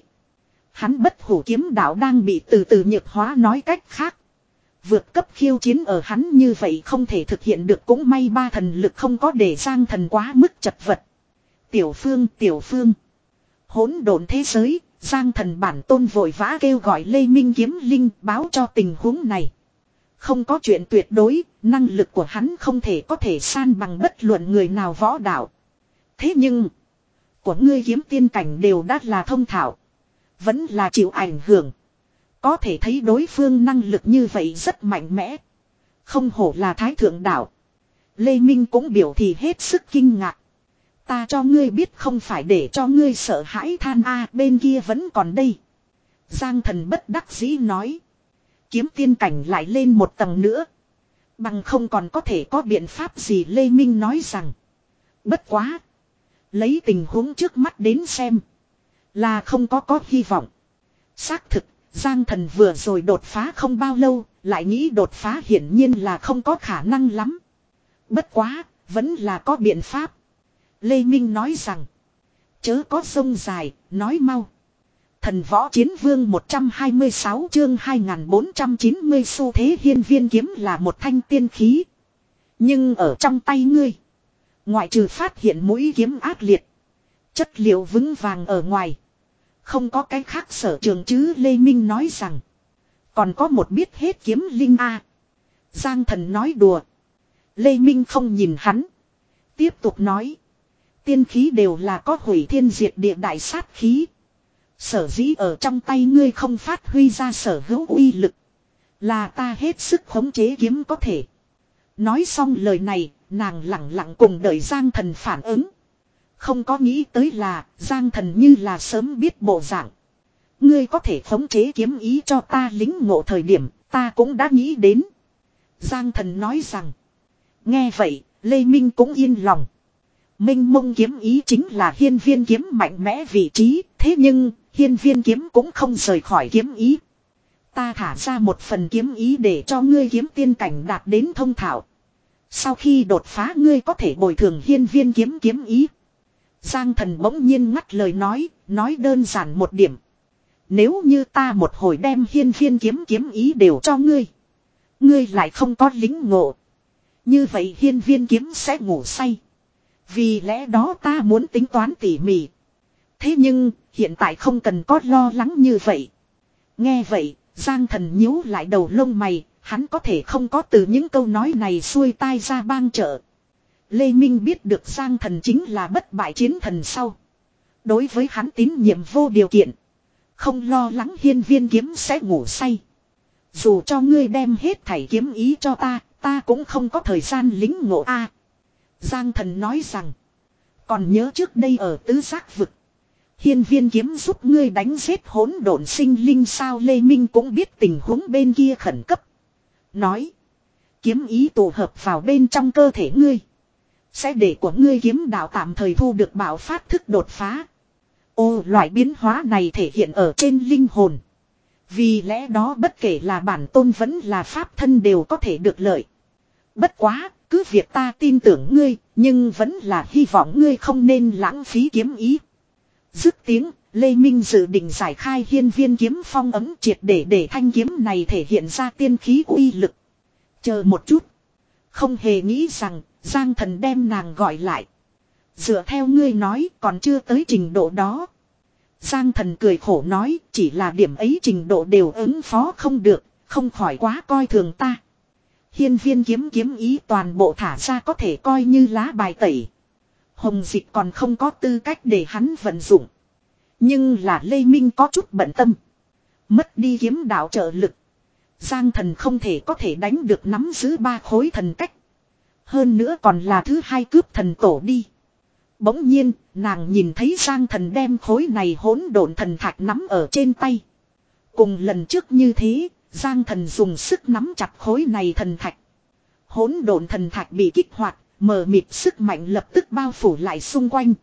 Speaker 1: Hắn bất hủ kiếm đạo đang bị từ từ nhược hóa, nói cách khác. Vượt cấp khiêu chiến ở hắn như vậy không thể thực hiện được, cũng may ba thần lực không có để Giang Thần quá mức chật vật. Tiểu Phương, Tiểu Phương. Hỗn độn thế giới, Giang Thần bản tôn vội vã kêu gọi Lê Minh Kiếm Linh báo cho tình huống này. Không có chuyện tuyệt đối, năng lực của hắn không thể có thể san bằng bất luận người nào võ đạo. Thế nhưng, của ngươi kiếm tiên cảnh đều đã là thông thạo. Vẫn là chịu ảnh hưởng. Có thể thấy đối phương năng lực như vậy rất mạnh mẽ. Không hổ là thái thượng đạo. Lê Minh cũng biểu thị hết sức kinh ngạc. Ta cho ngươi biết không phải để cho ngươi sợ hãi than a, bên kia vẫn còn đây. Giang Thần bất đắc dĩ nói. Kiếm tiên cảnh lại lên một tầng nữa. Bằng không còn có thể có biện pháp gì, Lê Minh nói rằng. Bất quá. Lấy tình huống trước mắt đến xem. Là không có có hy vọng. Xác thực, Giang Thần vừa rồi đột phá không bao lâu, lại nghĩ đột phá hiển nhiên là không có khả năng lắm. Bất quá, vẫn là có biện pháp. Lê Minh nói rằng. Chớ có sông dài, nói mau. Thần võ chiến vương một trăm hai mươi sáu chương hai nghìn bốn trăm chín mươi xu thế hiên viên kiếm là một thanh tiên khí. Nhưng ở trong tay ngươi, ngoại trừ phát hiện mũi kiếm ác liệt, chất liệu vững vàng ở ngoài, không có cái khác sở trường chứ, Lê Minh nói rằng. Còn có một biết hết kiếm linh a. Giang Thần nói đùa. Lê Minh không nhìn hắn. Tiếp tục nói. Tiên khí đều là có hủy thiên diệt địa đại sát khí. Sở dĩ ở trong tay ngươi không phát huy ra sở hữu uy lực. Là ta hết sức khống chế kiếm có thể. Nói xong lời này, nàng lặng lặng cùng đợi Giang Thần phản ứng. Không có nghĩ tới là Giang Thần như là sớm biết bộ dạng. Ngươi có thể khống chế kiếm ý cho ta lính ngộ thời điểm, ta cũng đã nghĩ đến. Giang Thần nói rằng. Nghe vậy, Lê Minh cũng yên lòng. Minh mông kiếm ý chính là hiên viên kiếm mạnh mẽ vị trí, thế nhưng hiên viên kiếm cũng không rời khỏi kiếm ý. Ta thả ra một phần kiếm ý để cho ngươi kiếm tiên cảnh đạt đến thông thạo. Sau khi đột phá ngươi có thể bồi thường hiên viên kiếm kiếm ý. Giang Thần bỗng nhiên ngắt lời nói, nói đơn giản một điểm. Nếu như ta một hồi đem hiên viên kiếm kiếm ý đều cho ngươi. Ngươi lại không có lính ngộ. Như vậy hiên viên kiếm sẽ ngủ say. Vì lẽ đó ta muốn tính toán tỉ mỉ. Thế nhưng, hiện tại không cần có lo lắng như vậy. Nghe vậy, Giang Thần nhíu lại đầu lông mày, hắn có thể không có từ những câu nói này xuôi tai ra bang trợ. Lê Minh biết được Giang Thần chính là bất bại chiến thần sau. Đối với hắn tín nhiệm vô điều kiện. Không lo lắng hiên viên kiếm sẽ ngủ say. Dù cho ngươi đem hết thảy kiếm ý cho ta, ta cũng không có thời gian lính ngộ a. Giang Thần nói rằng. Còn nhớ trước đây ở tứ giác vực. Hiên viên kiếm giúp ngươi đánh giết hỗn độn sinh linh sao. Lê Minh cũng biết tình huống bên kia khẩn cấp. Nói. Kiếm ý tụ hợp vào bên trong cơ thể ngươi. Sẽ để của ngươi kiếm đạo tạm thời thu được bảo phát thức đột phá. Ô, loại biến hóa này thể hiện ở trên linh hồn. Vì lẽ đó bất kể là bản tôn vẫn là pháp thân đều có thể được lợi. Bất quá, cứ việc ta tin tưởng ngươi, nhưng vẫn là hy vọng ngươi không nên lãng phí kiếm ý. Dứt tiếng, Lê Minh dự định giải khai hiên viên kiếm phong ấm triệt để để thanh kiếm này thể hiện ra tiên khí uy lực. Chờ một chút. Không hề nghĩ rằng, Giang Thần đem nàng gọi lại. Dựa theo ngươi nói còn chưa tới trình độ đó. Giang Thần cười khổ nói chỉ là điểm ấy trình độ đều ứng phó không được, không khỏi quá coi thường ta. Hiên viên kiếm kiếm ý toàn bộ thả ra có thể coi như lá bài tẩy. Hồng Dịch còn không có tư cách để hắn vận dụng. Nhưng là Lê Minh có chút bận tâm. Mất đi kiếm đạo trợ lực. Giang Thần không thể có thể đánh được nắm giữ ba khối thần cách. Hơn nữa còn là thứ hai cướp thần tổ đi. Bỗng nhiên, nàng nhìn thấy Giang Thần đem khối này hỗn độn thần thạch nắm ở trên tay. Cùng lần trước như thế, Giang Thần dùng sức nắm chặt khối này thần thạch. Hỗn độn thần thạch bị kích hoạt, mờ mịt sức mạnh lập tức bao phủ lại xung quanh.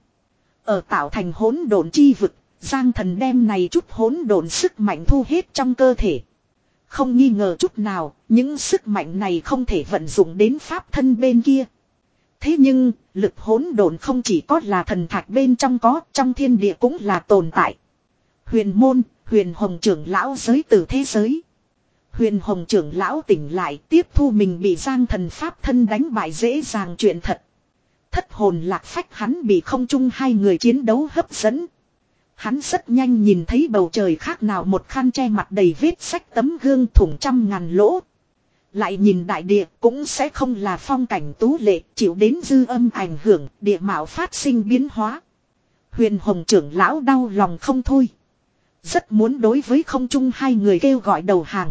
Speaker 1: Ở tạo thành hỗn độn chi vực, Giang Thần đem này chút hỗn độn sức mạnh thu hết trong cơ thể. Không nghi ngờ chút nào, những sức mạnh này không thể vận dụng đến pháp thân bên kia. Thế nhưng, lực hỗn độn không chỉ có là thần thạch bên trong có, trong thiên địa cũng là tồn tại. Huyền môn, Huyền Hồng trưởng lão giới từ thế giới. Huyền Hồng trưởng lão tỉnh lại tiếp thu mình bị Giang Thần pháp thân đánh bại dễ dàng chuyện thật. Thất hồn lạc phách hắn bị không chung hai người chiến đấu hấp dẫn. Hắn rất nhanh nhìn thấy bầu trời khác nào một khăn che mặt đầy vết sách tấm gương thủng trăm ngàn lỗ. Lại nhìn đại địa cũng sẽ không là phong cảnh tú lệ, chịu đến dư âm ảnh hưởng, địa mạo phát sinh biến hóa. Huyền Hồng trưởng lão đau lòng không thôi. Rất muốn đối với không chung hai người kêu gọi đầu hàng.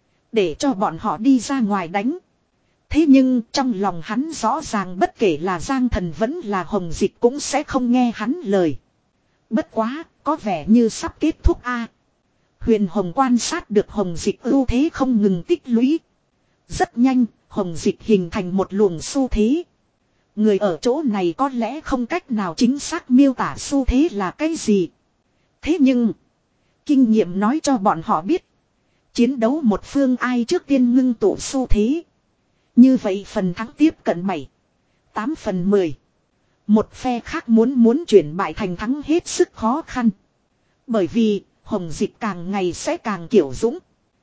Speaker 1: Để cho bọn họ đi ra ngoài đánh. Thế nhưng trong lòng hắn rõ ràng bất kể là Giang Thần vẫn là Hồng Dịch cũng sẽ không nghe hắn lời. Bất quá, có vẻ như sắp kết thúc a. Huyền Hồng quan sát được Hồng Dịch ưu thế không ngừng tích lũy. Rất nhanh, Hồng Dịch hình thành một luồng xu thế. Người ở chỗ này có lẽ không cách nào chính xác miêu tả xu thế là cái gì. Thế nhưng, kinh nghiệm nói cho bọn họ biết. Chiến đấu một phương ai trước tiên ngưng tụ xu thế. Như vậy phần thắng tiếp cận bảy, tám phần mười. Một phe khác muốn muốn chuyển bại thành thắng hết sức khó khăn. Bởi vì, Hồng Dịch càng ngày sẽ càng kiểu dũng.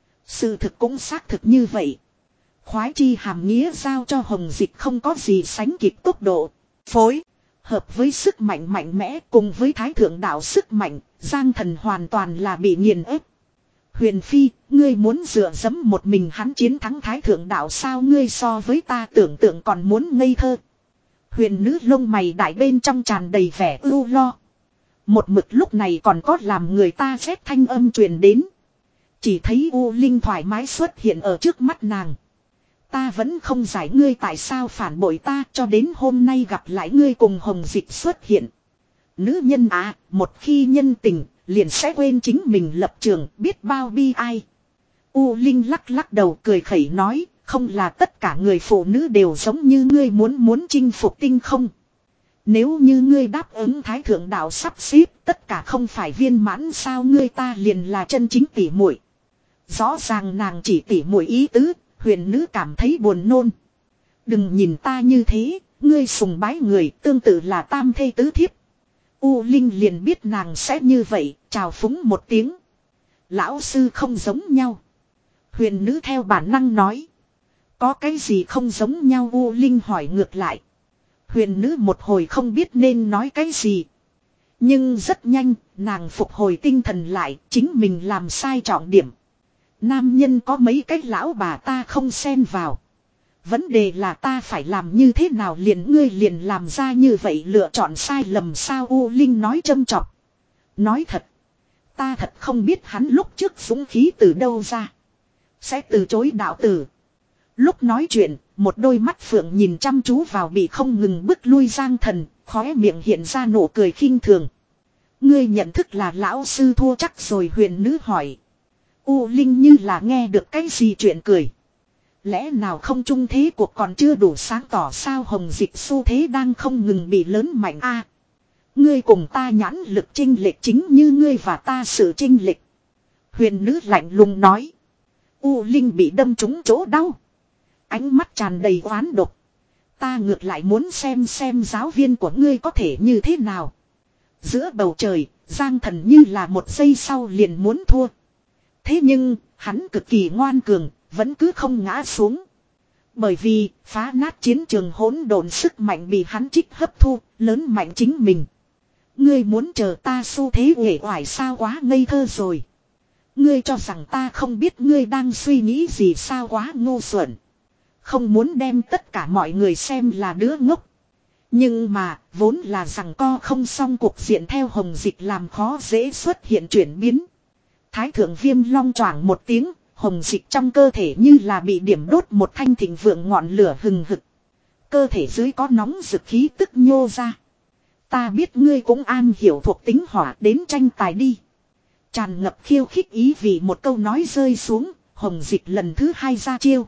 Speaker 1: Sự thực cũng xác thực như vậy. Khoái chi hàm nghĩa giao cho Hồng Dịch không có gì sánh kịp tốc độ, phối. Hợp với sức mạnh mạnh mẽ cùng với thái thượng đạo sức mạnh, Giang Thần hoàn toàn là bị nghiền ép. Huyền Phi, ngươi muốn dựa dẫm một mình hắn chiến thắng thái thượng đạo sao ngươi so với ta tưởng tượng còn muốn ngây thơ. Huyền nữ lông mày đại bên trong tràn đầy vẻ ưu lo. Một mực lúc này còn có làm người ta rét thanh âm truyền đến. Chỉ thấy U Linh thoải mái xuất hiện ở trước mắt nàng. Ta vẫn không giải ngươi tại sao phản bội ta cho đến hôm nay gặp lại ngươi cùng Hồng Dịch xuất hiện. Nữ nhân à, một khi nhân tình, liền sẽ quên chính mình lập trường biết bao bi ai. U Linh lắc lắc đầu cười khẩy nói, không là tất cả người phụ nữ đều giống như ngươi muốn muốn chinh phục tinh không. Nếu như ngươi đáp ứng thái thượng đạo sắp xếp tất cả không phải viên mãn sao ngươi ta liền là chân chính tỉ muội. Rõ ràng nàng chỉ tỉ muội ý tứ, huyền nữ cảm thấy buồn nôn. Đừng nhìn ta như thế, ngươi sùng bái người tương tự là tam thê tứ thiếp. U Linh liền biết nàng sẽ như vậy, chào phúng một tiếng. Lão sư không giống nhau. Huyền nữ theo bản năng nói. Có cái gì không giống nhau U Linh hỏi ngược lại. Huyền nữ một hồi không biết nên nói cái gì. Nhưng rất nhanh, nàng phục hồi tinh thần lại, chính mình làm sai trọng điểm. Nam nhân có mấy cái lão bà ta không xen vào. Vấn đề là ta phải làm như thế nào liền ngươi liền làm ra như vậy lựa chọn sai lầm sao U Linh nói châm chọc. Nói thật. Ta thật không biết hắn lúc trước dũng khí từ đâu ra. Sẽ từ chối đạo tử. Lúc nói chuyện, một đôi mắt phượng nhìn chăm chú vào bị không ngừng bước lui Giang Thần, khóe miệng hiện ra nụ cười khinh thường. Ngươi nhận thức là lão sư thua chắc rồi huyền nữ hỏi. U Linh như là nghe được cái gì chuyện cười. Lẽ nào không chung thế cuộc còn chưa đủ sáng tỏ sao hồng dịch xu thế đang không ngừng bị lớn mạnh a. Ngươi cùng ta nhãn lực chênh lệch chính như ngươi và ta sự chênh lệch. Huyền nữ lạnh lùng nói. U Linh bị đâm trúng chỗ đau. Ánh mắt tràn đầy oán độc. Ta ngược lại muốn xem xem giáo viên của ngươi có thể như thế nào. Giữa bầu trời, Giang Thần như là một giây sau liền muốn thua. Thế nhưng, hắn cực kỳ ngoan cường, vẫn cứ không ngã xuống. Bởi vì, phá nát chiến trường hỗn độn sức mạnh bị hắn trích hấp thu, lớn mạnh chính mình. Ngươi muốn chờ ta xu thế uể oải sao quá ngây thơ rồi. Ngươi cho rằng ta không biết ngươi đang suy nghĩ gì sao quá ngu xuẩn. Không muốn đem tất cả mọi người xem là đứa ngốc. Nhưng mà, vốn là rằng co không xong cuộc diện theo hồng dịch làm khó dễ xuất hiện chuyển biến. Thái thượng viêm long choảng một tiếng, hồng dịch trong cơ thể như là bị điểm đốt một thanh thịnh vượng ngọn lửa hừng hực. Cơ thể dưới có nóng rực khí tức nhô ra. Ta biết ngươi cũng an hiểu thuộc tính hỏa đến tranh tài đi. Tràn ngập khiêu khích ý vì một câu nói rơi xuống, hồng dịch lần thứ hai ra chiêu.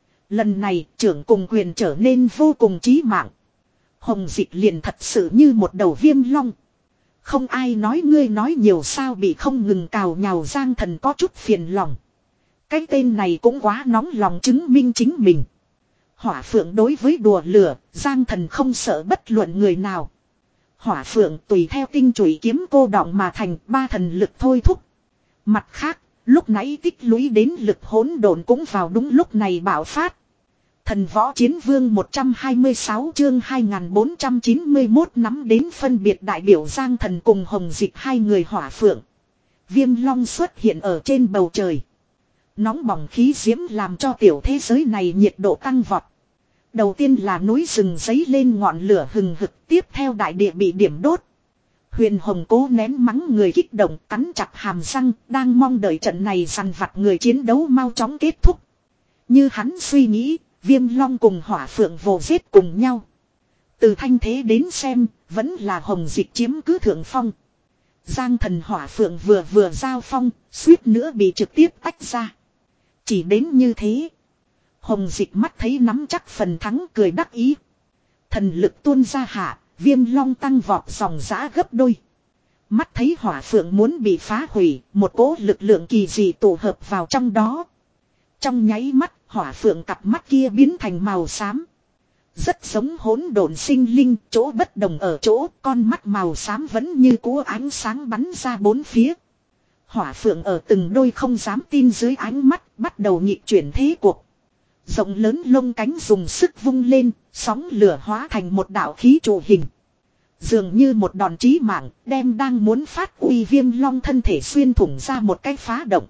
Speaker 1: Lần này trưởng cùng quyền trở nên vô cùng chí mạng. Hồng dịch liền thật sự như một đầu viêm long. Không ai nói ngươi nói nhiều sao bị không ngừng cào nhào Giang Thần có chút phiền lòng. Cái tên này cũng quá nóng lòng chứng minh chính mình. Hỏa phượng đối với đùa lửa, Giang Thần không sợ bất luận người nào. Hỏa phượng tùy theo tinh chủy kiếm cô đọng mà thành ba thần lực thôi thúc. Mặt khác, lúc nãy tích lũy đến lực hỗn độn cũng vào đúng lúc này bạo phát. Thần võ chiến vương một trăm hai mươi sáu chương hai nghìn bốn trăm chín mươi mốt nắm đến phân biệt đại biểu Giang Thần cùng hồng dịch hai người hỏa phượng. Viêm long xuất hiện ở trên bầu trời. Nóng bỏng khí diễm làm cho tiểu thế giới này nhiệt độ tăng vọt. Đầu tiên là núi rừng giấy lên ngọn lửa hừng hực, tiếp theo đại địa bị điểm đốt. Huyền Hồng cố nén mắng người kích động, cắn chặt hàm răng, đang mong đợi trận này săn vặt người chiến đấu mau chóng kết thúc. Như hắn suy nghĩ, Viêm Long cùng Hỏa Phượng vồ giết cùng nhau. Từ thanh thế đến xem, vẫn là hồng dịch chiếm cứ thượng phong. Giang Thần Hỏa Phượng vừa vừa giao phong, suýt nữa bị trực tiếp tách ra. Chỉ đến như thế. Hồng dịch mắt thấy nắm chắc phần thắng cười đắc ý. Thần lực tuôn ra hạ, Viêm Long tăng vọt dòng giã gấp đôi. Mắt thấy Hỏa Phượng muốn bị phá hủy, một cỗ lực lượng kỳ dị tụ hợp vào trong đó. Trong nháy mắt, Hỏa Phượng cặp mắt kia biến thành màu xám. Rất giống hỗn độn sinh linh, chỗ bất đồng ở chỗ, con mắt màu xám vẫn như cú ánh sáng bắn ra bốn phía. Hỏa Phượng ở từng đôi không dám tin dưới ánh mắt, bắt đầu nhịp chuyển thế cuộc. Rộng lớn lông cánh dùng sức vung lên, sóng lửa hóa thành một đạo khí trụ hình. Dường như một đòn chí mạng, đem đang muốn phát uy Viêm Long thân thể xuyên thủng ra một cái phá động.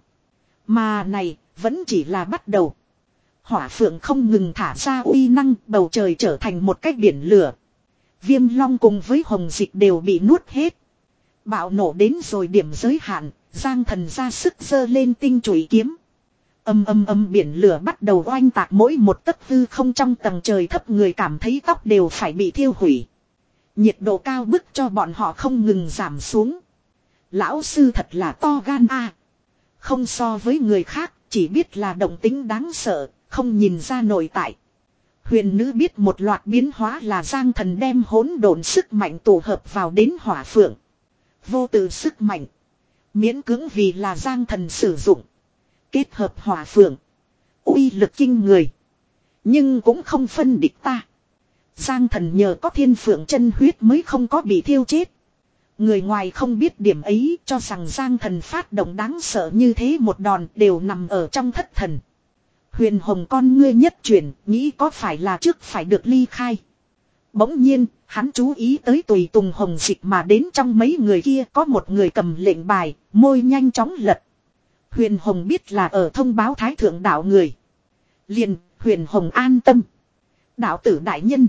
Speaker 1: Mà này, vẫn chỉ là bắt đầu. Hỏa Phượng không ngừng thả ra uy năng, bầu trời trở thành một cái biển lửa. Viêm Long cùng với hồng dịch đều bị nuốt hết. Bạo nổ đến rồi điểm giới hạn, Giang Thần ra sức giơ lên tinh chủy kiếm. Âm âm âm biển lửa bắt đầu oanh tạc mỗi một tấc hư không trong tầng trời thấp, người cảm thấy tóc đều phải bị thiêu hủy. Nhiệt độ cao bức cho bọn họ không ngừng giảm xuống. Lão sư thật là to gan a. À. Không so với người khác, chỉ biết là động tính đáng sợ, không nhìn ra nội tại. Huyền nữ biết một loạt biến hóa là Giang Thần đem hỗn độn sức mạnh tụ hợp vào đến Hỏa Phượng. Vô tự sức mạnh. Miễn cưỡng vì là Giang Thần sử dụng. Kết hợp hỏa phượng. Uy lực kinh người. Nhưng cũng không phân địch ta. Giang thần nhờ có thiên phượng chân huyết mới không có bị thiêu chết. Người ngoài không biết điểm ấy, cho rằng Giang thần phát động đáng sợ như thế một đòn đều nằm ở trong thất thần. Huyền hồng con ngươi nhất chuyển, nghĩ có phải là trước phải được ly khai. Bỗng nhiên, hắn chú ý tới tùy tùng hồng dịch mà đến trong mấy người kia có một người cầm lệnh bài, môi nhanh chóng lật. Huyền hồng biết là ở thông báo thái thượng đạo người. Liền, huyền hồng an tâm. Đạo tử đại nhân.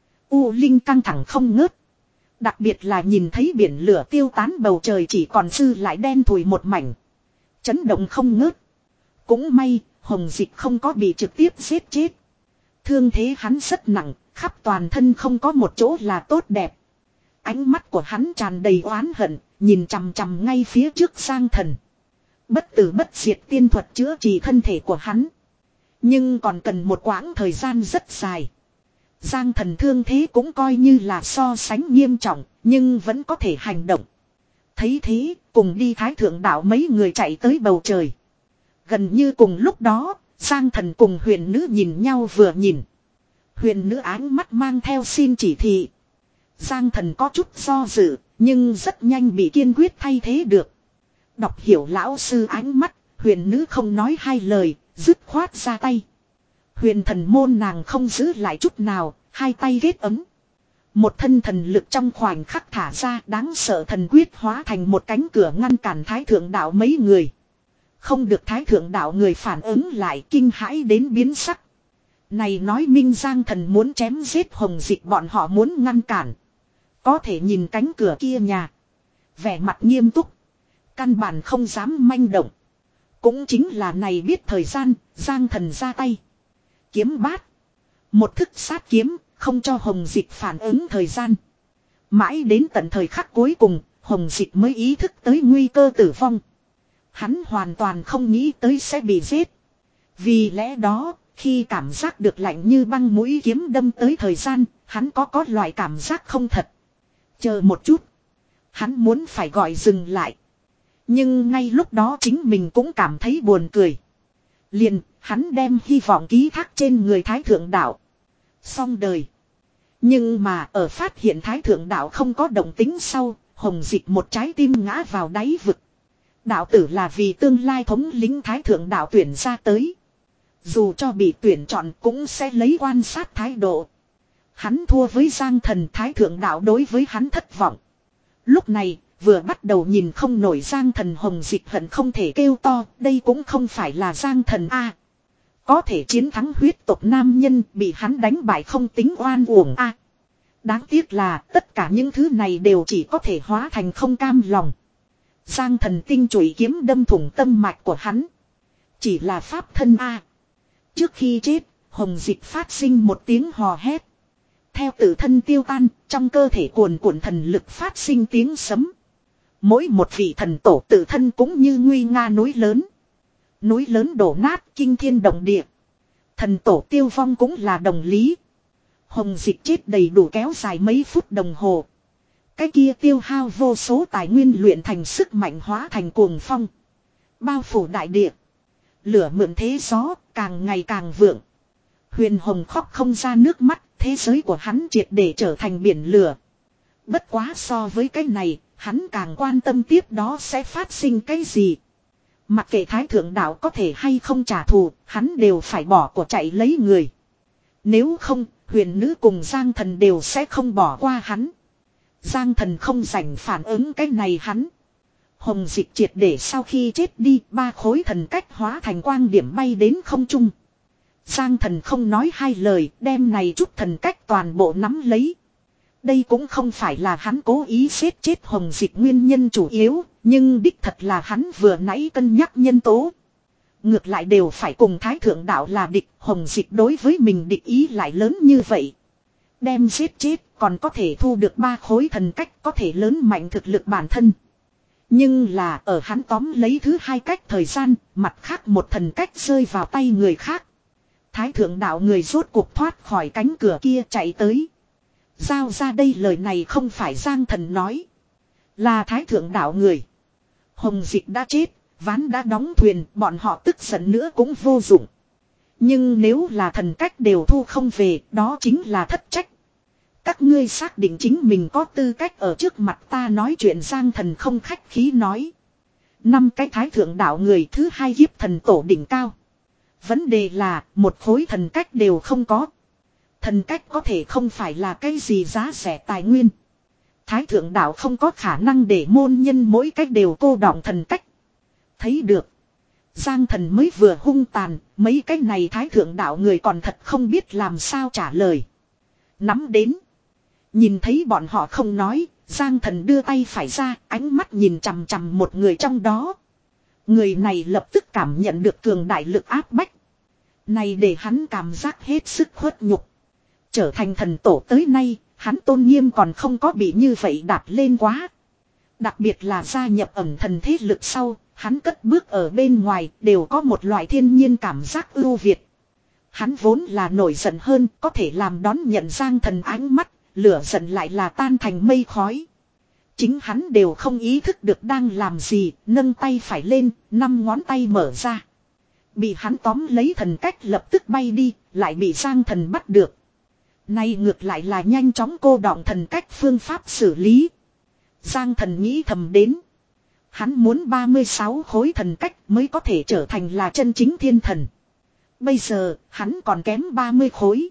Speaker 1: U Linh căng thẳng không ngớt. Đặc biệt là nhìn thấy biển lửa tiêu tán, bầu trời chỉ còn dư lại đen thùi một mảnh. Chấn động không ngớt. Cũng may, hồng dịch không có bị trực tiếp giết chết. Thương thế hắn rất nặng, khắp toàn thân không có một chỗ là tốt đẹp. Ánh mắt của hắn tràn đầy oán hận, nhìn chằm chằm ngay phía trước Giang thần. Bất tử bất diệt tiên thuật chữa trị thân thể của hắn. Nhưng còn cần một quãng thời gian rất dài. Giang thần thương thế cũng coi như là so sánh nghiêm trọng, nhưng vẫn có thể hành động. Thấy thế, cùng đi thái thượng đạo mấy người chạy tới bầu trời. Gần như cùng lúc đó, Giang thần cùng huyền nữ nhìn nhau vừa nhìn. Huyền nữ ánh mắt mang theo xin chỉ thị. Giang thần có chút do dự, nhưng rất nhanh bị kiên quyết thay thế được. Đọc hiểu lão sư ánh mắt, huyền nữ không nói hai lời, dứt khoát ra tay. Huyền thần môn nàng không giữ lại chút nào, hai tay ghét ấm. Một thân thần lực trong khoảnh khắc thả ra, đáng sợ thần quyết hóa thành một cánh cửa ngăn cản thái thượng đạo mấy người. Không được thái thượng đạo người phản ứng lại, kinh hãi đến biến sắc. Này nói minh Giang thần muốn chém giết hồng dịch, bọn họ muốn ngăn cản. Có thể nhìn cánh cửa kia nhà. Vẻ mặt nghiêm túc. Căn bản không dám manh động. Cũng chính là này biết thời gian, Giang thần ra tay. Kiếm bát. Một thức sát kiếm, không cho hồng dịch phản ứng thời gian. Mãi đến tận thời khắc cuối cùng, hồng dịch mới ý thức tới nguy cơ tử vong. Hắn hoàn toàn không nghĩ tới sẽ bị giết. Vì lẽ đó, khi cảm giác được lạnh như băng mũi kiếm đâm tới thời gian, hắn có có loại cảm giác không thật. Chờ một chút. Hắn muốn phải gọi dừng lại. Nhưng ngay lúc đó chính mình cũng cảm thấy buồn cười. Liền, hắn đem hy vọng ký thác trên người thái thượng đạo. Xong đời. Nhưng mà ở phát hiện thái thượng đạo không có động tính sau, hồng dịch một trái tim ngã vào đáy vực. Đạo tử là vì tương lai thống lĩnh thái thượng đạo tuyển ra tới. Dù cho bị tuyển chọn cũng sẽ lấy quan sát thái độ. Hắn thua với Giang thần, thái thượng đạo đối với hắn thất vọng. Lúc này, vừa bắt đầu nhìn không nổi Giang thần hồng dịch hận không thể kêu to, đây cũng không phải là Giang thần a. Có thể chiến thắng huyết tộc nam nhân, bị hắn đánh bại không tính oan uổng a. Đáng tiếc là tất cả những thứ này đều chỉ có thể hóa thành không cam lòng. Giang thần tinh chùy kiếm đâm thủng tâm mạch của hắn. Chỉ là pháp thân a. Trước khi chết, hồng dịch phát sinh một tiếng hò hét. Theo tự thân tiêu tan, trong cơ thể cuồn cuộn thần lực phát sinh tiếng sấm. Mỗi một vị thần tổ tự thân cũng như nguy nga núi lớn. Núi lớn đổ nát, kinh thiên động địa. Thần tổ tiêu vong cũng là đồng lý. Hồng dịch chết đầy đủ kéo dài mấy phút đồng hồ. Cái kia tiêu hao vô số tài nguyên luyện thành sức mạnh hóa thành cuồng phong. Bao phủ đại địa. Lửa mượn thế gió, càng ngày càng vượng. Huyền hồng khóc không ra nước mắt, thế giới của hắn triệt để trở thành biển lửa. Bất quá so với cái này, hắn càng quan tâm tiếp đó sẽ phát sinh cái gì. Mặc kệ thái thượng đạo có thể hay không trả thù, hắn đều phải bỏ của chạy lấy người. Nếu không, huyền nữ cùng Giang thần đều sẽ không bỏ qua hắn. Giang thần không rảnh phản ứng cái này hắn. Hồng dịch triệt để sau khi chết đi, ba khối thần cách hóa thành quang điểm bay đến không trung. Giang thần không nói hai lời, đem này chút thần cách toàn bộ nắm lấy. Đây cũng không phải là hắn cố ý giết chết hồng dịch nguyên nhân chủ yếu, nhưng đích thật là hắn vừa nãy cân nhắc nhân tố. Ngược lại đều phải cùng thái thượng đạo là địch, hồng dịch đối với mình địch ý lại lớn như vậy. Đem giết chết còn có thể thu được ba khối thần cách, có thể lớn mạnh thực lực bản thân. Nhưng là ở hắn tóm lấy thứ hai cách thời gian, mặt khác một thần cách rơi vào tay người khác. Thái thượng đạo người rốt cuộc thoát khỏi cánh cửa kia chạy tới. Giao ra đây, lời này không phải Giang thần nói. Là thái thượng đạo người. Hồng dịch đã chết, Ván đã đóng thuyền, bọn họ tức giận nữa cũng vô dụng. Nhưng nếu là thần cách đều thu không về, đó chính là thất trách. Các ngươi xác định chính mình có tư cách ở trước mặt ta nói chuyện, Giang Thần không khách khí nói. Năm cái thái thượng đạo người thứ hai kiếp thần tổ đỉnh cao. Vấn đề là một khối thần cách đều không có. Thần cách có thể không phải là cái gì giá rẻ tài nguyên. Thái thượng đạo không có khả năng để môn nhân mỗi cách đều cô đọng thần cách. Thấy được. Giang Thần mới vừa hung tàn, mấy cái này thái thượng đạo người còn thật không biết làm sao trả lời. Nắm đến. Nhìn thấy bọn họ không nói, Giang Thần đưa tay phải ra, ánh mắt nhìn chằm chằm một người trong đó. Người này lập tức cảm nhận được cường đại lực áp bách. Này để hắn cảm giác hết sức khuất nhục. Trở thành thần tổ tới nay, hắn tôn nghiêm còn không có bị như vậy đạp lên quá. Đặc biệt là gia nhập ẩn thần thế lực sau, hắn cất bước ở bên ngoài đều có một loại thiên nhiên cảm giác ưu việt. Hắn vốn là nổi giận hơn, có thể làm đón nhận Giang Thần ánh mắt, lửa giận lại là tan thành mây khói. Chính hắn đều không ý thức được đang làm gì, nâng tay phải lên, năm ngón tay mở ra. Bị hắn tóm lấy thần cách lập tức bay đi, lại bị Giang Thần bắt được. Nay ngược lại là nhanh chóng cô đọng thần cách phương pháp xử lý. Giang Thần nghĩ thầm đến. Hắn muốn ba mươi sáu khối thần cách mới có thể trở thành là chân chính thiên thần. Bây giờ, hắn còn kém ba mươi khối.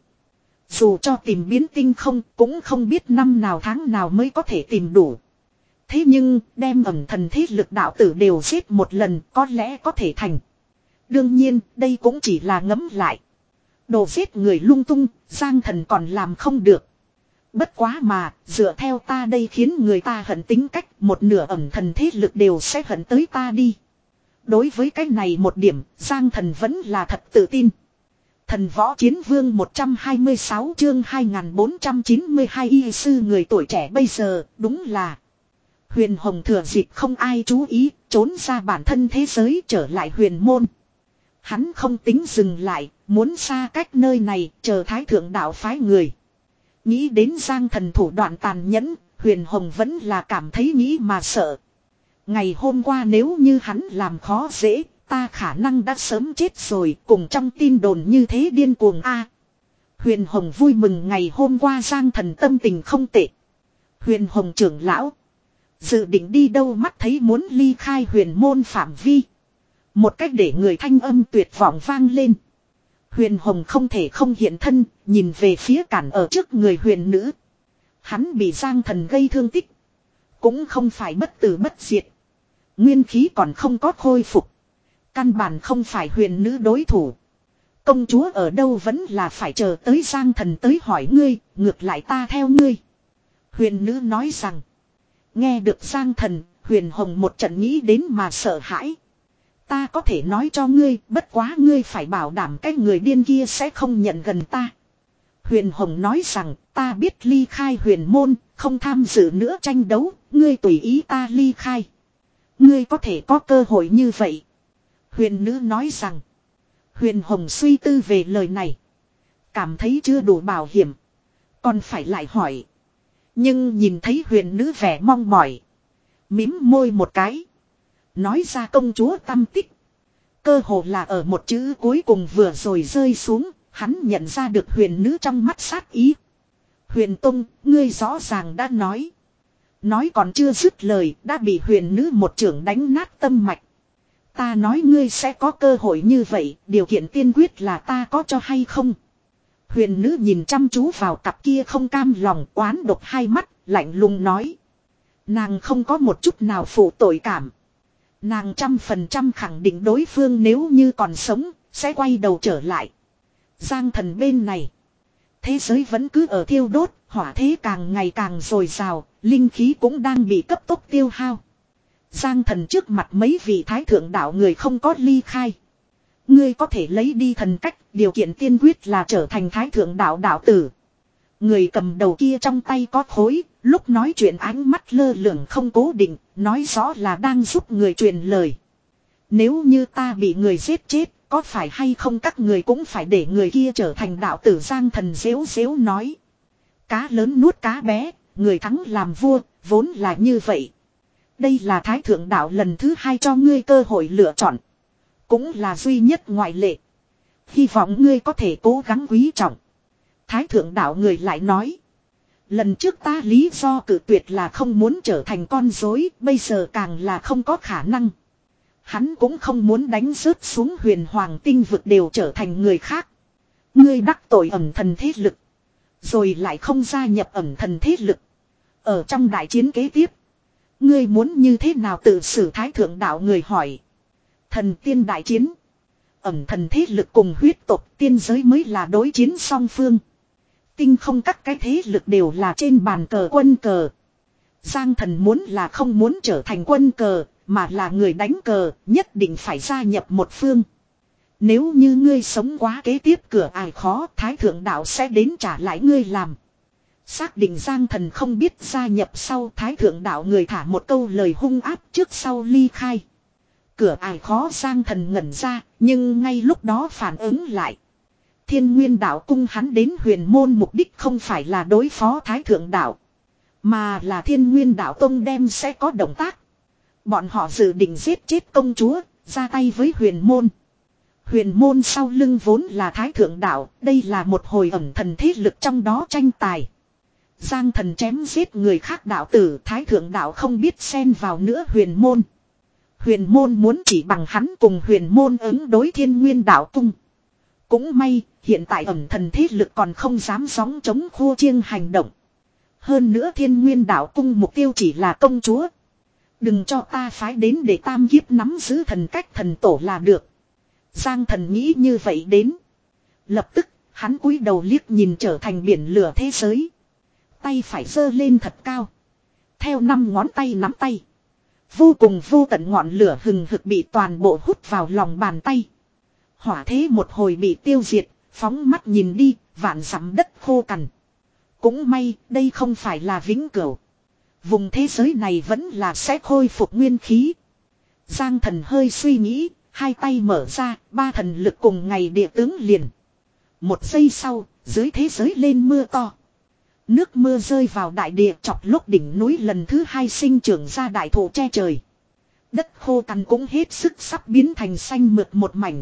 Speaker 1: Dù cho tìm biến tinh không, cũng không biết năm nào tháng nào mới có thể tìm đủ. Thế nhưng, đem ẩn thần thế lực đạo tử đều giết một lần, có lẽ có thể thành. Đương nhiên, đây cũng chỉ là ngấm lại. Đồ giết người lung tung, Giang Thần còn làm không được. Bất quá mà, dựa theo ta đây khiến người ta hận tính cách, một nửa ẩn thần thế lực đều sẽ hận tới ta đi. Đối với cái này một điểm, Giang Thần vẫn là thật tự tin. Thần võ chiến vương một trăm hai mươi sáu chương hai nghìn bốn trăm chín mươi hai y sư người tuổi trẻ bây giờ, đúng là. Huyền Hồng thừa dịp không ai chú ý, trốn ra bản thân thế giới trở lại huyền môn. Hắn không tính dừng lại, muốn xa cách nơi này, chờ thái thượng đạo phái người. Nghĩ đến Giang Thần thủ đoạn tàn nhẫn, Huyền Hồng vẫn là cảm thấy nghĩ mà sợ. Ngày hôm qua nếu như hắn làm khó dễ, ta khả năng đã sớm chết rồi, cùng trong tin đồn như thế điên cuồng a. Huyền Hồng vui mừng ngày hôm qua Giang Thần tâm tình không tệ. Huyền Hồng trưởng lão, dự định đi đâu, mắt thấy muốn ly khai huyền môn phạm vi. Một cách để người thanh âm tuyệt vọng vang lên. Huyền Hồng không thể không hiện thân, nhìn về phía cản ở trước người huyền nữ. Hắn bị Giang Thần gây thương tích. Cũng không phải bất tử bất diệt. Nguyên khí còn không có khôi phục. Căn bản không phải huyền nữ đối thủ. Công chúa ở đâu vẫn là phải chờ tới Giang Thần tới hỏi ngươi, ngược lại ta theo ngươi. Huyền nữ nói rằng. Nghe được Giang Thần, Huyền Hồng một trận nghĩ đến mà sợ hãi. Ta có thể nói cho ngươi, bất quá ngươi phải bảo đảm cái người điên kia sẽ không nhận gần ta. Huyền Hồng nói rằng, ta biết ly khai huyền môn, không tham dự nữa tranh đấu, ngươi tùy ý ta ly khai. Ngươi có thể có cơ hội như vậy. Huyền nữ nói rằng, Huyền Hồng suy tư về lời này. Cảm thấy chưa đủ bảo hiểm. Còn phải lại hỏi. Nhưng nhìn thấy huyền nữ vẻ mong mỏi. Mím môi một cái. Nói ra công chúa tâm tích. Cơ hồ là ở một chữ cuối cùng vừa rồi rơi xuống. Hắn nhận ra được huyền nữ trong mắt sát ý. Huyền Tông, ngươi rõ ràng đã nói. Nói còn chưa dứt lời, đã bị huyền nữ một trưởng đánh nát tâm mạch. Ta nói ngươi sẽ có cơ hội như vậy, điều kiện tiên quyết là ta có cho hay không. Huyền nữ nhìn chăm chú vào cặp kia không cam lòng oán độc hai mắt, lạnh lùng nói. Nàng không có một chút nào phụ tội cảm. Nàng trăm phần trăm khẳng định đối phương nếu như còn sống, sẽ quay đầu trở lại. Giang Thần bên này. Thế giới vẫn cứ ở thiêu đốt, hỏa thế càng ngày càng dồi dào, linh khí cũng đang bị cấp tốc tiêu hao. Giang Thần trước mặt mấy vị thái thượng đạo người không có ly khai. Ngươi có thể lấy đi thần cách, điều kiện tiên quyết là trở thành thái thượng đạo đạo tử. Người cầm đầu kia trong tay có khối, lúc nói chuyện ánh mắt lơ lửng không cố định, nói rõ là đang giúp người truyền lời. Nếu như ta bị người giết chết, có phải hay không các người cũng phải để người kia trở thành đạo tử. Giang Thần dễu dễu nói. Cá lớn nuốt cá bé, người thắng làm vua, vốn là như vậy. Đây là Thái Thượng Đạo lần thứ hai cho ngươi cơ hội lựa chọn. Cũng là duy nhất ngoại lệ. Hy vọng ngươi có thể cố gắng quý trọng. Thái Thượng Đạo người lại nói. Lần trước ta lý do cự tuyệt là không muốn trở thành con rối, bây giờ càng là không có khả năng. Hắn cũng không muốn đánh rớt xuống huyền hoàng tinh vực đều trở thành người khác. Ngươi đắc tội ẩn thần thế lực. Rồi lại không gia nhập ẩn thần thế lực. Ở trong đại chiến kế tiếp. Ngươi muốn như thế nào tự xử? Thái Thượng Đạo người hỏi. Thần tiên đại chiến. Ẩn thần thế lực cùng huyết tộc tiên giới mới là đối chiến song phương. Tinh không các cái thế lực đều là trên bàn cờ quân cờ. Giang Thần muốn là không muốn trở thành quân cờ, mà là người đánh cờ, nhất định phải gia nhập một phương. Nếu như ngươi sống quá kế tiếp cửa ải khó, Thái Thượng Đạo sẽ đến trả lại ngươi làm. Xác định Giang Thần không biết gia nhập sau, Thái Thượng Đạo người thả một câu lời hung áp trước sau ly khai. Cửa ải khó Giang Thần ngẩn ra, nhưng ngay lúc đó phản ứng lại. Thiên Nguyên Đạo cung hắn đến huyền môn mục đích không phải là đối phó Thái Thượng Đạo, mà là Thiên Nguyên Đạo tông đem sẽ có động tác. Bọn họ dự định giết chết công chúa, ra tay với huyền môn. Huyền môn sau lưng vốn là Thái Thượng Đạo, đây là một hồi ẩn thần thế lực trong đó tranh tài. Giang Thần chém giết người khác đạo tử, Thái Thượng Đạo không biết xen vào nữa huyền môn. Huyền môn muốn chỉ bằng hắn cùng huyền môn ứng đối Thiên Nguyên Đạo cung. Cũng may, hiện tại ẩn thần thế lực còn không dám gióng chống khua chiêng hành động. Hơn nữa Thiên Nguyên Đạo cung mục tiêu chỉ là công chúa. Đừng cho ta phái đến để tam kiếp nắm giữ thần cách thần tổ là được. Giang Thần nghĩ như vậy đến. Lập tức, hắn cúi đầu liếc nhìn trở thành biển lửa thế giới. Tay phải giơ lên thật cao. Theo năm ngón tay nắm tay. Vô cùng vô tận ngọn lửa hừng hực bị toàn bộ hút vào lòng bàn tay. Hỏa thế một hồi bị tiêu diệt, phóng mắt nhìn đi, vạn dặm đất khô cằn. Cũng may, đây không phải là vĩnh cửu. Vùng thế giới này vẫn là sẽ khôi phục nguyên khí. Giang Thần hơi suy nghĩ, hai tay mở ra, ba thần lực cùng ngày địa tướng liền. Một giây sau, dưới thế giới lên mưa to. Nước mưa rơi vào đại địa chọc lúc đỉnh núi lần thứ hai sinh trưởng ra đại thụ che trời. Đất khô cằn cũng hết sức sắp biến thành xanh mượt một mảnh.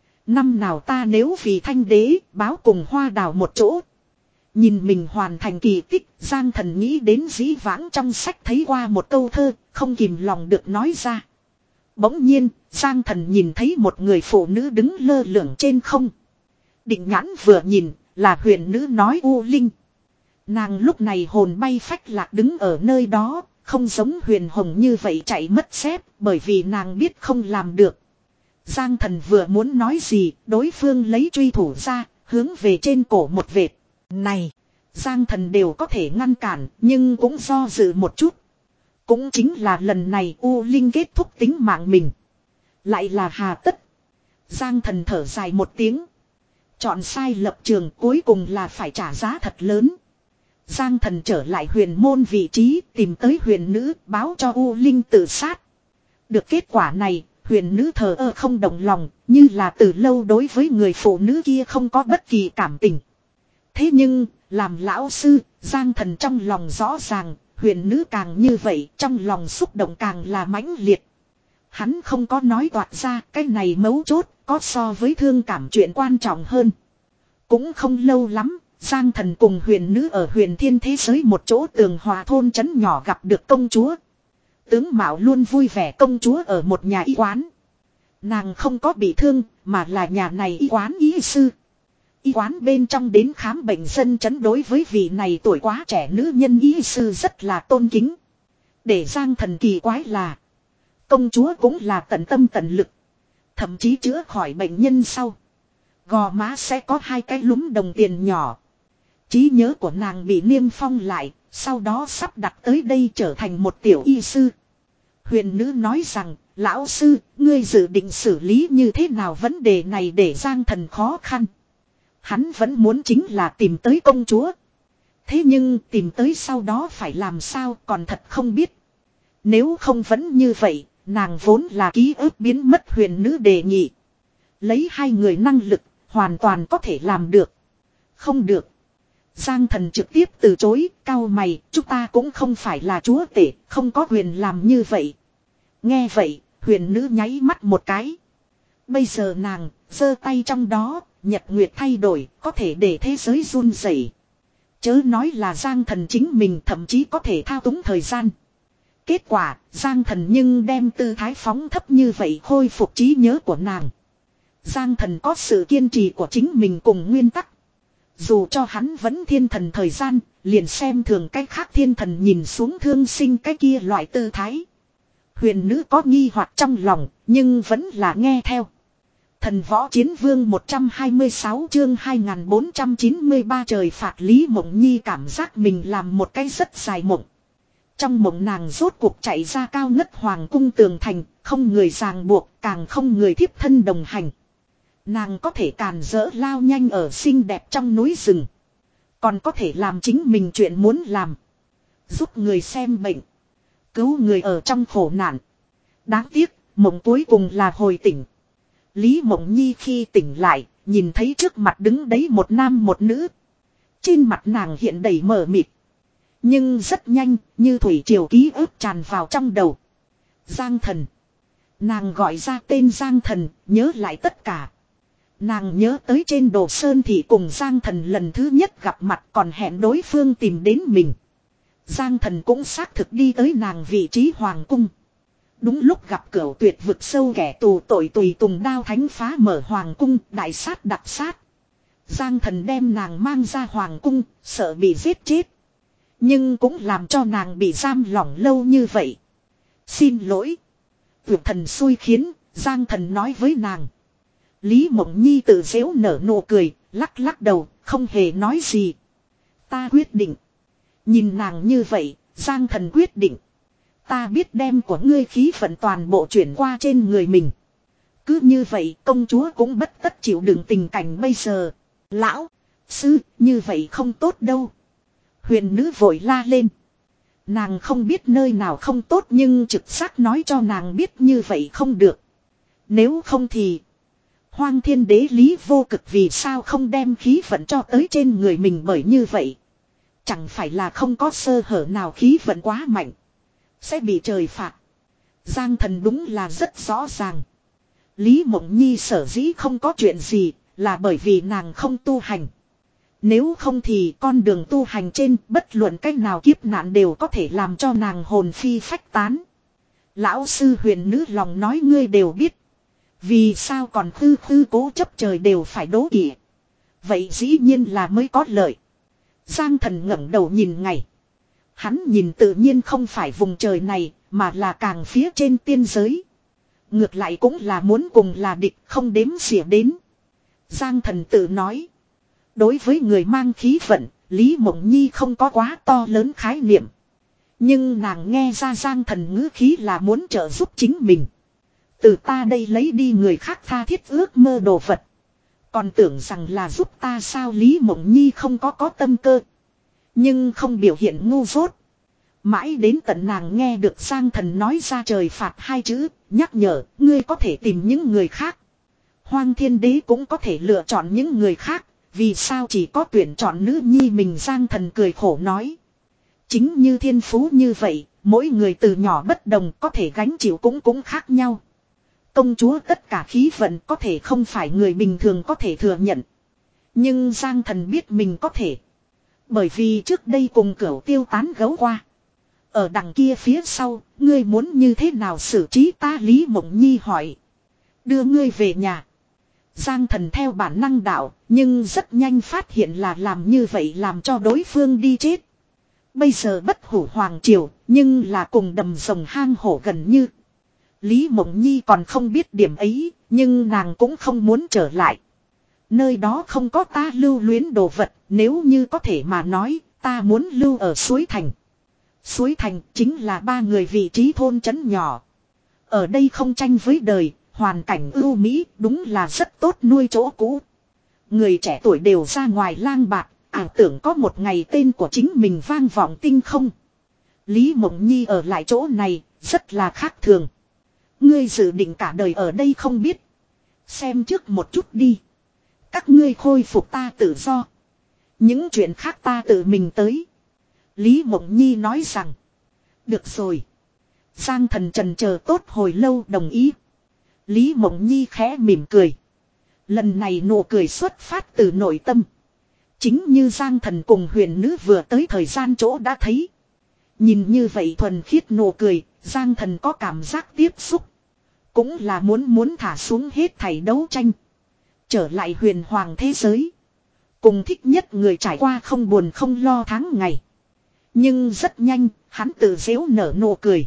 Speaker 1: Năm nào ta nếu vì thanh đế báo cùng hoa đào một chỗ. Nhìn mình hoàn thành kỳ tích, Giang Thần nghĩ đến dĩ vãng trong sách thấy qua một câu thơ, không kìm lòng được nói ra. Bỗng nhiên, Giang Thần nhìn thấy một người phụ nữ đứng lơ lửng trên không. Định nhãn vừa nhìn, là huyền nữ nói U Linh. Nàng lúc này hồn bay phách lạc đứng ở nơi đó, không giống huyền hồng như vậy chạy mất xếp, bởi vì nàng biết không làm được. Giang Thần vừa muốn nói gì, đối phương lấy truy thủ ra, hướng về trên cổ một vệt. Này, Giang Thần đều có thể ngăn cản, nhưng cũng do dự một chút. Cũng chính là lần này U Linh kết thúc tính mạng mình. Lại là hà tất. Giang Thần thở dài một tiếng. Chọn sai lập trường cuối cùng là phải trả giá thật lớn. Giang Thần trở lại huyền môn vị trí, tìm tới huyền nữ, báo cho U Linh tự sát. Được kết quả này, huyền nữ thờ ơ không động lòng, như là từ lâu đối với người phụ nữ kia không có bất kỳ cảm tình. Thế nhưng, làm lão sư, Giang Thần trong lòng rõ ràng, huyền nữ càng như vậy, trong lòng xúc động càng là mãnh liệt. Hắn không có nói toạc ra, cái này mấu chốt, có so với thương cảm chuyện quan trọng hơn. Cũng không lâu lắm, Giang Thần cùng huyền nữ ở huyền thiên thế giới một chỗ tường hòa thôn trấn nhỏ gặp được công chúa. Tướng Mạo luôn vui vẻ công chúa ở một nhà y quán. Nàng không có bị thương, mà là nhà này y quán y sư. Y quán bên trong đến khám bệnh dân trấn đối với vị này tuổi quá trẻ nữ nhân y sư rất là tôn kính. Để Giang Thần kỳ quái là, công chúa cũng là tận tâm tận lực. Thậm chí chữa khỏi bệnh nhân sau, gò má sẽ có hai cái lúm đồng tiền nhỏ. Trí nhớ của nàng bị niêm phong lại, sau đó sắp đặt tới đây trở thành một tiểu y sư. Huyền nữ nói rằng, lão sư, ngươi dự định xử lý như thế nào vấn đề này để Giang Thần khó khăn. Hắn vẫn muốn chính là tìm tới công chúa. Thế nhưng tìm tới sau đó phải làm sao còn thật không biết. Nếu không vẫn như vậy, nàng vốn là ký ức biến mất huyền nữ đề nghị. Lấy hai người năng lực, hoàn toàn có thể làm được. Không được. Giang Thần trực tiếp từ chối, cau mày, chúng ta cũng không phải là chúa tể, không có quyền làm như vậy. Nghe vậy, huyền nữ nháy mắt một cái. Bây giờ nàng, giơ tay trong đó, nhật nguyệt thay đổi, có thể để thế giới run rẩy. Chớ nói là Giang Thần chính mình thậm chí có thể thao túng thời gian. Kết quả, Giang Thần nhưng đem tư thái phóng thấp như vậy khôi phục trí nhớ của nàng. Giang Thần có sự kiên trì của chính mình cùng nguyên tắc. Dù cho hắn vẫn thiên thần thời gian, liền xem thường cái khác thiên thần nhìn xuống thương sinh cái kia loại tư thái. Huyền nữ có nghi hoặc trong lòng, nhưng vẫn là nghe theo. Thần võ chiến vương một trăm hai mươi sáu chương hai nghìn bốn trăm chín mươi ba trời phạt Lý Mộng Nhi cảm giác mình làm một cái rất dài mộng. Trong mộng nàng rốt cuộc chạy ra cao ngất hoàng cung tường thành, không người ràng buộc, càng không người thiếp thân đồng hành. Nàng có thể càn rỡ lao nhanh ở xinh đẹp trong núi rừng. Còn có thể làm chính mình chuyện muốn làm. Giúp người xem bệnh. Cứu người ở trong khổ nạn. Đáng tiếc, mộng cuối cùng là hồi tỉnh. Lý Mộng Nhi khi tỉnh lại, nhìn thấy trước mặt đứng đấy một nam một nữ. Trên mặt nàng hiện đầy mờ mịt. Nhưng rất nhanh, như thủy triều ký ức tràn vào trong đầu. Giang Thần. Nàng gọi ra tên Giang Thần, nhớ lại tất cả. Nàng nhớ tới trên Đồ Sơn thì cùng Giang Thần lần thứ nhất gặp mặt còn hẹn đối phương tìm đến mình. Giang Thần cũng xác thực đi tới nàng vị trí hoàng cung. Đúng lúc gặp cửu tuyệt vực sâu kẻ tù tội tùy tùng đao thánh phá mở hoàng cung, đại sát đặc sát. Giang Thần đem nàng mang ra hoàng cung, sợ bị giết chết. Nhưng cũng làm cho nàng bị giam lỏng lâu như vậy. Xin lỗi. Tuyệt thần xui khiến, Giang Thần nói với nàng. Lý Mộng Nhi tự giễu nở nụ cười, lắc lắc đầu, không hề nói gì. Ta quyết định. Nhìn nàng như vậy, Giang Thần quyết định. Ta biết đem của ngươi khí vận toàn bộ chuyển qua trên người mình. Cứ như vậy công chúa cũng bất tất chịu đựng tình cảnh bây giờ. Lão, sư, như vậy không tốt đâu. Huyền nữ vội la lên. Nàng không biết nơi nào không tốt nhưng trực giác nói cho nàng biết như vậy không được. Nếu không thì... Hoang Thiên Đế Lý Vô Cực vì sao không đem khí vận cho tới trên người mình bởi như vậy. Chẳng phải là không có sơ hở nào khí vận quá mạnh. Sẽ bị trời phạt. Giang Thần đúng là rất rõ ràng. Lý Mộng Nhi sở dĩ không có chuyện gì là bởi vì nàng không tu hành. Nếu không thì con đường tu hành trên bất luận cách nào kiếp nạn đều có thể làm cho nàng hồn phi phách tán. Lão sư huyền nữ lòng nói ngươi đều biết. Vì sao còn tư tư cố chấp trời đều phải đố kỵ. Vậy dĩ nhiên là mới có lợi. Giang Thần ngẩng đầu nhìn ngày. Hắn nhìn tự nhiên không phải vùng trời này, mà là càng phía trên tiên giới. Ngược lại cũng là muốn cùng là địch không đếm xỉa đến. Giang Thần tự nói. Đối với người mang khí vận, Lý Mộng Nhi không có quá to lớn khái niệm. Nhưng nàng nghe ra Giang Thần ngữ khí là muốn trợ giúp chính mình. Từ ta đây lấy đi người khác tha thiết ước mơ đồ vật. Còn tưởng rằng là giúp ta sao Lý Mộng Nhi không có có tâm cơ. Nhưng không biểu hiện ngu dốt. Mãi đến tận nàng nghe được Giang Thần nói ra trời phạt hai chữ, nhắc nhở, ngươi có thể tìm những người khác. Hoang Thiên Đế cũng có thể lựa chọn những người khác, vì sao chỉ có tuyển chọn nữ nhi mình Giang Thần cười khổ nói. Chính như thiên phú như vậy, mỗi người từ nhỏ bất đồng có thể gánh chịu cũng cũng khác nhau. Công chúa tất cả khí vận có thể không phải người bình thường có thể thừa nhận. Nhưng Giang Thần biết mình có thể. Bởi vì trước đây cùng Cửu Tiêu tán gấu qua. Ở đằng kia phía sau, ngươi muốn như thế nào xử trí ta Lý Mộng Nhi hỏi. Đưa ngươi về nhà. Giang Thần theo bản năng đạo, nhưng rất nhanh phát hiện là làm như vậy làm cho đối phương đi chết. Bây giờ bất hủ hoàng triều, nhưng là cùng đầm rồng hang hổ gần như. Lý Mộng Nhi còn không biết điểm ấy, nhưng nàng cũng không muốn trở lại. Nơi đó không có ta lưu luyến đồ vật, nếu như có thể mà nói, ta muốn lưu ở suối thành. Suối thành chính là ba người vị trí thôn trấn nhỏ. Ở đây không tranh với đời, hoàn cảnh ưu mỹ, đúng là rất tốt nuôi chỗ cũ. Người trẻ tuổi đều ra ngoài lang bạc, ảo tưởng có một ngày tên của chính mình vang vọng tinh không. Lý Mộng Nhi ở lại chỗ này, rất là khác thường. Ngươi dự định cả đời ở đây không biết. Xem trước một chút đi. Các ngươi khôi phục ta tự do. Những chuyện khác ta tự mình tới. Lý Mộng Nhi nói rằng. Được rồi. Giang Thần trần chờ tốt hồi lâu đồng ý. Lý Mộng Nhi khẽ mỉm cười. Lần này nụ cười xuất phát từ nội tâm. Chính như Giang Thần cùng huyền nữ vừa tới thời gian chỗ đã thấy. Nhìn như vậy thuần khiết nụ cười, Giang Thần có cảm giác tiếp xúc. Cũng là muốn muốn thả xuống hết thảy đấu tranh. Trở lại huyền hoàng thế giới. Cùng thích nhất người trải qua không buồn không lo tháng ngày. Nhưng rất nhanh, hắn tự giễu nở nụ cười.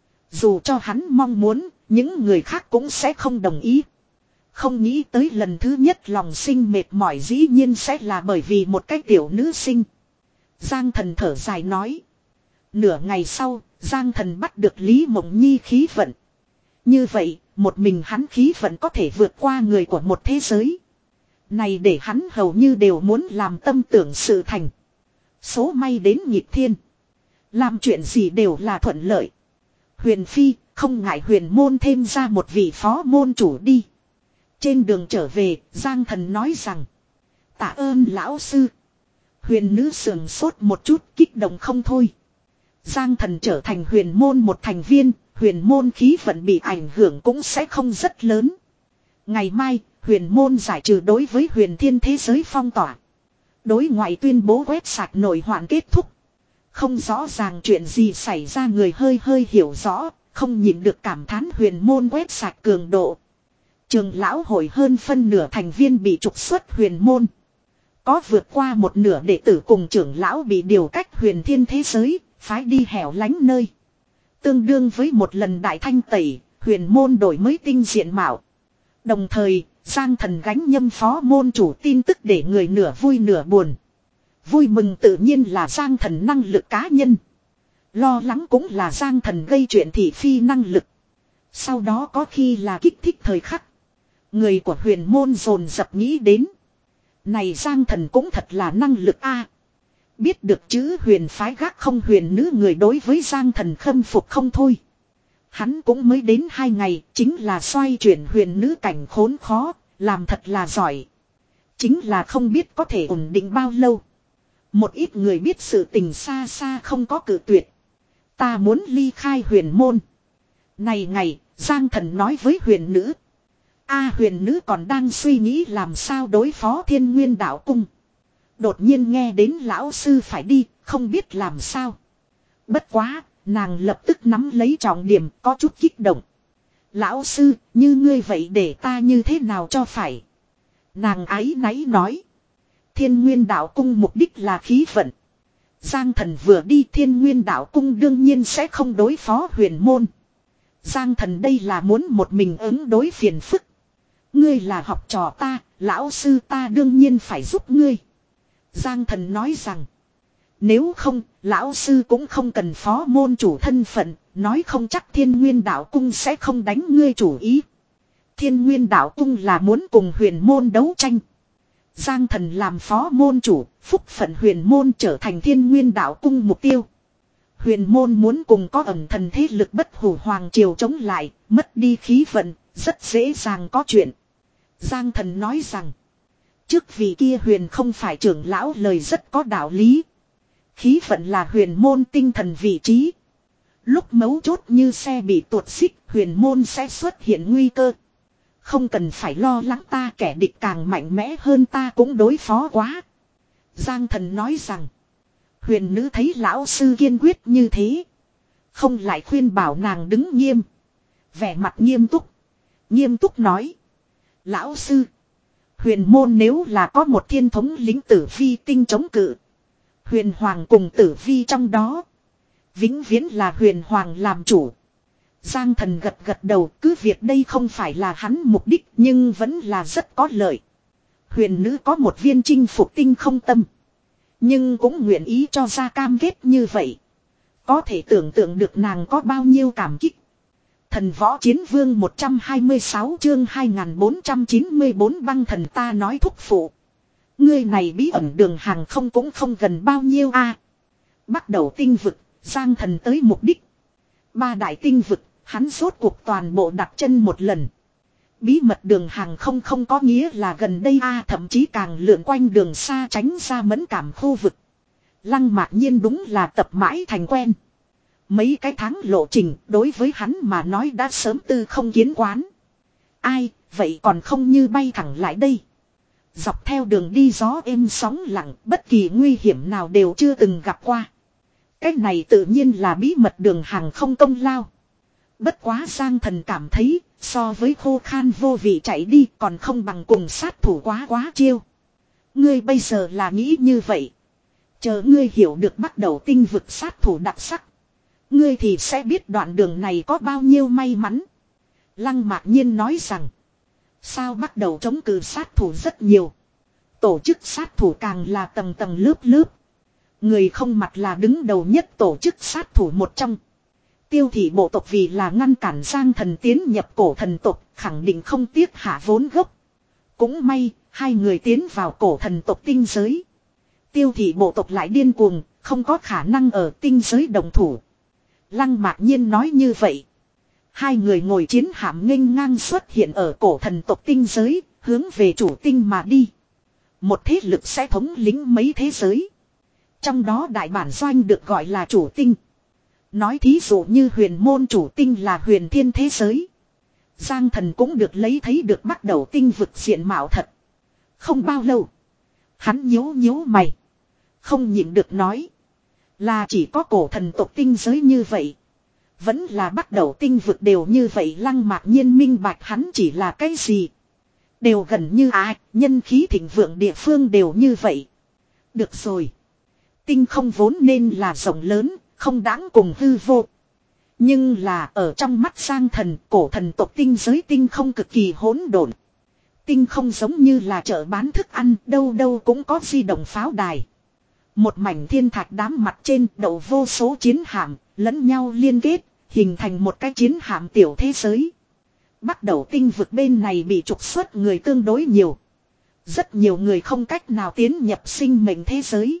Speaker 1: Dù cho hắn mong muốn, những người khác cũng sẽ không đồng ý. Không nghĩ tới lần thứ nhất lòng sinh mệt mỏi dĩ nhiên sẽ là bởi vì một cái tiểu nữ sinh. Giang Thần thở dài nói. Nửa ngày sau, Giang Thần bắt được Lý Mộng Nhi khí vận. Như vậy, một mình hắn khí vận có thể vượt qua người của một thế giới. Này để hắn hầu như đều muốn làm tâm tưởng sự thành. Số may đến nhịp thiên. Làm chuyện gì đều là thuận lợi. Huyền Phi, không ngại huyền môn thêm ra một vị phó môn chủ đi. Trên đường trở về, Giang Thần nói rằng. Tạ ơn lão sư. Huyền nữ sườn sốt một chút kích động không thôi. Giang Thần trở thành huyền môn một thành viên, huyền môn khí vận bị ảnh hưởng cũng sẽ không rất lớn. Ngày mai, huyền môn giải trừ đối với huyền thiên thế giới phong tỏa. Đối ngoại tuyên bố quét sạch nội hoạn kết thúc. Không rõ ràng chuyện gì xảy ra người hơi hơi hiểu rõ, không nhìn được cảm thán huyền môn quét sạch cường độ. Trường lão hội hơn phân nửa thành viên bị trục xuất huyền môn. Có vượt qua một nửa đệ tử cùng trưởng lão bị điều cách huyền thiên thế giới, phái đi hẻo lánh nơi. Tương đương với một lần đại thanh tẩy, huyền môn đổi mới tinh diện mạo. Đồng thời, Giang Thần gánh nhâm phó môn chủ tin tức để người nửa vui nửa buồn. Vui mừng tự nhiên là Giang Thần năng lực cá nhân. Lo lắng cũng là Giang Thần gây chuyện thị phi năng lực. Sau đó có khi là kích thích thời khắc. Người của huyền môn dồn dập nghĩ đến. Này Giang Thần cũng thật là năng lực a. Biết được chữ huyền phái gác không huyền nữ người đối với Giang Thần khâm phục không thôi. Hắn cũng mới đến hai ngày, chính là xoay chuyển huyền nữ cảnh khốn khó, làm thật là giỏi. Chính là không biết có thể ổn định bao lâu. Một ít người biết sự tình xa xa không có cự tuyệt. Ta muốn ly khai huyền môn. Này ngày, Giang Thần nói với huyền nữ. A huyền nữ còn đang suy nghĩ làm sao đối phó Thiên Nguyên Đạo Cung. Đột nhiên nghe đến lão sư phải đi, không biết làm sao. Bất quá, nàng lập tức nắm lấy trọng điểm, có chút kích động. Lão sư, như ngươi vậy để ta như thế nào cho phải. Nàng áy náy nói. Thiên Nguyên Đạo Cung mục đích là khí vận. Giang Thần vừa đi Thiên Nguyên Đạo Cung đương nhiên sẽ không đối phó huyền môn. Giang Thần đây là muốn một mình ứng đối phiền phức. Ngươi là học trò ta, lão sư ta đương nhiên phải giúp ngươi. Giang Thần nói rằng. Nếu không, lão sư cũng không cần phó môn chủ thân phận, nói không chắc Thiên Nguyên Đạo Cung sẽ không đánh ngươi chủ ý. Thiên Nguyên Đạo Cung là muốn cùng huyền môn đấu tranh. Giang Thần làm phó môn chủ, phúc phận huyền môn trở thành Thiên Nguyên Đạo Cung mục tiêu. Huyền môn muốn cùng có ẩn thần thế lực bất hủ hoàng triều chống lại, mất đi khí vận, rất dễ dàng có chuyện. Giang Thần nói rằng, trước vì kia huyền không phải trưởng lão lời rất có đạo lý. Khí vận là huyền môn tinh thần vị trí. Lúc mấu chốt như xe bị tuột xích, huyền môn sẽ xuất hiện nguy cơ. Không cần phải lo lắng ta, kẻ địch càng mạnh mẽ hơn ta cũng đối phó quá. Giang Thần nói rằng, huyền nữ thấy lão sư kiên quyết như thế. Không lại khuyên bảo nàng đứng nghiêm. Vẻ mặt nghiêm túc. Nghiêm túc nói. Lão sư. Huyền môn nếu là có một thiên thống lính tử vi tinh chống cự. Huyền hoàng cùng tử vi trong đó. Vĩnh viễn là huyền hoàng làm chủ. Giang Thần gật gật đầu, cứ việc đây không phải là hắn mục đích nhưng vẫn là rất có lợi. Huyền nữ có một viên chinh phục tinh không tâm. Nhưng cũng nguyện ý cho ra cam kết như vậy. Có thể tưởng tượng được nàng có bao nhiêu cảm kích. Thần võ chiến vương một trăm hai mươi sáu chương hai nghìn bốn trăm chín mươi tư băng thần ta nói thúc phụ. Ngươi này bí ẩn đường hàng không cũng không gần bao nhiêu a. Bắt đầu tinh vực, Giang Thần tới mục đích. Ba đại tinh vực, hắn rốt cuộc toàn bộ đặt chân một lần. Bí mật đường hàng không không có nghĩa là gần đây a, thậm chí càng lượn quanh đường xa tránh ra mẫn cảm khu vực. Lăng Mạc Nhiên đúng là tập mãi thành quen. Mấy cái tháng lộ trình đối với hắn mà nói đã sớm tư không kiến quán. Ai, vậy còn không như bay thẳng lại đây. Dọc theo đường đi gió êm sóng lặng, bất kỳ nguy hiểm nào đều chưa từng gặp qua. Cái này tự nhiên là bí mật đường hàng không công lao. Bất quá Giang Thần cảm thấy, so với khô khan vô vị chạy đi còn không bằng cùng sát thủ quá quá chiêu. Ngươi bây giờ là nghĩ như vậy. Chờ ngươi hiểu được bắt đầu tinh vực sát thủ đặc sắc. Ngươi thì sẽ biết đoạn đường này có bao nhiêu may mắn. Lăng Mạc Nhiên nói rằng. Sao bắt đầu chống cự sát thủ rất nhiều. Tổ chức sát thủ càng là tầng tầng lớp lớp. Người không mặt là đứng đầu nhất tổ chức sát thủ một trong. Tiêu thị bộ tộc vì là ngăn cản Giang Thần tiến nhập cổ thần tộc, khẳng định không tiếc hạ vốn gốc. Cũng may, hai người tiến vào cổ thần tộc tinh giới. Tiêu thị bộ tộc lại điên cuồng, không có khả năng ở tinh giới đồng thủ. Lăng Mạc Nhiên nói như vậy. Hai người ngồi chiến hạm nghênh ngang xuất hiện ở cổ thần tộc tinh giới, hướng về chủ tinh mà đi. Một thế lực sẽ thống lĩnh mấy thế giới. Trong đó đại bản doanh được gọi là chủ tinh. Nói thí dụ như huyền môn chủ tinh là huyền thiên thế giới. Giang Thần cũng được lấy thấy được bắt đầu tinh vực diện mạo thật. Không bao lâu. Hắn nhíu nhíu mày. Không nhịn được nói. Là chỉ có cổ thần tộc tinh giới như vậy. Vẫn là bắt đầu tinh vực đều như vậy. Lăng Mạc Nhiên minh bạch hắn chỉ là cái gì. Đều gần như à, nhân khí thịnh vượng địa phương đều như vậy. Được rồi. Tinh không vốn nên là rộng lớn, không đáng cùng hư vô. Nhưng là ở trong mắt Giang Thần, cổ thần tộc tinh giới tinh không cực kỳ hỗn độn. Tinh không giống như là chợ bán thức ăn, đâu đâu cũng có di động pháo đài. Một mảnh thiên thạch đám mặt trên đậu vô số chiến hạm, lẫn nhau liên kết, hình thành một cái chiến hạm tiểu thế giới. Bắt đầu tinh vực bên này bị trục xuất người tương đối nhiều. Rất nhiều người không cách nào tiến nhập sinh mệnh thế giới.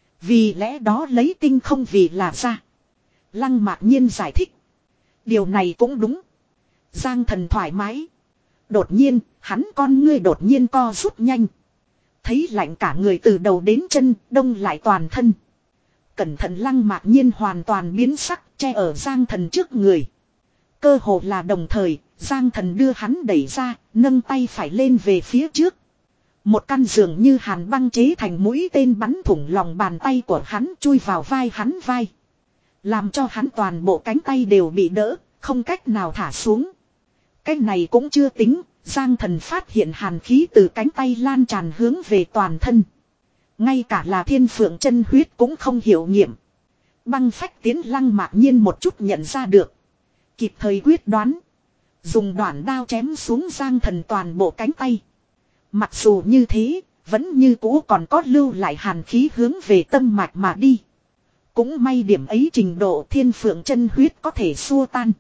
Speaker 1: Vì lẽ đó lấy tinh không vì là ra. Lăng Mạc Nhiên giải thích. Điều này cũng đúng. Giang Thần thoải mái. Đột nhiên, hắn con ngươi đột nhiên co rút nhanh. Thấy lạnh cả người từ đầu đến chân, đông lại toàn thân. Cẩn thận Lăng Mạc Nhiên hoàn toàn biến sắc, che ở Giang Thần trước người. Cơ hồ là đồng thời, Giang Thần đưa hắn đẩy ra, nâng tay phải lên về phía trước. Một căn giường như hàn băng chế thành mũi tên bắn thủng lòng bàn tay của hắn, chui vào vai hắn vai. Làm cho hắn toàn bộ cánh tay đều bị đỡ, không cách nào thả xuống. Cái này cũng chưa tính, Giang Thần phát hiện hàn khí từ cánh tay lan tràn hướng về toàn thân. Ngay cả là thiên phượng chân huyết cũng không hiểu nghiệm. Băng phách tiến Lăng Mạc Nhiên một chút nhận ra được. Kịp thời quyết đoán. Dùng đoạn đao chém xuống Giang Thần toàn bộ cánh tay. Mặc dù như thế, vẫn như cũ còn có lưu lại hàn khí hướng về tâm mạch mà đi. Cũng may điểm ấy trình độ thiên phượng chân huyết có thể xua tan.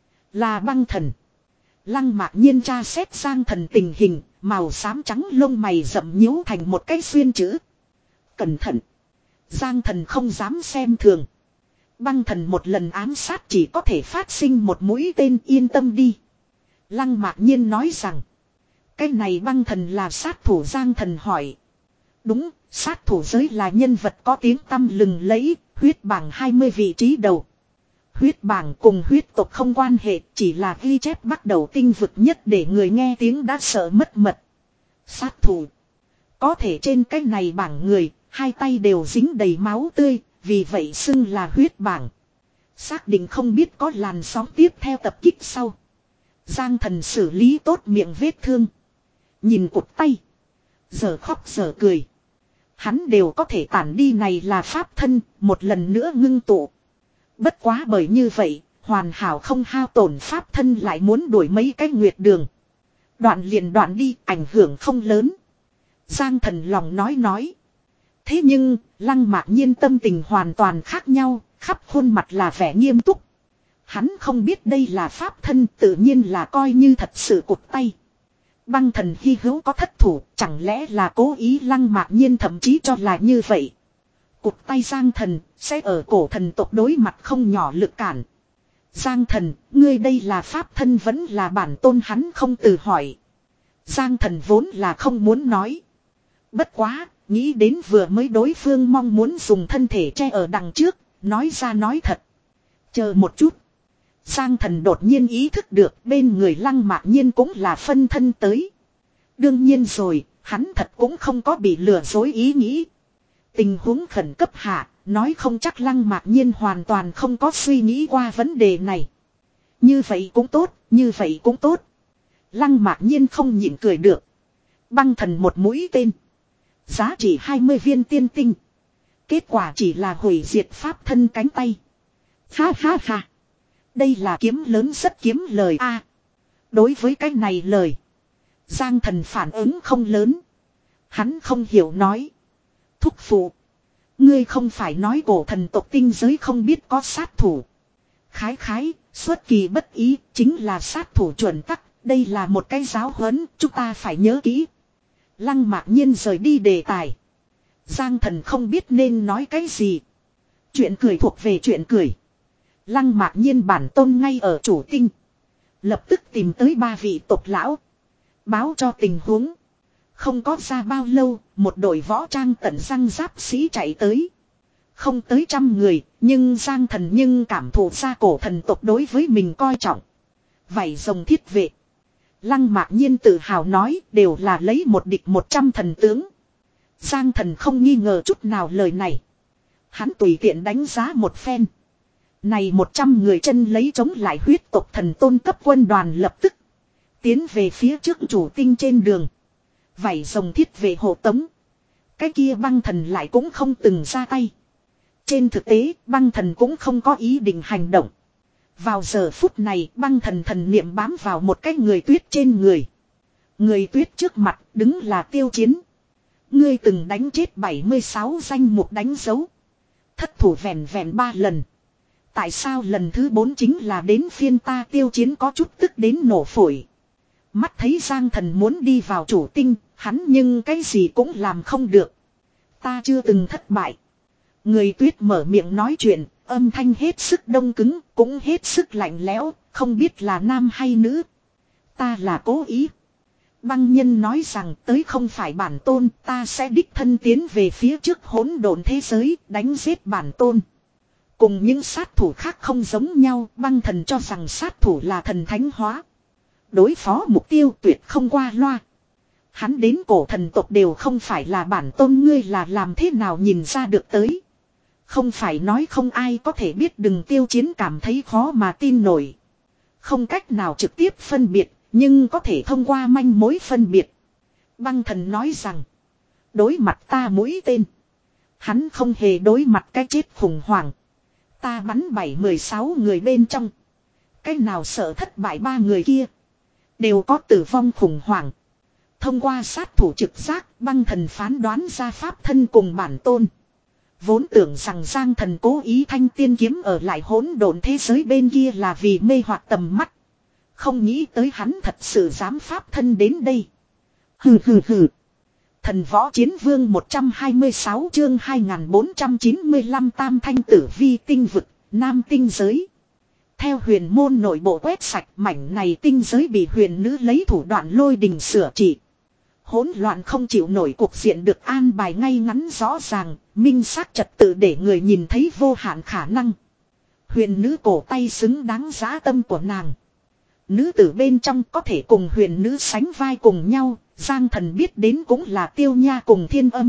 Speaker 1: Là băng thần. Lăng Mạc Nhiên tra xét Giang Thần tình hình, màu xám trắng lông mày rậm nhíu thành một cái xuyên chữ. Cẩn thận. Giang Thần không dám xem thường. Băng thần một lần ám sát chỉ có thể phát sinh một mũi tên, yên tâm đi. Lăng Mạc Nhiên nói rằng. Cái này băng thần là sát thủ. Giang Thần hỏi. Đúng, sát thủ giới là nhân vật có tiếng tăm lừng lẫy, huyết bảng hai mươi vị trí đầu. Huyết bảng cùng huyết tộc không quan hệ, chỉ là ghi chép bắt đầu tinh vực nhất để người nghe tiếng đã sợ mất mật. Sát thủ. Có thể trên cái này bảng người, hai tay đều dính đầy máu tươi, vì vậy xưng là huyết bảng. Xác định không biết có làn sóng tiếp theo tập kích sau. Giang Thần xử lý tốt miệng vết thương. Nhìn cụt tay. Giờ khóc giờ cười. Hắn đều có thể tản đi, này là pháp thân, một lần nữa ngưng tụ. Bất quá bởi như vậy, hoàn hảo không hao tổn pháp thân lại muốn đuổi mấy cái nguyệt đường. Đoạn liền đoạn đi, ảnh hưởng không lớn. Giang Thần lòng nói nói. Thế nhưng, Lăng Mạc Nhiên tâm tình hoàn toàn khác nhau, khắp khuôn mặt là vẻ nghiêm túc. Hắn không biết đây là pháp thân, tự nhiên là coi như thật sự cụt tay. Băng thần hy hữu có thất thủ, chẳng lẽ là cố ý? Lăng Mạc Nhiên thậm chí cho là như vậy. Cụt tay Giang Thần, sẽ ở cổ thần tộc đối mặt không nhỏ lực cản. Giang thần, ngươi đây là pháp thân vẫn là bản tôn, hắn không từ hỏi. Giang thần vốn là không muốn nói. Bất quá, nghĩ đến vừa mới đối phương mong muốn dùng thân thể che ở đằng trước, nói ra nói thật. Chờ một chút. Giang thần đột nhiên ý thức được bên người Lăng Mạc Nhiên cũng là phân thân tới. Đương nhiên rồi, hắn thật cũng không có bị lừa dối ý nghĩ. Tình huống khẩn cấp hạ, nói không chắc Lăng Mạc Nhiên hoàn toàn không có suy nghĩ qua vấn đề này. Như vậy cũng tốt, như vậy cũng tốt. Lăng Mạc Nhiên không nhịn cười được. Băng thần một mũi tên. Giá trị hai mươi viên tiên tinh. Kết quả chỉ là hủy diệt pháp thân cánh tay. Ha ha ha. Đây là kiếm lớn rất kiếm lời a. Đối với cái này lời, Giang thần phản ứng không lớn. Hắn không hiểu nói. Thúc phụ, ngươi không phải nói cổ thần tộc tinh giới không biết có sát thủ. Khái khái, xuất kỳ bất ý, chính là sát thủ chuẩn tắc. Đây là một cái giáo huấn, chúng ta phải nhớ kỹ. Lăng Mạc Nhiên rời đi đề tài. Giang thần không biết nên nói cái gì. Chuyện cười thuộc về chuyện cười. Lăng Mạc Nhiên bản tôn ngay ở chủ tinh. Lập tức tìm tới ba vị tộc lão. Báo cho tình huống. Không có ra bao lâu, một đội võ trang tận răng giáp sĩ chạy tới. Không tới trăm người, nhưng Giang thần nhưng cảm thụ ra cổ thần tộc đối với mình coi trọng. Vảy rồng thiết vệ. Lăng Mạc Nhiên tự hào nói đều là lấy một địch một trăm thần tướng. Giang thần không nghi ngờ chút nào lời này. Hắn tùy tiện đánh giá một phen. Này một trăm người chân lấy chống lại huyết tộc thần tôn cấp quân đoàn lập tức tiến về phía trước chủ tinh trên đường. Vảy rồng thiết vệ hộ tống. Cái kia băng thần lại cũng không từng ra tay. Trên thực tế băng thần cũng không có ý định hành động. Vào giờ phút này băng thần thần niệm bám vào một cái người tuyết trên người. Người tuyết trước mặt đứng là Tiêu Chiến. Ngươi từng đánh chết bảy mươi sáu danh mục đánh dấu. Thất thủ vẹn vẹn ba lần. Tại sao lần thứ bốn chính là đến phiên ta? Tiêu Chiến có chút tức đến nổ phổi. Mắt thấy Giang thần muốn đi vào chủ tinh, hắn nhưng cái gì cũng làm không được. Ta chưa từng thất bại. Người tuyết mở miệng nói chuyện, âm thanh hết sức đông cứng, cũng hết sức lạnh lẽo, không biết là nam hay nữ. Ta là cố ý. Băng nhân nói rằng tới không phải bản tôn, ta sẽ đích thân tiến về phía trước hỗn độn thế giới, đánh giết bản tôn. Cùng những sát thủ khác không giống nhau, băng thần cho rằng sát thủ là thần thánh hóa. Đối phó mục tiêu tuyệt không qua loa. Hắn đến cổ thần tộc đều không phải là bản tôn, ngươi là làm thế nào nhìn ra được tới. Không phải nói không ai có thể biết. Đừng Tiêu Chiến cảm thấy khó mà tin nổi. Không cách nào trực tiếp phân biệt, nhưng có thể thông qua manh mối phân biệt. Băng thần nói rằng, đối mặt ta mũi tên, hắn không hề đối mặt cái chết khủng hoảng. Ta bắn bảy mười sáu người bên trong, cái nào sợ thất bại ba người kia đều có tử vong khủng hoảng. Thông qua sát thủ trực giác, băng thần phán đoán ra pháp thân cùng bản tôn. Vốn tưởng rằng Giang thần cố ý thanh tiên kiếm ở lại hỗn độn thế giới bên kia là vì mê hoặc tầm mắt. Không nghĩ tới hắn thật sự dám pháp thân đến đây. Hừ hừ hừ. Thần võ chiến vương một trăm hai mươi sáu chương hai nghìn bốn trăm chín mươi lăm tam thanh tử vi tinh vực, nam tinh giới. Theo huyền môn nội bộ quét sạch, mảnh này tinh giới bị huyền nữ lấy thủ đoạn lôi đình sửa trị. Hỗn loạn không chịu nổi cuộc diện được an bài ngay ngắn rõ ràng, minh xác trật tự để người nhìn thấy vô hạn khả năng. Huyền nữ cổ tay xứng đáng giá tâm của nàng. Nữ tử bên trong có thể cùng huyền nữ sánh vai cùng nhau, Giang thần biết đến cũng là Tiêu Nha cùng Thiên Âm.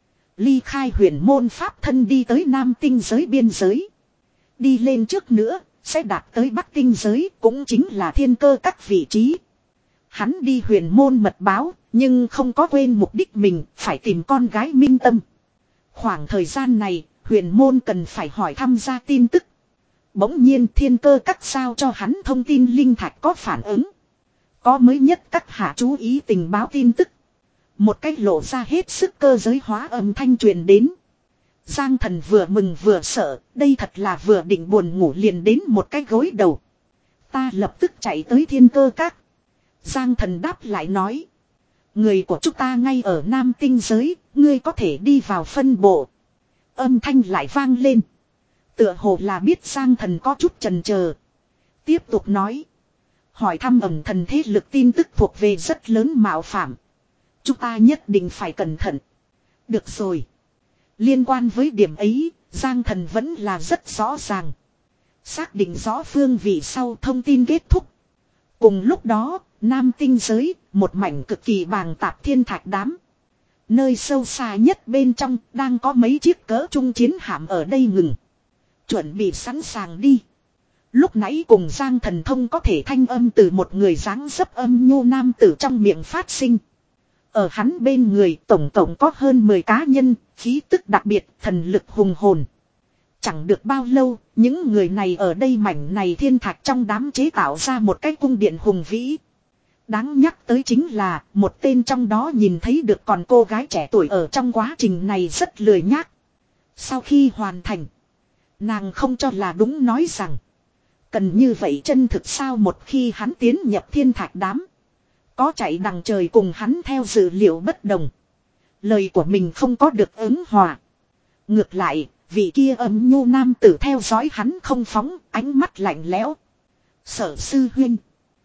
Speaker 1: Ly khai huyền môn pháp thân đi tới nam tinh giới biên giới. Đi lên trước nữa, sẽ đạt tới bắc tinh giới, cũng chính là thiên cơ các vị trí. Hắn đi huyền môn mật báo, nhưng không có quên mục đích mình, phải tìm con gái Minh Tâm. Khoảng thời gian này, huyền môn cần phải hỏi thăm ra tin tức. Bỗng nhiên thiên cơ các sao cho hắn thông tin linh thạch có phản ứng. Có mới nhất các hạ chú ý tình báo tin tức. Một cách lộ ra hết sức cơ giới hóa âm thanh truyền đến. Giang thần vừa mừng vừa sợ, đây thật là vừa định buồn ngủ liền đến một cái gối đầu. Ta lập tức chạy tới thiên cơ các. Giang thần đáp lại nói. Người của chúng ta ngay ở nam tinh giới, ngươi có thể đi vào phân bộ. Âm thanh lại vang lên. Tựa hồ là biết Giang thần có chút chần chờ. Tiếp tục nói. Hỏi thăm ẩn thần thế lực tin tức thuộc về rất lớn mạo phạm. Chúng ta nhất định phải cẩn thận. Được rồi. Liên quan với điểm ấy, Giang Thần vẫn là rất rõ ràng. Xác định rõ phương vị sau thông tin kết thúc. Cùng lúc đó, Nam Tinh giới, một mảnh cực kỳ bàng tạp thiên thạch đám. Nơi sâu xa nhất bên trong đang có mấy chiếc cỡ trung chiến hạm ở đây ngừng. Chuẩn bị sẵn sàng đi. Lúc nãy cùng Giang Thần thông có thể thanh âm từ một người dáng dấp âm nhu nam tử trong miệng phát sinh. Ở hắn bên người tổng tổng có hơn mười cá nhân, khí tức đặc biệt, thần lực hùng hồn. Chẳng được bao lâu, những người này ở đây mảnh này thiên thạch trong đám chế tạo ra một cái cung điện hùng vĩ. Đáng nhắc tới chính là, một tên trong đó nhìn thấy được còn cô gái trẻ tuổi ở trong quá trình này rất lười nhác. Sau khi hoàn thành, nàng không cho là đúng nói rằng, cần như vậy chân thực sao một khi hắn tiến nhập thiên thạch đám. Có chạy đằng trời cùng hắn theo dữ liệu bất đồng. Lời của mình không có được ứng hòa. Ngược lại, vị kia âm nhu nam tử theo dõi hắn không phóng, ánh mắt lạnh lẽo. Sở sư huynh.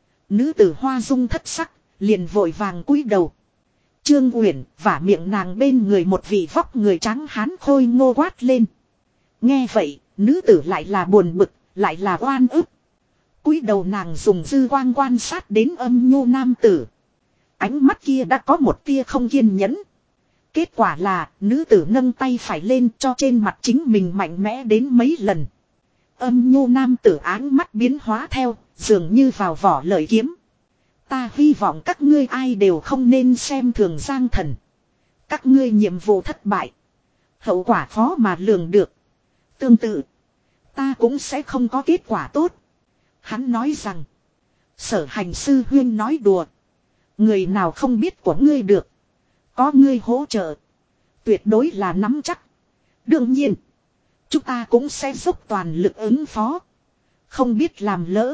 Speaker 1: Nữ tử hoa dung thất sắc, liền vội vàng cúi đầu. Trương Uyển vả miệng nàng bên người một vị vóc người trắng hán khôi ngô quát lên. Nghe vậy, nữ tử lại là buồn bực, lại là oan ức. Cúi đầu nàng dùng dư quang quan sát đến âm nhu nam tử. Ánh mắt kia đã có một tia không kiên nhẫn. Kết quả là nữ tử nâng tay phải lên cho trên mặt chính mình mạnh mẽ đến mấy lần. Âm nhu nam tử áng mắt biến hóa theo, dường như vào vỏ lợi kiếm. Ta hy vọng các ngươi ai đều không nên xem thường Giang Thần. Các ngươi nhiệm vụ thất bại. Hậu quả khó mà lường được. Tương tự, ta cũng sẽ không có kết quả tốt. Hắn nói rằng, Sở Hành sư huyên nói đùa. Người nào không biết của ngươi được. Có ngươi hỗ trợ. Tuyệt đối là nắm chắc. Đương nhiên, chúng ta cũng sẽ dốc toàn lực ứng phó. Không biết làm lỡ.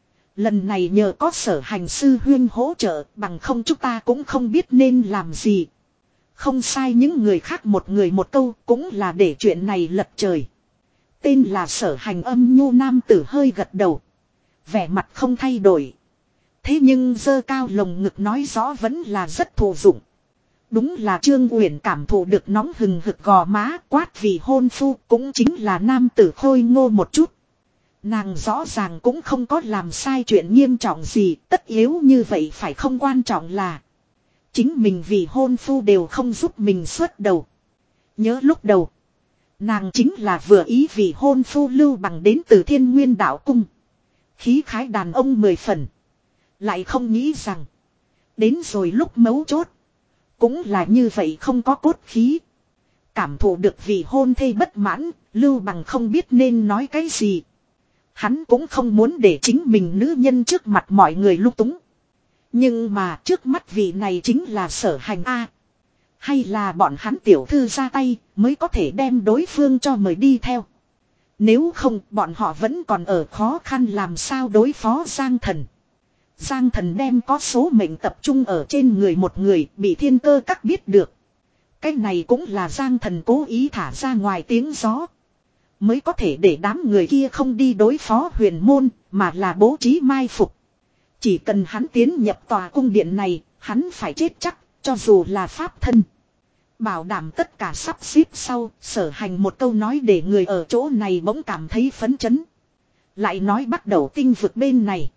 Speaker 1: Lần này nhờ có Sở Hành sư huyên hỗ trợ, bằng không chúng ta cũng không biết nên làm gì. Không sai, những người khác một người một câu cũng là để chuyện này lật trời. Tên là Sở Hành âm nhu nam tử hơi gật đầu. Vẻ mặt không thay đổi. Thế nhưng giơ cao lồng ngực nói rõ vẫn là rất thụ dụng. Đúng là Trương Uyển cảm thụ được nóng hừng hực gò má, quát vì hôn phu, cũng chính là nam tử khôi ngô một chút. Nàng rõ ràng cũng không có làm sai chuyện nghiêm trọng gì, tất yếu như vậy phải không, quan trọng là chính mình vì hôn phu đều không giúp mình xuất đầu. Nhớ lúc đầu, nàng chính là vừa ý vì hôn phu Lưu Bằng đến từ Thiên Nguyên Đạo Cung. Khí khái đàn ông mười phần. Lại không nghĩ rằng, đến rồi lúc mấu chốt, cũng là như vậy không có cốt khí. Cảm thụ được vì hôn thê bất mãn, Lưu Bằng không biết nên nói cái gì. Hắn cũng không muốn để chính mình nữ nhân trước mặt mọi người lung túng. Nhưng mà trước mắt vị này chính là Sở Hành A. Hay là bọn hắn tiểu thư ra tay mới có thể đem đối phương cho mời đi theo. Nếu không bọn họ vẫn còn ở khó khăn làm sao đối phó Giang Thần. Giang Thần đem có số mệnh tập trung ở trên người một người bị thiên cơ các biết được. Cái này cũng là Giang Thần cố ý thả ra ngoài tiếng gió. Mới có thể để đám người kia không đi đối phó huyền môn mà là bố trí mai phục. Chỉ cần hắn tiến nhập tòa cung điện này, hắn phải chết chắc, cho dù là pháp thân. Bảo đảm tất cả sắp xếp sau, Sở Hành một câu nói để người ở chỗ này bỗng cảm thấy phấn chấn. Lại nói bắt đầu tinh vực bên này.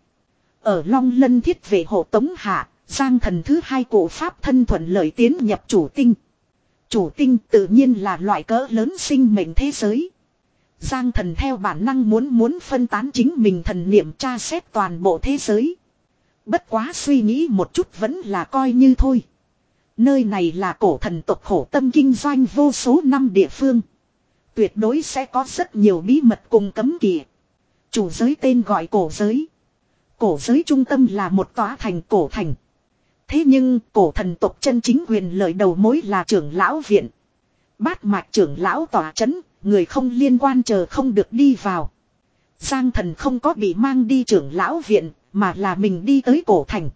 Speaker 1: Ở Long Lân thiết vệ hộ tống hạ, Giang Thần thứ hai cổ pháp thân thuận lợi tiến nhập chủ tinh. Chủ tinh tự nhiên là loại cỡ lớn sinh mệnh thế giới. Giang Thần theo bản năng muốn muốn phân tán chính mình thần niệm tra xét toàn bộ thế giới. Bất quá suy nghĩ một chút vẫn là coi như thôi. Nơi này là cổ thần tộc khổ tâm kinh doanh vô số năm địa phương. Tuyệt đối sẽ có rất nhiều bí mật cùng cấm kỵ. Chủ giới tên gọi cổ giới. Cổ giới trung tâm là một tòa thành cổ thành. Thế nhưng cổ thần tộc chân chính quyền lợi đầu mối là trưởng lão viện. Bát mạch trưởng lão tòa chấn, người không liên quan chờ không được đi vào. Giang Thần không có bị mang đi trưởng lão viện, mà là mình đi tới cổ thành.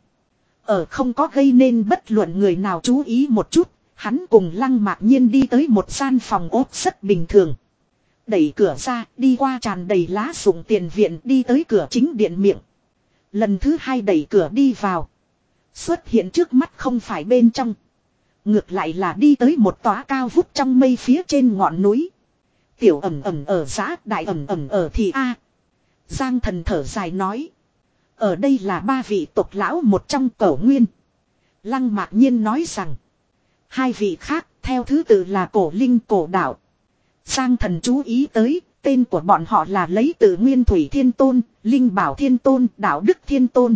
Speaker 1: Ở không có gây nên bất luận người nào chú ý một chút, hắn cùng Lăng Mạc Nhiên đi tới một gian phòng ốt rất bình thường. Đẩy cửa ra, đi qua tràn đầy lá rụng tiền viện đi tới cửa chính điện miệng. Lần thứ hai đẩy cửa đi vào. Xuất hiện trước mắt không phải bên trong. Ngược lại là đi tới một tòa cao vút trong mây phía trên ngọn núi. Tiểu ẩm ẩm ở giã, đại ẩm ẩm ở thị A. Giang Thần thở dài nói. Ở đây là ba vị tộc lão một trong Cẩu Nguyên. Lăng Mạc Nhiên nói rằng. Hai vị khác theo thứ tự là Cổ Linh Cổ Đạo. Giang Thần chú ý tới, tên của bọn họ là lấy từ Nguyên Thủy Thiên Tôn, Linh Bảo Thiên Tôn, Đạo Đức Thiên Tôn.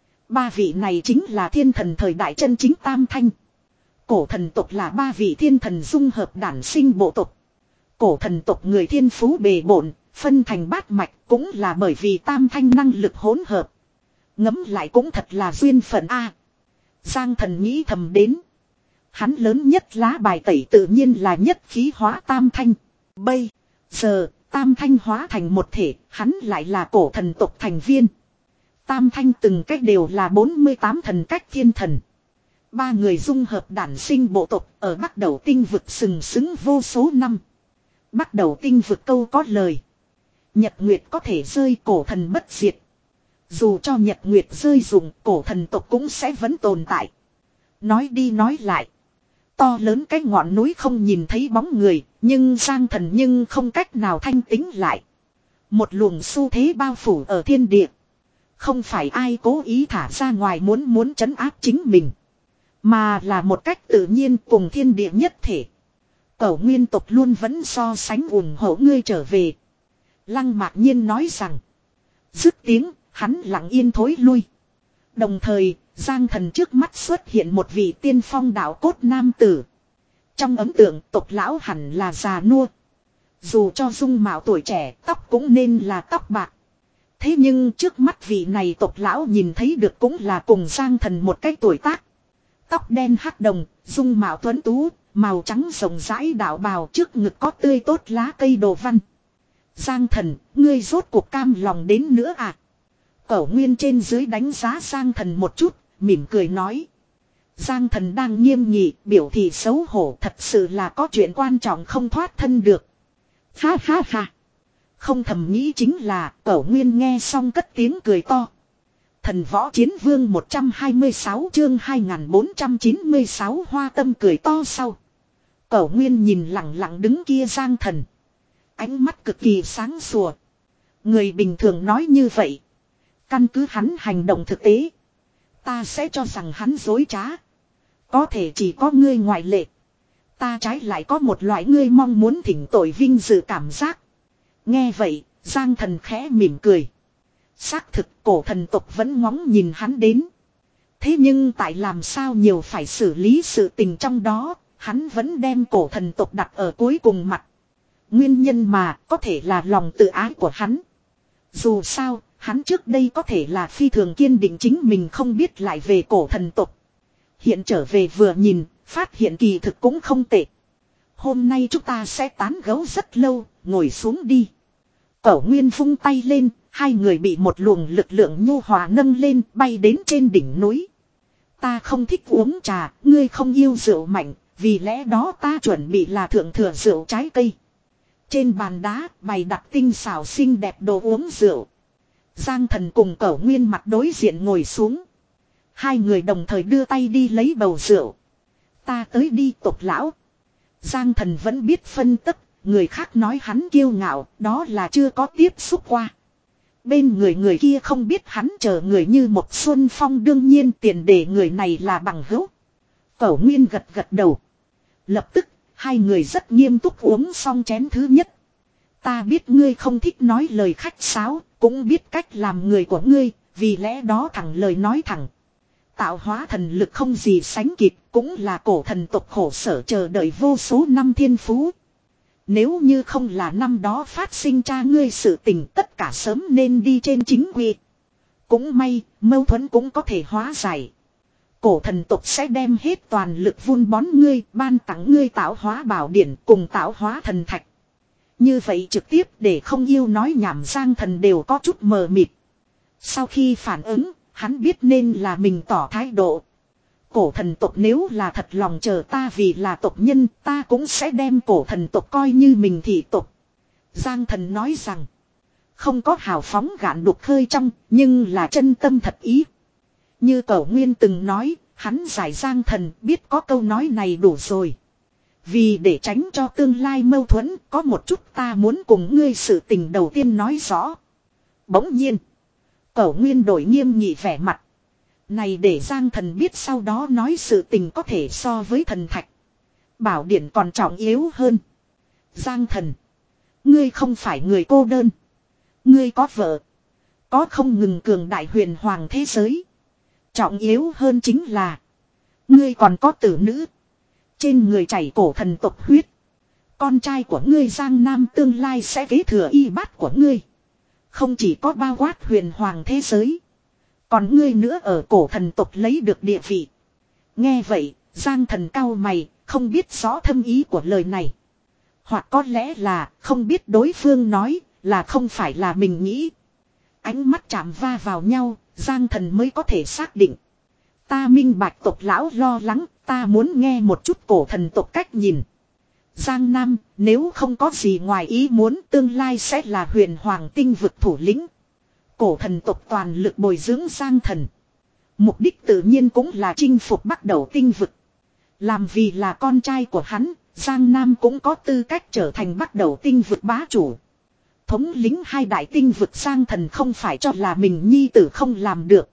Speaker 1: Ba vị này chính là thiên thần thời đại chân chính tam thanh. Cổ thần tộc là ba vị thiên thần dung hợp đản sinh bộ tộc. Cổ thần tộc người thiên phú bề bộn, phân thành bát mạch cũng là bởi vì tam thanh năng lực hỗn hợp. Ngẫm lại cũng thật là duyên phận a. Giang Thần nghĩ thầm đến. Hắn lớn nhất lá bài tẩy tự nhiên là nhất khí hóa tam thanh. Bây giờ tam thanh hóa thành một thể, hắn lại là cổ thần tộc thành viên. Tam thanh từng cách đều là bốn mươi tám thần cách thiên thần. Ba người dung hợp đản sinh bộ tộc ở Bắc Đầu Tinh vực sừng sững vô số năm. Bắc Đầu Tinh vực câu có lời. Nhật Nguyệt có thể rơi, cổ thần bất diệt. Dù cho Nhật Nguyệt rơi dụng, cổ thần tộc cũng sẽ vẫn tồn tại. Nói đi nói lại. To lớn cái ngọn núi không nhìn thấy bóng người, nhưng Giang Thần nhưng không cách nào thanh tĩnh lại. Một luồng xu thế bao phủ ở thiên địa. Không phải ai cố ý thả ra ngoài muốn muốn trấn áp chính mình. Mà là một cách tự nhiên cùng thiên địa nhất thể. Cẩu Nguyên tộc luôn vẫn so sánh ủng hộ ngươi trở về. Lăng Mạc Nhiên nói rằng. Dứt tiếng, hắn lặng yên thối lui. Đồng thời, Giang Thần trước mắt xuất hiện một vị tiên phong đạo cốt nam tử. Trong ấn tượng tộc lão hẳn là già nua. Dù cho dung mạo tuổi trẻ, tóc cũng nên là tóc bạc. Thế nhưng trước mắt vị này tộc lão nhìn thấy được cũng là cùng Giang Thần một cái tuổi tác. Tóc đen hắc đồng, dung mạo tuấn tú, màu trắng rộng rãi đạo bào, trước ngực có tươi tốt lá cây đồ văn. Giang Thần, ngươi rốt cuộc cam lòng đến nữa à? Cẩu Nguyên trên dưới đánh giá Giang Thần một chút, mỉm cười nói. Giang Thần đang nghiêm nghị, biểu thị xấu hổ, thật sự là có chuyện quan trọng không thoát thân được. Ha ha ha. Không thầm nghĩ chính là Cẩu Nguyên nghe xong cất tiếng cười to. Thần Võ Chiến Vương một trăm hai mươi sáu chương hai nghìn bốn trăm chín mươi sáu hoa tâm cười to sau. Cẩu Nguyên nhìn lặng lặng đứng kia Giang Thần. Ánh mắt cực kỳ sáng sủa. Người bình thường nói như vậy. Căn cứ hắn hành động thực tế. Ta sẽ cho rằng hắn dối trá. Có thể chỉ có ngươi ngoại lệ. Ta trái lại có một loại ngươi mong muốn thỉnh tội vinh dự cảm giác. Nghe vậy, Giang Thần khẽ mỉm cười. Xác thực cổ thần tộc vẫn ngóng nhìn hắn đến. Thế nhưng tại làm sao nhiều phải xử lý sự tình trong đó, hắn vẫn đem cổ thần tộc đặt ở cuối cùng mặt. Nguyên nhân mà có thể là lòng tự ái của hắn. Dù sao, hắn trước đây có thể là phi thường kiên định chính mình không biết lại về cổ thần tộc. Hiện trở về vừa nhìn, phát hiện kỳ thực cũng không tệ. Hôm nay chúng ta sẽ tán gẫu rất lâu, ngồi xuống đi. Cẩu Nguyên vung tay lên, hai người bị một luồng lực lượng nhu hòa nâng lên bay đến trên đỉnh núi. Ta không thích uống trà, ngươi không yêu rượu mạnh, vì lẽ đó ta chuẩn bị là thượng thừa rượu trái cây. Trên bàn đá bày đặt tinh xảo xinh đẹp đồ uống rượu. Giang Thần cùng Cẩu Nguyên mặt đối diện ngồi xuống. Hai người đồng thời đưa tay đi lấy bầu rượu. Ta tới đi tộc lão. Giang Thần vẫn biết phân tích, người khác nói hắn kiêu ngạo, đó là chưa có tiếp xúc qua. Bên người người kia không biết hắn chờ người như một xuân phong, đương nhiên tiền đề người này là bằng hữu. Cẩu Nguyên gật gật đầu. Lập tức, hai người rất nghiêm túc uống xong chén thứ nhất. Ta biết ngươi không thích nói lời khách sáo, cũng biết cách làm người của ngươi, vì lẽ đó thẳng lời nói thẳng. Tạo hóa thần lực không gì sánh kịp, cũng là cổ thần tộc khổ sở chờ đợi vô số năm thiên phú. Nếu như không là năm đó phát sinh cha ngươi sự tình, tất cả sớm nên đi trên chính quy. Cũng may, mâu thuẫn cũng có thể hóa giải. Cổ thần tộc sẽ đem hết toàn lực vun bón ngươi, ban tặng ngươi tạo hóa bảo điển cùng tạo hóa thần thạch. Như vậy trực tiếp để không yêu nói nhảm Giang Thần đều có chút mờ mịt. Sau khi phản ứng, hắn biết nên là mình tỏ thái độ. Cổ thần tộc nếu là thật lòng chờ ta vì là tộc nhân, ta cũng sẽ đem cổ thần tộc coi như mình thị tộc. Giang Thần nói rằng. Không có hào phóng gạn đục khơi trong, nhưng là chân tâm thật ý. Như Cẩu Nguyên từng nói, hắn giải Giang Thần biết có câu nói này đủ rồi. Vì để tránh cho tương lai mâu thuẫn, có một chút ta muốn cùng ngươi sự tình đầu tiên nói rõ. Bỗng nhiên, Cẩu Nguyên đổi nghiêm nghị vẻ mặt. Này để Giang Thần biết sau đó nói sự tình có thể so với thần thạch. Bảo điển còn trọng yếu hơn. Giang Thần, ngươi không phải người cô đơn. Ngươi có vợ. Có không ngừng cường đại huyền hoàng thế giới. Trọng yếu hơn chính là. Ngươi còn có tử nữ. Trên người chảy cổ thần tộc huyết. Con trai của ngươi Giang Nam tương lai sẽ kế thừa y bát của ngươi. Không chỉ có bao quát huyền hoàng thế giới. Còn ngươi nữa ở cổ thần tộc lấy được địa vị. Nghe vậy, Giang Thần cau mày, không biết rõ thâm ý của lời này. Hoặc có lẽ là không biết đối phương nói là không phải là mình nghĩ. Ánh mắt chạm va vào nhau, Giang Thần mới có thể xác định. Ta minh bạch tộc lão lo lắng, ta muốn nghe một chút cổ thần tộc cách nhìn. Giang Nam, nếu không có gì ngoài ý muốn tương lai sẽ là huyền hoàng tinh vực thủ lĩnh. Cổ thần tộc toàn lực bồi dưỡng Giang Thần. Mục đích tự nhiên cũng là chinh phục bắt đầu tinh vực. Làm vì là con trai của hắn, Giang Nam cũng có tư cách trở thành bắt đầu tinh vực bá chủ. Thống lĩnh hai đại tinh vực Giang Thần không phải cho là mình nhi tử không làm được.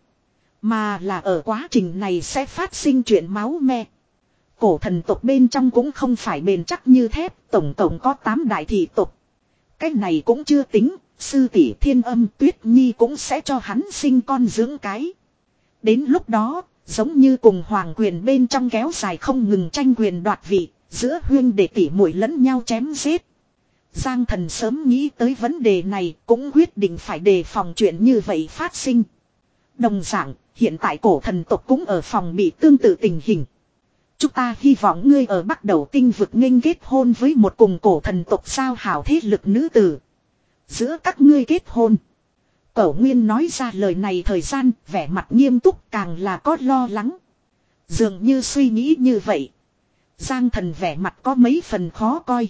Speaker 1: Mà là ở quá trình này sẽ phát sinh chuyện máu me. Cổ thần tộc bên trong cũng không phải bền chắc như thép, tổng tổng có tám đại thị tộc. Cái này cũng chưa tính, sư tỷ Thiên Âm Tuyết Nhi cũng sẽ cho hắn sinh con dưỡng cái. Đến lúc đó, giống như cùng hoàng quyền bên trong kéo dài không ngừng tranh quyền đoạt vị, giữa huyên để tỉ muội lẫn nhau chém giết. Giang Thần sớm nghĩ tới vấn đề này, cũng quyết định phải đề phòng chuyện như vậy phát sinh. Đồng dạng, hiện tại cổ thần tộc cũng ở phòng bị tương tự tình hình. Chúng ta hy vọng ngươi ở bắt đầu tinh vực nghênh kết hôn với một cùng cổ thần tộc sao hảo thế lực nữ tử. Giữa các ngươi kết hôn. Cẩu Nguyên nói ra lời này thời gian, vẻ mặt nghiêm túc càng là có lo lắng. Dường như suy nghĩ như vậy. Giang Thần vẻ mặt có mấy phần khó coi.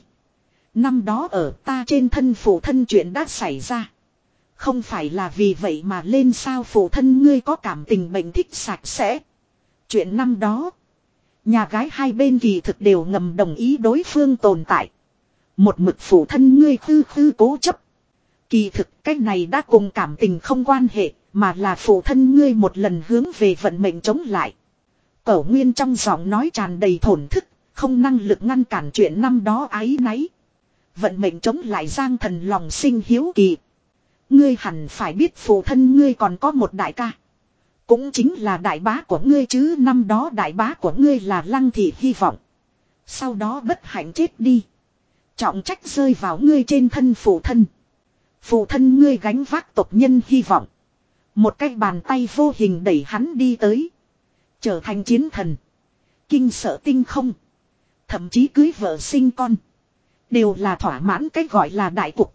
Speaker 1: Năm đó ở ta trên thân phụ thân chuyện đã xảy ra. Không phải là vì vậy mà lên sao phụ thân ngươi có cảm tình bệnh thích sạch sẽ. Chuyện năm đó. Nhà gái hai bên kỳ thực đều ngầm đồng ý đối phương tồn tại. Một mực phụ thân ngươi khư khư cố chấp. Kỳ thực cái này đã cùng cảm tình không quan hệ. Mà là phụ thân ngươi một lần hướng về vận mệnh chống lại. Cẩu Nguyên trong giọng nói tràn đầy thổn thức. Không năng lực ngăn cản chuyện năm đó ái náy. Vận mệnh chống lại Giang Thần lòng sinh hiếu kỳ. Ngươi hẳn phải biết phụ thân ngươi còn có một đại ca. Cũng chính là đại bá của ngươi chứ, năm đó đại bá của ngươi là Lăng Thị Hy vọng. Sau đó bất hạnh chết đi. Trọng trách rơi vào ngươi trên thân phụ thân. Phụ thân ngươi gánh vác tộc nhân hy vọng. Một cái bàn tay vô hình đẩy hắn đi tới. Trở thành chiến thần. Kinh sợ tinh không. Thậm chí cưới vợ sinh con. Đều là thỏa mãn cái gọi là đại cục.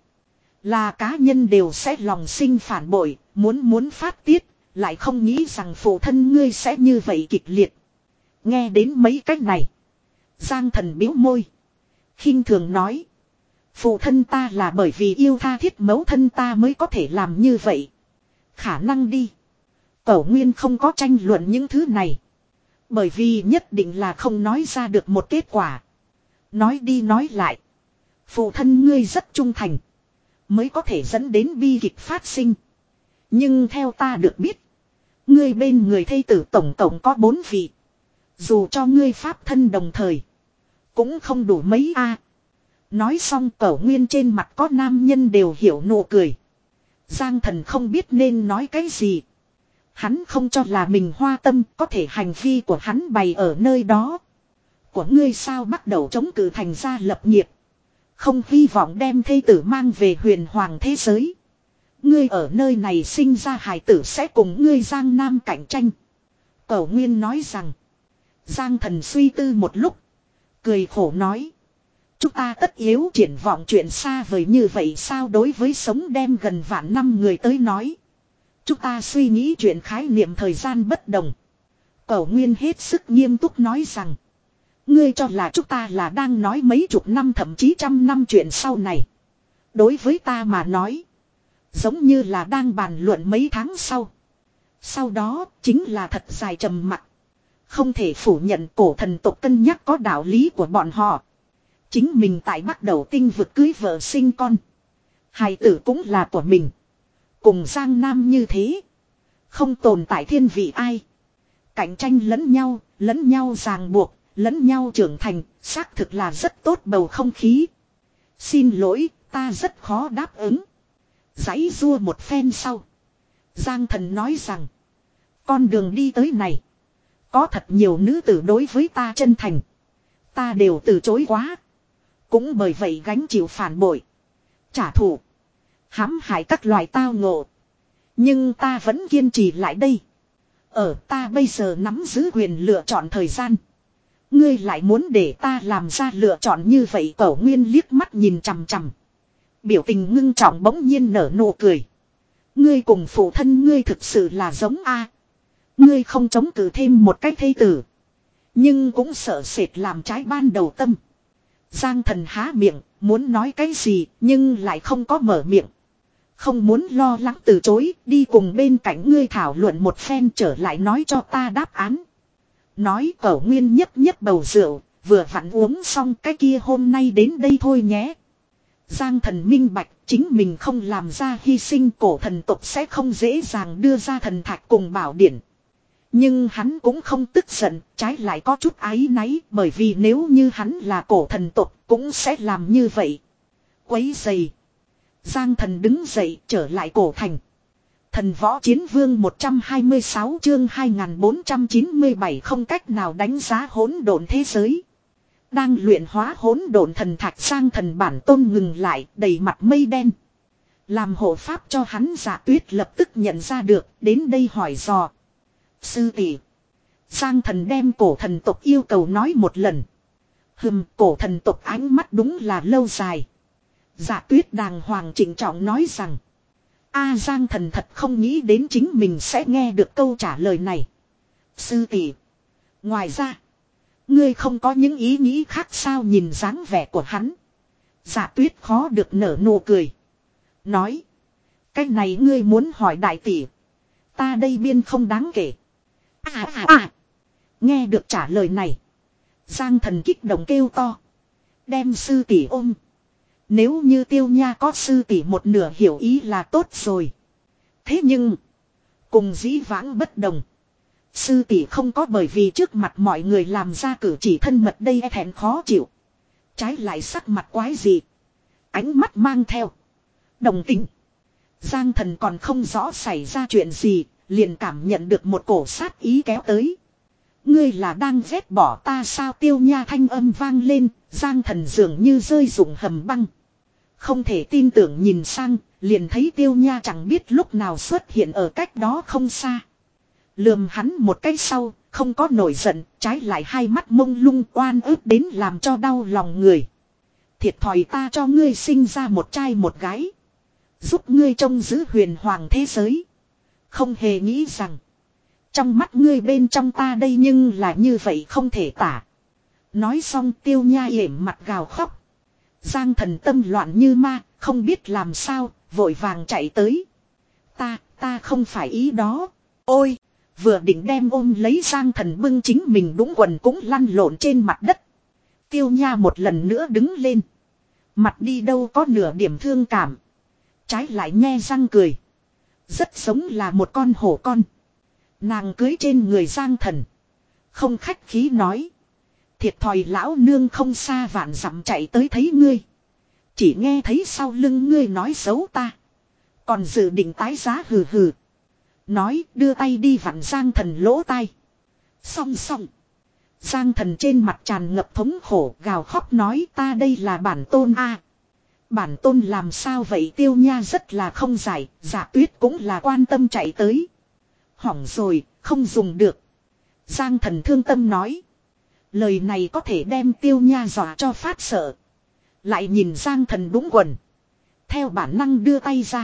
Speaker 1: Là cá nhân đều sẽ lòng sinh phản bội. Muốn muốn phát tiết. Lại không nghĩ rằng phụ thân ngươi sẽ như vậy kịch liệt. Nghe đến mấy cách này. Giang Thần biếu môi. Khinh thường nói. Phụ thân ta là bởi vì yêu tha thiết mẫu thân ta mới có thể làm như vậy. Khả năng đi. Cẩu Nguyên không có tranh luận những thứ này. Bởi vì nhất định là không nói ra được một kết quả. Nói đi nói lại. Phụ thân ngươi rất trung thành. Mới có thể dẫn đến bi kịch phát sinh. Nhưng theo ta được biết. Ngươi bên người thây tử tổng tổng có bốn vị. Dù cho ngươi pháp thân đồng thời. Cũng không đủ mấy a. Nói xong Cẩu Nguyên trên mặt có nam nhân đều hiểu nụ cười. Giang Thần không biết nên nói cái gì. Hắn không cho là mình hoa tâm, có thể hành vi của hắn bày ở nơi đó. Của ngươi sao bắt đầu chống cự thành gia lập nghiệp. Không hy vọng đem thê tử mang về huyền hoàng thế giới. Ngươi ở nơi này sinh ra hài tử sẽ cùng ngươi Giang Nam cạnh tranh. Cẩu Nguyên nói rằng. Giang Thần suy tư một lúc. Cười khổ nói. Chúng ta tất yếu triển vọng chuyện xa vời như vậy sao, đối với sống đem gần vạn năm người tới nói. Chúng ta suy nghĩ chuyện khái niệm thời gian bất đồng. Cẩu Nguyên hết sức nghiêm túc nói rằng. Ngươi cho là chúng ta là đang nói mấy chục năm thậm chí trăm năm chuyện sau này. Đối với ta mà nói. Giống như là đang bàn luận mấy tháng sau. Sau đó chính là thật dài trầm mặc. Không thể phủ nhận cổ thần tộc cân nhắc có đạo lý của bọn họ. Chính mình tại bắt đầu tinh vực cưới vợ sinh con. Hài tử cũng là của mình. Cùng Giang Nam như thế. Không tồn tại thiên vị ai. Cạnh tranh lẫn nhau, lẫn nhau ràng buộc, lẫn nhau trưởng thành, xác thực là rất tốt bầu không khí. Xin lỗi, ta rất khó đáp ứng. Giãy rua một phen sau. Giang Thần nói rằng. Con đường đi tới này. Có thật nhiều nữ tử đối với ta chân thành. Ta đều từ chối quá. Cũng bởi vậy gánh chịu phản bội. Trả thù. Hãm hại các loài tao ngộ. Nhưng ta vẫn kiên trì lại đây. Ở ta bây giờ nắm giữ quyền lựa chọn thời gian. Ngươi lại muốn để ta làm ra lựa chọn như vậy. Cẩu Nguyên liếc mắt nhìn chằm chằm. Biểu tình ngưng trọng bỗng nhiên nở nụ cười. Ngươi cùng phụ thân ngươi thực sự là giống A. Ngươi không chống cự thêm một cách thê tử. Nhưng cũng sợ sệt làm trái ban đầu tâm. Giang Thần há miệng, muốn nói cái gì, nhưng lại không có mở miệng. Không muốn lo lắng từ chối, đi cùng bên cạnh ngươi thảo luận một phen trở lại nói cho ta đáp án. Nói Cẩu Nguyên nhấp nhấp bầu rượu, vừa vặn uống xong cái kia hôm nay đến đây thôi nhé. Giang Thần minh bạch, chính mình không làm ra hy sinh cổ thần tộc sẽ không dễ dàng đưa ra thần thạch cùng bảo điển. Nhưng hắn cũng không tức giận, trái lại có chút áy náy, bởi vì nếu như hắn là cổ thần tộc cũng sẽ làm như vậy. Quấy giày. Giang Thần đứng dậy trở lại cổ thành. Thần võ chiến vương một trăm hai mươi sáu chương hai nghìn bốn trăm chín mươi bảy không cách nào đánh giá hỗn độn thế giới. Đang luyện hóa hỗn độn thần thạch Giang Thần bản tôn ngừng lại, đầy mặt mây đen. Làm hộ pháp cho hắn Dạ Tuyết lập tức nhận ra được, đến đây hỏi dò. Sư tỷ. Giang Thần đem cổ thần tộc yêu cầu nói một lần. Hừm, cổ thần tộc ánh mắt đúng là lâu dài. Dạ Tuyết đàng hoàng trịnh trọng nói rằng. A Giang Thần thật không nghĩ đến chính mình sẽ nghe được câu trả lời này. Sư tỷ. Ngoài ra. Ngươi không có những ý nghĩ khác sao nhìn dáng vẻ của hắn. Dạ Tuyết khó được nở nụ cười. Nói. Cái này ngươi muốn hỏi đại tỷ. Ta đây biên không đáng kể. À à à. Nghe được trả lời này. Giang Thần kích động kêu to. Đem sư tỷ ôm. Nếu như Tiêu Nha có sư tỷ một nửa hiểu ý là tốt rồi. Thế nhưng. Cùng dĩ vãng bất đồng. Sư tỷ không có bởi vì trước mặt mọi người làm ra cử chỉ thân mật đây e thẹn khó chịu. Trái lại sắc mặt quái dị. Ánh mắt mang theo. Đồng tình. Giang Thần còn không rõ xảy ra chuyện gì. Liền cảm nhận được một cổ sát ý kéo tới. Ngươi là đang ghét bỏ ta sao Tiêu Nha thanh âm vang lên. Giang Thần dường như rơi rụng hầm băng. Không thể tin tưởng nhìn sang. Liền thấy Tiêu Nha chẳng biết lúc nào xuất hiện ở cách đó không xa. Lườm hắn một cái sau, không có nổi giận, trái lại hai mắt mông lung oan ức đến làm cho đau lòng người. Thiệt thòi ta cho ngươi sinh ra một trai một gái. Giúp ngươi trông giữ huyền hoàng thế giới. Không hề nghĩ rằng. Trong mắt ngươi bên trong ta đây nhưng là như vậy không thể tả. Nói xong Tiêu Nha yểm mặt gào khóc. Giang Thần tâm loạn như ma, không biết làm sao, vội vàng chạy tới. Ta, ta không phải ý đó. Ôi! Vừa định đem ôm lấy Giang Thần bưng chính mình đúng quần cũng lăn lộn trên mặt đất. Tiêu Nha một lần nữa đứng lên. Mặt đi đâu có nửa điểm thương cảm. Trái lại nhe răng cười. Rất giống là một con hổ con. Nàng cưới trên người Giang Thần. Không khách khí nói. Thiệt thòi lão nương không xa vạn dặm chạy tới thấy ngươi. Chỉ nghe thấy sau lưng ngươi nói xấu ta. Còn dự định tái giá hừ hừ. Nói đưa tay đi vặn Giang Thần lỗ tai. Song song. Giang Thần trên mặt tràn ngập thống khổ gào khóc nói ta đây là bản tôn a. Bản tôn làm sao vậy Tiêu Nha rất là không giải. Dạ Tuyết cũng là quan tâm chạy tới. Hỏng rồi không dùng được. Giang Thần thương tâm nói. Lời này có thể đem Tiêu Nha dọa cho phát sợ. Lại nhìn Giang Thần đúng quần. Theo bản năng đưa tay ra.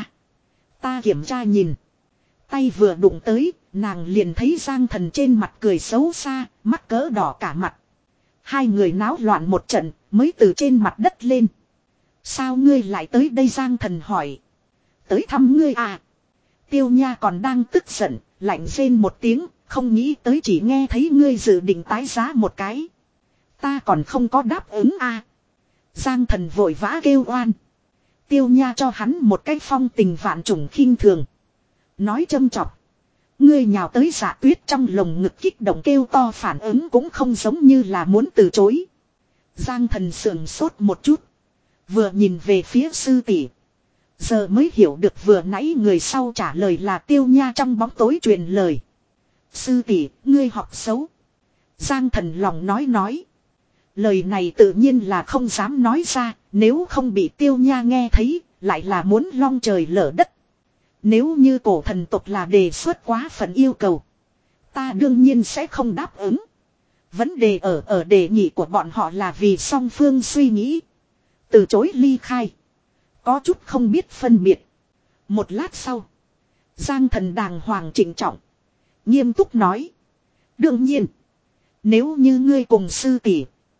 Speaker 1: Ta kiểm tra nhìn. Tay vừa đụng tới, nàng liền thấy Giang Thần trên mặt cười xấu xa, mắt cỡ đỏ cả mặt. Hai người náo loạn một trận, mới từ trên mặt đất lên. Sao ngươi lại tới đây Giang Thần hỏi. Tới thăm ngươi à. Tiêu Nha còn đang tức giận, lạnh rên một tiếng, không nghĩ tới chỉ nghe thấy ngươi dự định tái giá một cái. Ta còn không có đáp ứng à. Giang Thần vội vã kêu oan. Tiêu Nha cho hắn một cái phong tình vạn trùng khinh thường. Nói châm chọc. Ngươi nhào tới Dạ Tuyết trong lồng ngực kích động kêu to phản ứng cũng không giống như là muốn từ chối. Giang Thần sườn sốt một chút. Vừa nhìn về phía sư tỷ. Giờ mới hiểu được vừa nãy người sau trả lời là Tiêu Nha trong bóng tối truyền lời. Sư tỷ, ngươi học xấu. Giang Thần lòng nói nói. Lời này tự nhiên là không dám nói ra, nếu không bị Tiêu Nha nghe thấy, lại là muốn long trời lở đất. Nếu như cổ thần tộc là đề xuất quá phần yêu cầu, ta đương nhiên sẽ không đáp ứng. Vấn đề ở ở đề nghị của bọn họ là vì song phương suy nghĩ. Từ chối ly khai. Có chút không biết phân biệt. Một lát sau, Giang Thần đàng hoàng trịnh trọng, nghiêm túc nói. Đương nhiên, nếu như ngươi cùng sư tỷ,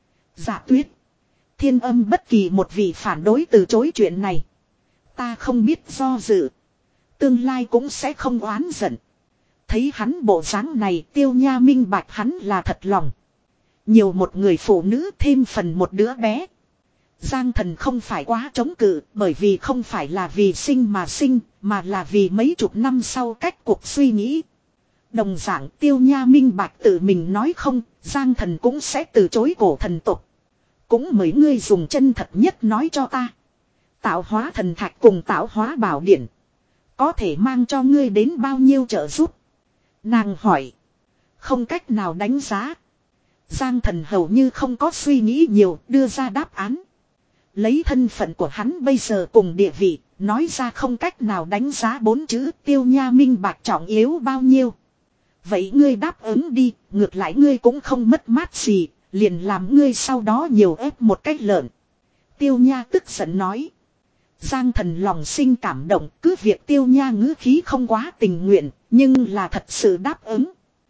Speaker 1: Dạ Tuyết, Thiên Âm bất kỳ một vị phản đối từ chối chuyện này, ta không biết do dự, tương lai cũng sẽ không oán giận. Thấy hắn bộ dáng này, Tiêu Nha minh bạch hắn là thật lòng. Nhiều một người phụ nữ thêm phần một đứa bé. Giang Thần không phải quá chống cự, bởi vì không phải là vì sinh mà sinh, mà là vì mấy chục năm sau cách cuộc suy nghĩ. Đồng dạng Tiêu Nha minh bạch tự mình nói không, Giang Thần cũng sẽ từ chối cổ thần tục. Cũng mấy ngươi dùng chân thật nhất nói cho ta. Tạo hóa thần thạch cùng tạo hóa bảo điển có thể mang cho ngươi đến bao nhiêu trợ giúp? Nàng hỏi. Không cách nào đánh giá. Giang Thần hầu như không có suy nghĩ nhiều, đưa ra đáp án. Lấy thân phận của hắn bây giờ cùng địa vị, nói ra không cách nào đánh giá bốn chữ. Tiêu Nha minh bạch trọng yếu bao nhiêu. Vậy ngươi đáp ứng đi, ngược lại ngươi cũng không mất mát gì, liền làm ngươi sau đó nhiều ép một cách lợn. Tiêu Nha tức giận nói. Giang Thần lòng sinh cảm động, cứ việc Tiêu Nha ngữ khí không quá tình nguyện, nhưng là thật sự đáp ứng.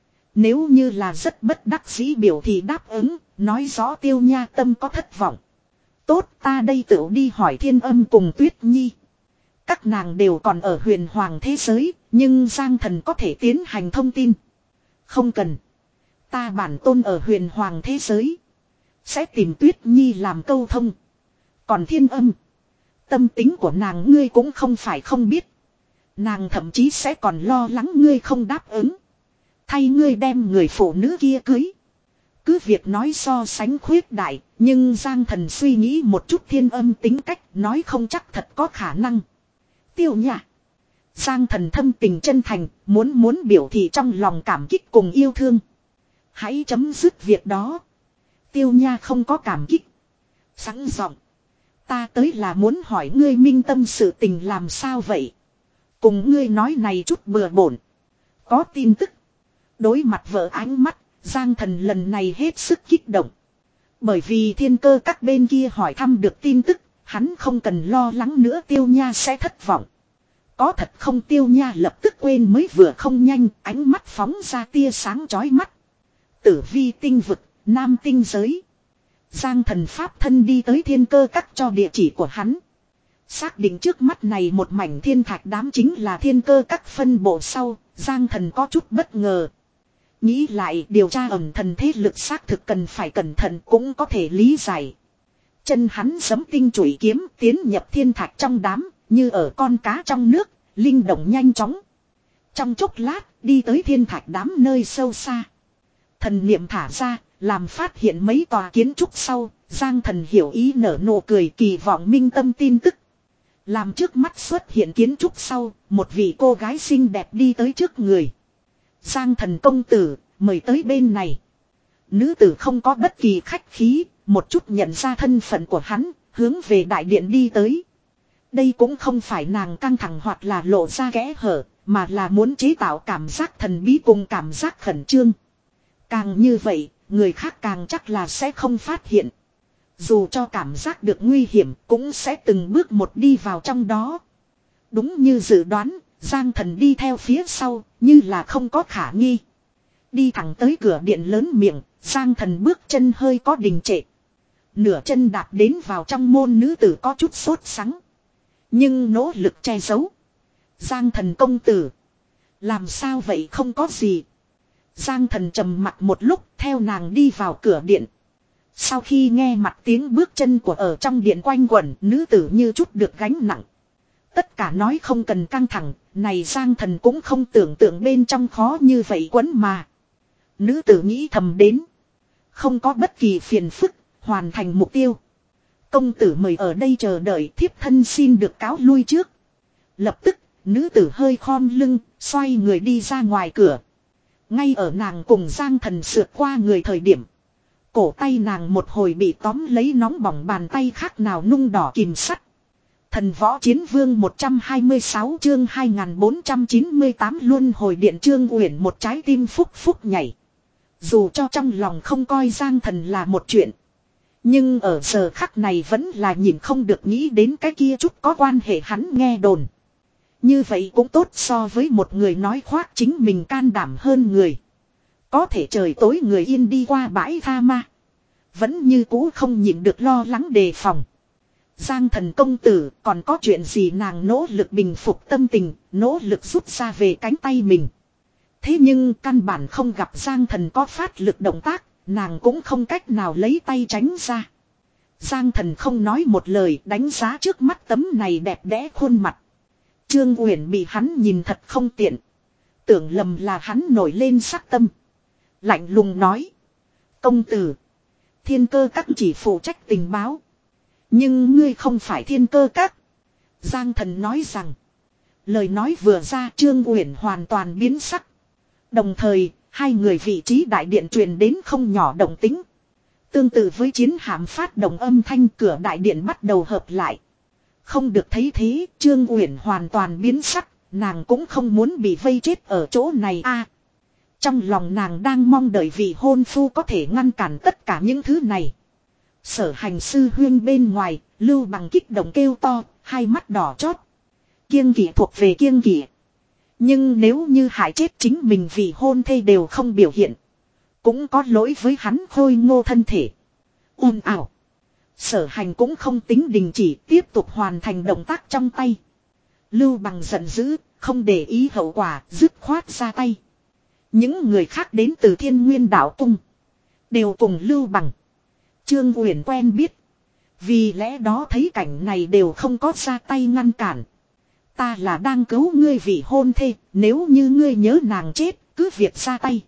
Speaker 1: Nếu như là rất bất đắc dĩ biểu thì đáp ứng, nói rõ Tiêu Nha tâm có thất vọng. Tốt, ta đây tự đi hỏi Thiên Âm cùng Tuyết Nhi. Các nàng đều còn ở huyền hoàng thế giới, nhưng Giang Thần có thể tiến hành thông tin. Không cần. Ta bản tôn ở huyền hoàng thế giới, sẽ tìm Tuyết Nhi làm câu thông. Còn Thiên Âm, tâm tính của nàng ngươi cũng không phải không biết. Nàng thậm chí sẽ còn lo lắng ngươi không đáp ứng, thay ngươi đem người phụ nữ kia cưới. Cứ việc nói so sánh khuyết đại, nhưng Giang Thần suy nghĩ một chút Thiên Âm tính cách, nói không chắc thật có khả năng. Tiêu Nha. Giang Thần thâm tình chân thành, muốn muốn biểu thị trong lòng cảm kích cùng yêu thương. Hãy chấm dứt việc đó. Tiêu Nha không có cảm kích. Sẵn giọng. Ta tới là muốn hỏi ngươi minh tâm sự tình làm sao vậy? Cùng ngươi nói này chút bừa bổn. Có tin tức. Đối mặt vợ ánh mắt, Giang Thần lần này hết sức kích động. Bởi vì Thiên Cơ các bên kia hỏi thăm được tin tức, hắn không cần lo lắng nữa Tiêu Nha sẽ thất vọng. Có thật không? Tiêu Nha lập tức quên mới vừa không nhanh, ánh mắt phóng ra tia sáng chói mắt. Tử vi tinh vực, nam tinh giới. Giang Thần pháp thân đi tới Thiên Cơ các cho địa chỉ của hắn. Xác định trước mắt này một mảnh thiên thạch đám chính là Thiên Cơ các phân bộ sau, Giang Thần có chút bất ngờ. Nghĩ lại điều tra ẩn thần thế lực xác thực cần phải cẩn thận cũng có thể lý giải. Chân hắn giẫm tinh chủy kiếm tiến nhập thiên thạch trong đám, như ở con cá trong nước, linh động nhanh chóng. Trong chốc lát, đi tới thiên thạch đám nơi sâu xa. Thần niệm thả ra, làm phát hiện mấy tòa kiến trúc sau, Giang Thần hiểu ý nở nụ cười kỳ vọng minh tâm tin tức. Làm trước mắt xuất hiện kiến trúc sau, một vị cô gái xinh đẹp đi tới trước người. Giang Thần công tử, mời tới bên này. Nữ tử không có bất kỳ khách khí, một chút nhận ra thân phận của hắn, hướng về đại điện đi tới. Đây cũng không phải nàng căng thẳng hoặc là lộ ra kẽ hở, mà là muốn chế tạo cảm giác thần bí cùng cảm giác khẩn trương. Càng như vậy, người khác càng chắc là sẽ không phát hiện. Dù cho cảm giác được nguy hiểm, cũng sẽ từng bước một đi vào trong đó. Đúng như dự đoán, Giang Thần đi theo phía sau, như là không có khả nghi. Đi thẳng tới cửa điện lớn miệng, Giang Thần bước chân hơi có đình trệ. Nửa chân đạp đến vào trong môn, nữ tử có chút sốt sắng. Nhưng nỗ lực che giấu. Giang thần công tử. Làm sao vậy, không có gì. Giang thần trầm mặt một lúc, theo nàng đi vào cửa điện. Sau khi nghe mặt tiếng bước chân của ở trong điện quanh quẩn, nữ tử như chút được gánh nặng. Tất cả nói không cần căng thẳng, này Giang thần cũng không tưởng tượng bên trong khó như vậy quấn mà. Nữ tử nghĩ thầm đến. Không có bất kỳ phiền phức, hoàn thành mục tiêu. Công tử mời ở đây chờ đợi, thiếp thân xin được cáo lui trước. Lập tức, nữ tử hơi khom lưng, xoay người đi ra ngoài cửa. Ngay ở nàng cùng Giang thần sượt qua người thời điểm. Cổ tay nàng một hồi bị tóm lấy nóng bỏng bàn tay khác nào nung đỏ kìm sắt. Thần võ chiến vương một trăm hai mươi sáu chương hai nghìn bốn trăm chín mươi tám luân hồi điện. Trương Uyển một trái tim phúc phúc nhảy. Dù cho trong lòng không coi Giang thần là một chuyện. Nhưng ở giờ khắc này vẫn là nhìn không được nghĩ đến cái kia chút có quan hệ hắn nghe đồn. Như vậy cũng tốt so với một người nói khoác chính mình can đảm hơn người. Có thể trời tối người yên đi qua bãi tha ma. Vẫn như cũ không nhịn được lo lắng đề phòng. Giang thần công tử còn có chuyện gì, nàng nỗ lực bình phục tâm tình, nỗ lực rút ra về cánh tay mình. Thế nhưng căn bản không gặp Giang thần có phát lực động tác, nàng cũng không cách nào lấy tay tránh ra. Giang thần không nói một lời đánh giá trước mắt tấm này đẹp đẽ khuôn mặt. Trương Uyển bị hắn nhìn thật không tiện. Tưởng lầm là hắn nổi lên sắc tâm. Lạnh lùng nói. Công tử. Thiên cơ các chỉ phụ trách tình báo. Nhưng ngươi không phải thiên cơ các. Giang thần nói rằng. Lời nói vừa ra Trương Uyển hoàn toàn biến sắc. Đồng thời, hai người vị trí đại điện truyền đến không nhỏ động tĩnh. Tương tự với chiến hạm phát động âm thanh, cửa đại điện bắt đầu hợp lại. Không được thấy thế, Trương Uyển hoàn toàn biến sắc, nàng cũng không muốn bị vây chết ở chỗ này a. Trong lòng nàng đang mong đợi vị hôn phu có thể ngăn cản tất cả những thứ này. Sở Hành sư huyên bên ngoài, Lưu Bằng kích động kêu to, hai mắt đỏ chót. Kiêng kỵ thuộc về kiêng kỵ. Nhưng nếu như hại chết chính mình vì hôn thê đều không biểu hiện. Cũng có lỗi với hắn khôi ngô thân thể. Ồn ào. Sở Hành cũng không tính đình chỉ, tiếp tục hoàn thành động tác trong tay. Lưu Bằng giận dữ, không để ý hậu quả, dứt khoát ra tay. Những người khác đến từ Thiên Nguyên Đạo Cung. Đều cùng Lưu Bằng. Trương Uyển quen biết. Vì lẽ đó thấy cảnh này đều không có ra tay ngăn cản. Ta là đang cứu ngươi vì hôn thê, nếu như ngươi nhớ nàng chết, cứ việc ra tay.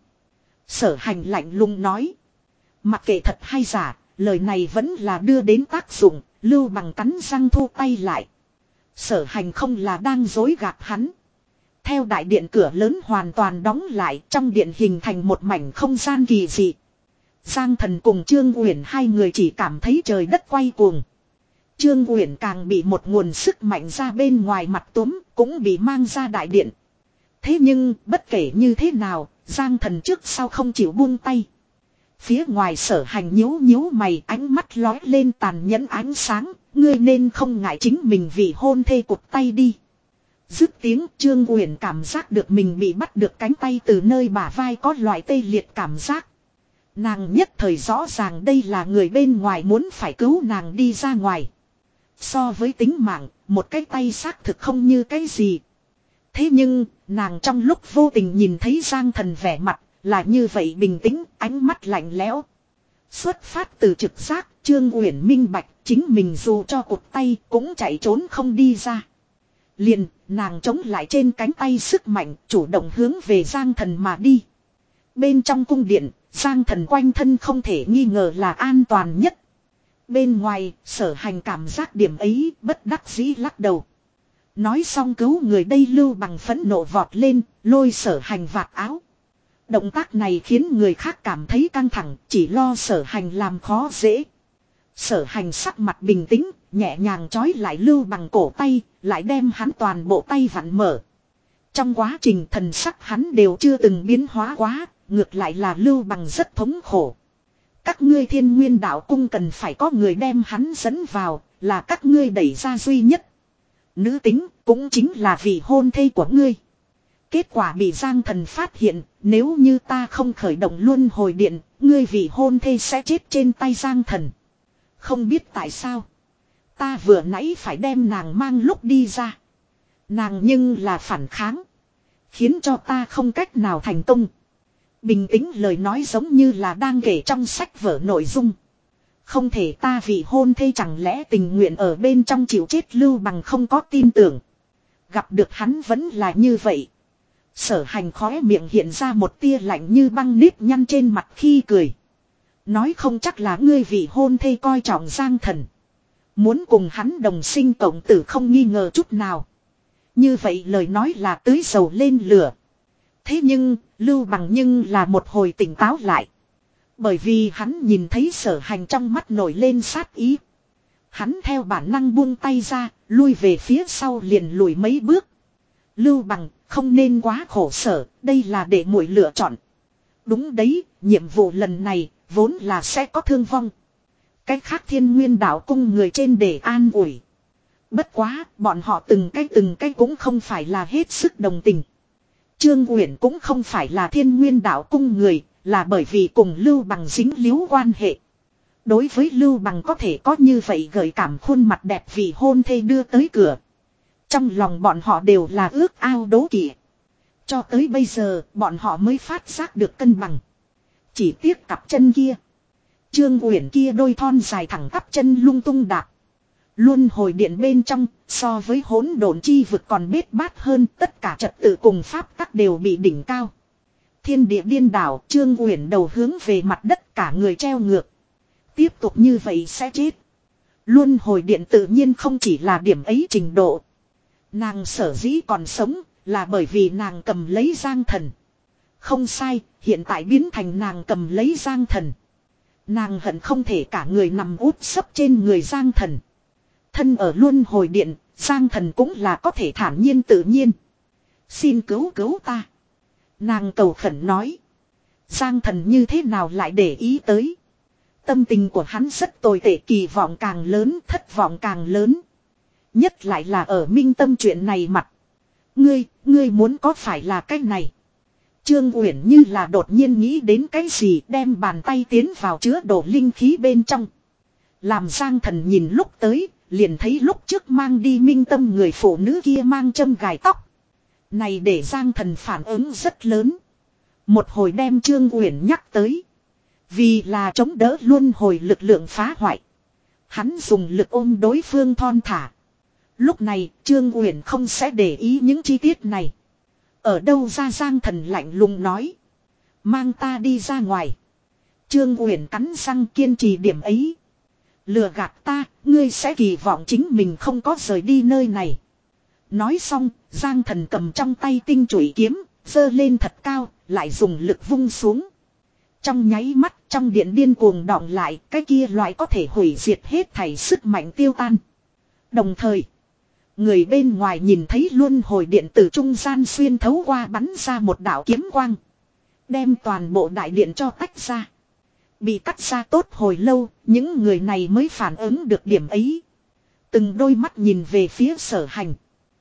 Speaker 1: Sở Hành lạnh lùng nói. Mặc kệ thật hay giả, lời này vẫn là đưa đến tác dụng, Lưu Bằng cắn răng thu tay lại. Sở Hành không là đang dối gạt hắn. Theo đại điện cửa lớn hoàn toàn đóng lại, trong điện hình thành một mảnh không gian kỳ dị. Giang thần cùng Trương Uyển hai người chỉ cảm thấy trời đất quay cuồng. Trương Uyển càng bị một nguồn sức mạnh ra bên ngoài mặt túm, cũng bị mang ra đại điện. Thế nhưng, bất kể như thế nào, Giang thần trước sau không chịu buông tay. Phía ngoài Sở Hành nhíu nhíu mày, ánh mắt lói lên tàn nhẫn ánh sáng, ngươi nên không ngại chính mình vì hôn thê cụt tay đi. Dứt tiếng, Trương Uyển cảm giác được mình bị bắt được cánh tay từ nơi bả vai có loại tê liệt cảm giác. Nàng nhất thời rõ ràng đây là người bên ngoài muốn phải cứu nàng đi ra ngoài. So với tính mạng, một cái tay xác thực không như cái gì. Thế nhưng, nàng trong lúc vô tình nhìn thấy Giang thần vẻ mặt, là như vậy bình tĩnh, ánh mắt lạnh lẽo. Xuất phát từ trực giác, Trương Uyển minh bạch, chính mình dù cho cụt tay cũng chạy trốn không đi ra. Liền, nàng chống lại trên cánh tay sức mạnh, chủ động hướng về Giang thần mà đi. Bên trong cung điện, Giang thần quanh thân không thể nghi ngờ là an toàn nhất. Bên ngoài, Sở Hành cảm giác điểm ấy, bất đắc dĩ lắc đầu. Nói xong cứu người đây Lưu Bằng phẫn nộ vọt lên, lôi Sở Hành vạt áo. Động tác này khiến người khác cảm thấy căng thẳng, chỉ lo Sở Hành làm khó dễ. Sở Hành sắc mặt bình tĩnh, nhẹ nhàng trói lại Lưu Bằng cổ tay, lại đem hắn toàn bộ tay vặn mở. Trong quá trình thần sắc hắn đều chưa từng biến hóa quá, ngược lại là Lưu Bằng rất thống khổ. Các ngươi Thiên Nguyên Đạo Cung cần phải có người đem hắn dẫn vào, là các ngươi đẩy ra duy nhất. Nữ tính cũng chính là vị hôn thê của ngươi. Kết quả bị Giang thần phát hiện, nếu như ta không khởi động luân hồi điện, ngươi vị hôn thê sẽ chết trên tay Giang thần. Không biết tại sao. Ta vừa nãy phải đem nàng mang lúc đi ra. Nàng nhưng là phản kháng. Khiến cho ta không cách nào thành công. Bình tĩnh lời nói giống như là đang kể trong sách vở nội dung. Không thể ta vì hôn thê chẳng lẽ tình nguyện ở bên trong chịu chết Lưu Bằng không có tin tưởng. Gặp được hắn vẫn là như vậy. Sở Hành khóe miệng hiện ra một tia lạnh như băng nếp nhăn trên mặt khi cười. Nói không chắc là ngươi vì hôn thê coi trọng Giang Thần. Muốn cùng hắn đồng sinh cộng tử không nghi ngờ chút nào. Như vậy lời nói là tưới dầu lên lửa. Thế nhưng, Lưu Bằng nhưng là một hồi tỉnh táo lại. Bởi vì hắn nhìn thấy Sở Hành trong mắt nổi lên sát ý. Hắn theo bản năng buông tay ra, lui về phía sau liền lùi mấy bước. Lưu Bằng, không nên quá khổ sở, đây là để muội lựa chọn. Đúng đấy, nhiệm vụ lần này, vốn là sẽ có thương vong. Cách khác Thiên Nguyên Đạo cung người trên để an ủi. Bất quá, bọn họ từng cái từng cái cũng không phải là hết sức đồng tình. Trương Uyển cũng không phải là Thiên Nguyên Đạo cung người, là bởi vì cùng Lưu Bằng dính líu quan hệ. Đối với Lưu Bằng có thể có như vậy gợi cảm khuôn mặt đẹp vì hôn thê đưa tới cửa. Trong lòng bọn họ đều là ước ao đố kỵ. Cho tới bây giờ, bọn họ mới phát giác được cân bằng. Chỉ tiếc cặp chân kia. Trương Uyển kia đôi thon dài thẳng tắp chân lung tung đạp. Luân hồi điện bên trong, so với hỗn độn chi vực còn bết bát hơn, tất cả trật tự cùng pháp tắc đều bị đỉnh cao. Thiên địa điên đảo, Trương Uyển đầu hướng về mặt đất cả người treo ngược. Tiếp tục như vậy sẽ chết. Luân hồi điện tự nhiên không chỉ là điểm ấy trình độ. Nàng sở dĩ còn sống, là bởi vì nàng cầm lấy Giang Thần. Không sai, hiện tại biến thành nàng cầm lấy Giang Thần. Nàng hận không thể cả người nằm úp sấp trên người Giang Thần. Thân ở luân hồi điện, Giang Thần cũng là có thể thản nhiên tự nhiên. Xin cứu cứu ta. Nàng cầu khẩn nói. Giang Thần như thế nào lại để ý tới. Tâm tình của hắn rất tồi tệ, kỳ vọng càng lớn, thất vọng càng lớn. Nhất lại là ở minh tâm chuyện này mặt. Ngươi, ngươi muốn có phải là cái này. Trương Uyển như là đột nhiên nghĩ đến cái gì, đem bàn tay tiến vào chứa đổ linh khí bên trong. Làm Giang Thần nhìn lúc tới, liền thấy lúc trước mang đi minh tâm người phụ nữ kia mang châm gài tóc. Này để Giang Thần phản ứng rất lớn. Một hồi đem Trương Uyển nhắc tới. Vì là chống đỡ luân hồi lực lượng phá hoại. Hắn dùng lực ôm đối phương thon thả. Lúc này Trương Uyển không sẽ để ý những chi tiết này. Ở đâu ra Giang Thần lạnh lùng nói. Mang ta đi ra ngoài. Trương Uyển cắn răng kiên trì điểm ấy. Lừa gạt ta, ngươi sẽ kỳ vọng chính mình không có rời đi nơi này. Nói xong, Giang Thần cầm trong tay tinh chủy kiếm, giơ lên thật cao, lại dùng lực vung xuống. Trong nháy mắt, trong điện điên cuồng đọng lại, cái kia loại có thể hủy diệt hết thảy sức mạnh tiêu tan. Đồng thời, người bên ngoài nhìn thấy luân hồi điện từ trung gian xuyên thấu qua bắn ra một đạo kiếm quang. Đem toàn bộ đại điện cho tách ra. Bị cắt ra tốt hồi lâu, những người này mới phản ứng được điểm ấy. Từng đôi mắt nhìn về phía Sở Hành.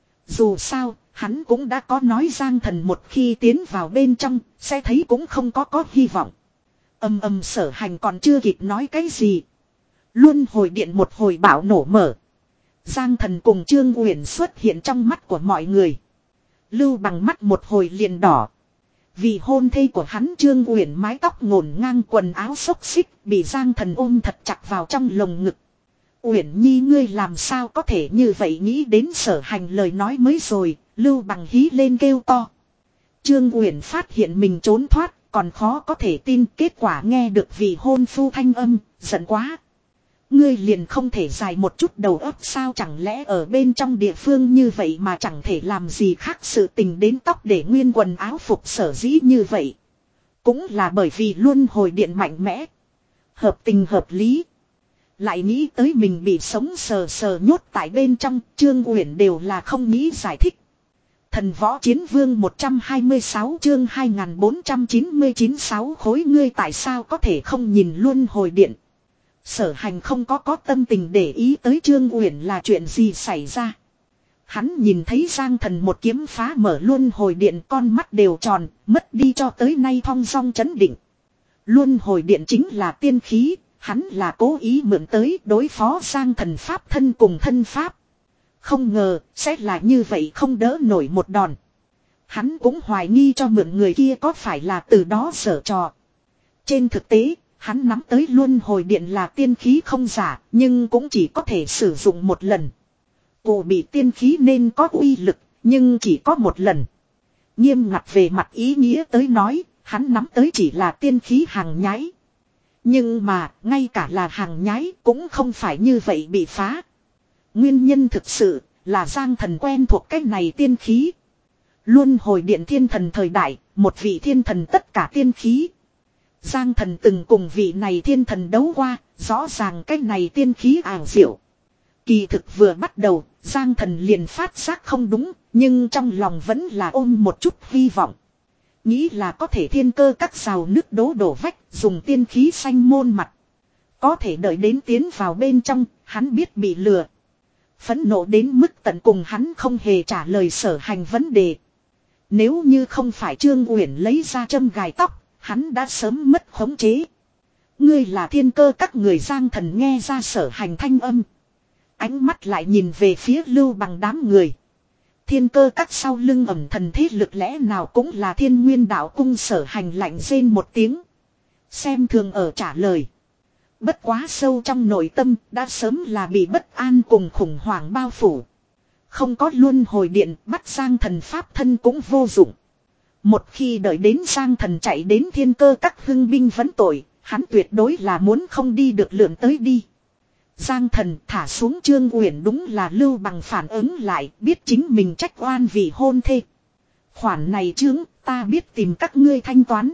Speaker 1: Dù sao, hắn cũng đã có nói Giang Thần một khi tiến vào bên trong, sẽ thấy cũng không có có hy vọng. Âm âm Sở Hành còn chưa kịp nói cái gì. Luân hồi điện một hồi bão nổ mở. Giang Thần cùng Trương Uyển xuất hiện trong mắt của mọi người. Lưu Bằng mắt một hồi liền đỏ. Vì hôn thê của hắn Trương Uyển mái tóc ngổn ngang, quần áo xốc xích, bị Giang Thần ôm thật chặt vào trong lồng ngực. Uyển Nhi, ngươi làm sao có thể như vậy, nghĩ đến Sở Hành lời nói mới rồi, Lưu Bằng hí lên kêu to. Trương Uyển phát hiện mình trốn thoát, còn khó có thể tin, kết quả nghe được vị hôn phu thanh âm, giận quá. Ngươi liền không thể dài một chút đầu óc sao, chẳng lẽ ở bên trong địa phương như vậy mà chẳng thể làm gì khác sự tình đến tóc để nguyên quần áo phục, sở dĩ như vậy. Cũng là bởi vì luân hồi điện mạnh mẽ. Hợp tình hợp lý. Lại nghĩ tới mình bị sống sờ sờ nhốt tại bên trong, Trương Uyển đều là không nghĩ giải thích. Thần Võ Chiến Vương một trăm hai mươi sáu chương hai nghìn bốn trăm chín mươi chín sáu khối, ngươi tại sao có thể không nhìn luân hồi điện. Sở Hành không có có tâm tình để ý tới Trương Uyển là chuyện gì xảy ra. Hắn nhìn thấy Giang Thần một kiếm phá mở luân hồi điện, con mắt đều tròn, mất đi cho tới nay thong dong chấn định. Luân hồi điện chính là tiên khí, hắn là cố ý mượn tới đối phó Giang Thần pháp thân cùng thân pháp. Không ngờ sẽ là như vậy không đỡ nổi một đòn. Hắn cũng hoài nghi cho mượn người kia có phải là từ đó giở trò. Trên thực tế, hắn nắm tới luân hồi điện là tiên khí không giả, nhưng cũng chỉ có thể sử dụng một lần. Cụ bị tiên khí nên có uy lực, nhưng chỉ có một lần. Nghiêm ngặt về mặt ý nghĩa tới nói, hắn nắm tới chỉ là tiên khí hàng nhái. Nhưng mà, ngay cả là hàng nhái cũng không phải như vậy bị phá. Nguyên nhân thực sự là Giang Thần quen thuộc cách này tiên khí. Luân hồi điện thiên thần thời đại, một vị thiên thần tất cả tiên khí. Giang Thần từng cùng vị này thiên thần đấu qua, rõ ràng cách này tiên khí ảo diệu. Kỳ thực vừa bắt đầu, Giang Thần liền phát giác không đúng, nhưng trong lòng vẫn là ôm một chút hy vọng. Nghĩ là có thể thiên cơ các rào nước đố đổ vách, dùng tiên khí xanh môn mặt. Có thể đợi đến tiến vào bên trong, hắn biết bị lừa. Phẫn nộ đến mức tận cùng hắn không hề trả lời Sở Hành vấn đề. Nếu như không phải Trương Uyển lấy ra châm gài tóc, hắn đã sớm mất khống chế. Ngươi là thiên cơ các người. Giang Thần nghe ra Sở Hành thanh âm. Ánh mắt lại nhìn về phía Lưu Bằng đám người. Thiên cơ các sau lưng ẩm thần thế lực lẽ nào cũng là Thiên Nguyên Đạo Cung. Sở Hành lạnh rên một tiếng. Xem thường ở trả lời. Bất quá sâu trong nội tâm đã sớm là bị bất an cùng khủng hoảng bao phủ. Không có luân hồi điện bắt Giang Thần pháp thân cũng vô dụng. Một khi đợi đến Giang Thần chạy đến thiên cơ các hưng binh vấn tội, hắn tuyệt đối là muốn không đi được lượn tới đi. Giang Thần thả xuống Trương Uyển đúng là Lưu Bằng phản ứng lại, biết chính mình trách oan vì hôn thê. Khoản này chướng ta biết tìm các ngươi thanh toán.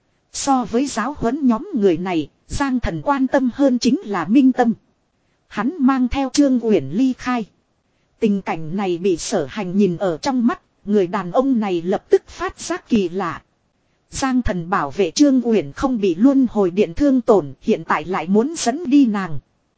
Speaker 1: So với giáo huấn nhóm người này, Giang Thần quan tâm hơn chính là Minh Tâm. Hắn mang theo Trương Uyển ly khai. Tình cảnh này bị Sở Hành nhìn ở trong mắt, người đàn ông này lập tức phát giác kỳ lạ. Giang Thần bảo vệ Trương Uyển không bị luân hồi điện thương tổn, hiện tại lại muốn dẫn đi nàng.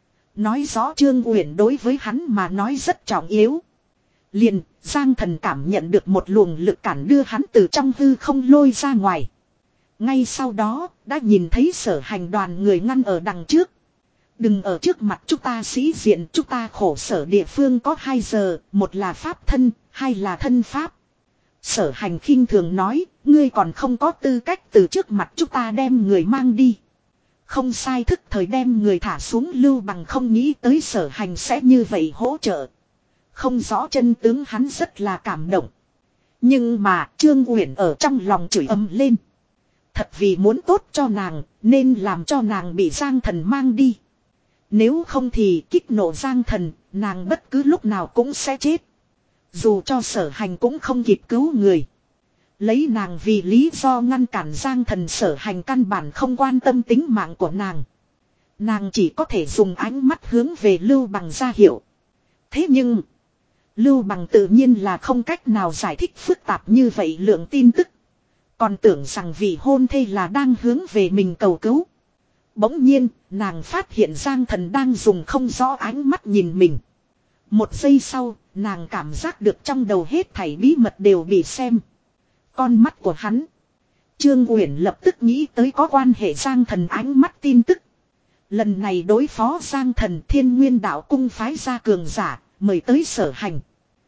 Speaker 1: Nói rõ Trương Uyển đối với hắn mà nói rất trọng yếu. Liền, Giang Thần cảm nhận được một luồng lực cản đưa hắn từ trong hư không lôi ra ngoài. Ngay sau đó, đã nhìn thấy Sở Hành đoàn người ngăn ở đằng trước. Đừng ở trước mặt chúng ta sĩ diện, chúng ta khổ sở địa phương có hai giờ, một là pháp thân, hai là thân pháp. Sở Hành khinh thường nói, ngươi còn không có tư cách từ trước mặt chúng ta đem người mang đi. Không sai, thức thời đem người thả xuống. Lưu Bằng không nghĩ tới Sở Hành sẽ như vậy hỗ trợ. Không rõ chân tướng hắn rất là cảm động. Nhưng mà Trương Uyển ở trong lòng chửi ầm lên. Thật vì muốn tốt cho nàng, nên làm cho nàng bị Giang Thần mang đi. Nếu không thì kích nộ Giang Thần, nàng bất cứ lúc nào cũng sẽ chết. Dù cho Sở Hành cũng không kịp cứu người. Lấy nàng vì lý do ngăn cản Giang Thần, Sở Hành căn bản không quan tâm tính mạng của nàng. Nàng chỉ có thể dùng ánh mắt hướng về Lưu Bằng ra hiệu. Thế nhưng, Lưu Bằng tự nhiên là không cách nào giải thích phức tạp như vậy lượng tin tức. Còn tưởng rằng vị hôn thê là đang hướng về mình cầu cứu. Bỗng nhiên, nàng phát hiện Giang Thần đang dùng không rõ ánh mắt nhìn mình. Một giây sau, nàng cảm giác được trong đầu hết thảy bí mật đều bị xem. Con mắt của hắn. Trương Uyển lập tức nghĩ tới có quan hệ Giang Thần ánh mắt tin tức. Lần này đối phó Giang Thần, Thiên Nguyên Đạo Cung phái ra cường giả, mời tới Sở Hành.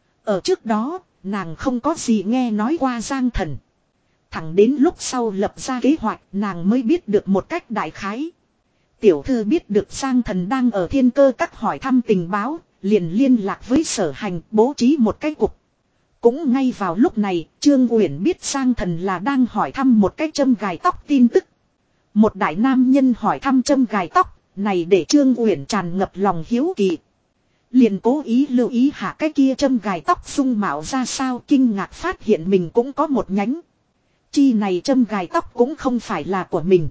Speaker 1: Ở trước đó, nàng không có gì nghe nói qua Giang Thần. Thẳng đến lúc sau lập ra kế hoạch, nàng mới biết được một cách đại khái. Tiểu thư biết được Giang Thần đang ở thiên cơ các hỏi thăm tình báo, liền liên lạc với Sở Hành bố trí một cái cục. Cũng ngay vào lúc này, Trương Uyển biết Giang Thần là đang hỏi thăm một cái châm gài tóc tin tức. Một đại nam nhân hỏi thăm châm gài tóc, này để Trương Uyển tràn ngập lòng hiếu kỳ. Liền cố ý lưu ý hạ cái kia châm gài tóc dung mạo ra sao, kinh ngạc phát hiện mình cũng có một nhánh. Chi này châm gài tóc cũng không phải là của mình.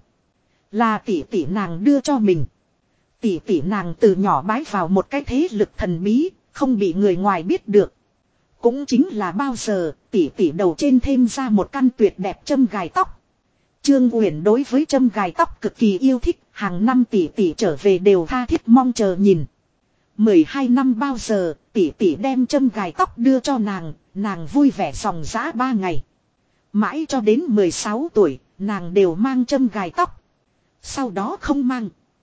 Speaker 1: Là tỷ tỷ nàng đưa cho mình. Tỷ tỷ nàng từ nhỏ bái vào một cái thế lực thần bí, không bị người ngoài biết được. Cũng chính là bao giờ tỷ tỷ đầu trên thêm ra một căn tuyệt đẹp châm gài tóc. Trương Uyển đối với châm gài tóc cực kỳ yêu thích, hàng năm tỷ tỷ trở về đều tha thiết mong chờ nhìn. mười hai năm bao giờ tỷ tỷ đem châm gài tóc đưa cho nàng, nàng vui vẻ sòng giã ba ngày. Mãi cho đến mười sáu tuổi, nàng đều mang châm gài tóc. Sau đó không mang.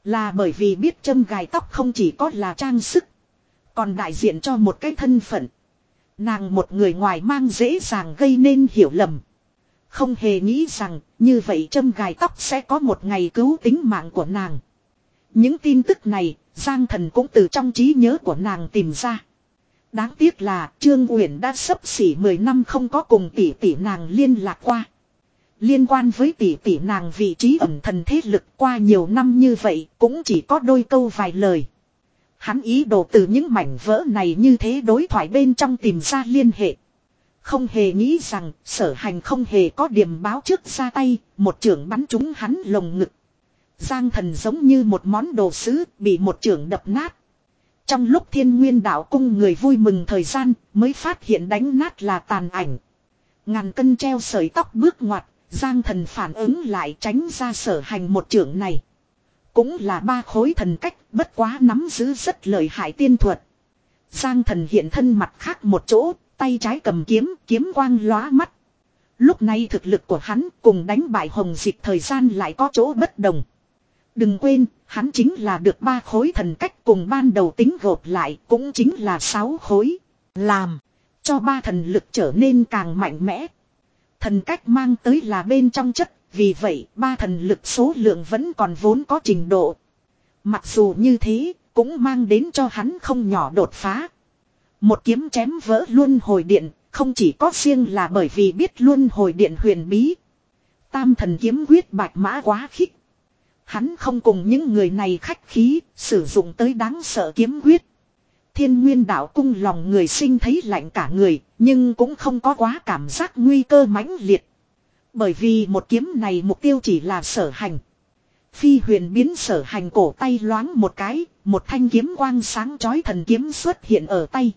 Speaker 1: Là bởi vì biết châm gài tóc không chỉ có là trang sức. Còn đại diện cho một cái thân phận. Nàng một người ngoài mang dễ dàng gây nên hiểu lầm. Không hề nghĩ rằng như vậy châm gài tóc sẽ có một ngày cứu tính mạng của nàng. Những tin tức này Giang Thần cũng từ trong trí nhớ của nàng tìm ra. Đáng tiếc là Trương Uyển đã sắp xỉ mười năm không có cùng tỷ tỷ nàng liên lạc qua. Liên quan với tỷ tỷ nàng vị trí ẩn thần thế lực qua nhiều năm như vậy cũng chỉ có đôi câu vài lời. Hắn ý đồ từ những mảnh vỡ này như thế đối thoại bên trong tìm ra liên hệ. Không hề nghĩ rằng Sở Hành không hề có điểm báo trước ra tay, một chưởng bắn trúng hắn lồng ngực. Giang Thần giống như một món đồ sứ bị một chưởng đập nát. Trong lúc Thiên Nguyên Đạo Cung người vui mừng thời gian mới phát hiện đánh nát là tàn ảnh. Ngàn cân treo sợi tóc bước ngoặt, Giang Thần phản ứng lại tránh ra Sở Hành một chưởng này. Cũng là ba khối thần cách, bất quá nắm giữ rất lợi hại tiên thuật. Giang Thần hiện thân mặt khác một chỗ, tay trái cầm kiếm, kiếm quang lóa mắt. Lúc này thực lực của hắn cùng đánh bại Hồng Dịch thời gian lại có chỗ bất đồng. Đừng quên, hắn chính là được ba khối thần cách cùng ban đầu tính gộp lại, cũng chính là sáu khối. Làm cho ba thần lực trở nên càng mạnh mẽ. Thần cách mang tới là bên trong chất, vì vậy ba thần lực số lượng vẫn còn vốn có trình độ. Mặc dù như thế, cũng mang đến cho hắn không nhỏ đột phá. Một kiếm chém vỡ luân hồi điện, không chỉ có riêng là bởi vì biết luân hồi điện huyền bí. Tam thần kiếm quyết bạch mã quá khích. Hắn không cùng những người này khách khí, sử dụng tới đáng sợ kiếm quyết. Thiên Nguyên Đạo Cung lòng người sinh thấy lạnh cả người, nhưng cũng không có quá cảm giác nguy cơ mãnh liệt. Bởi vì một kiếm này mục tiêu chỉ là Sở Hành. Phi huyền biến Sở Hành cổ tay loáng một cái, một thanh kiếm quang sáng chói thần kiếm xuất hiện ở tay.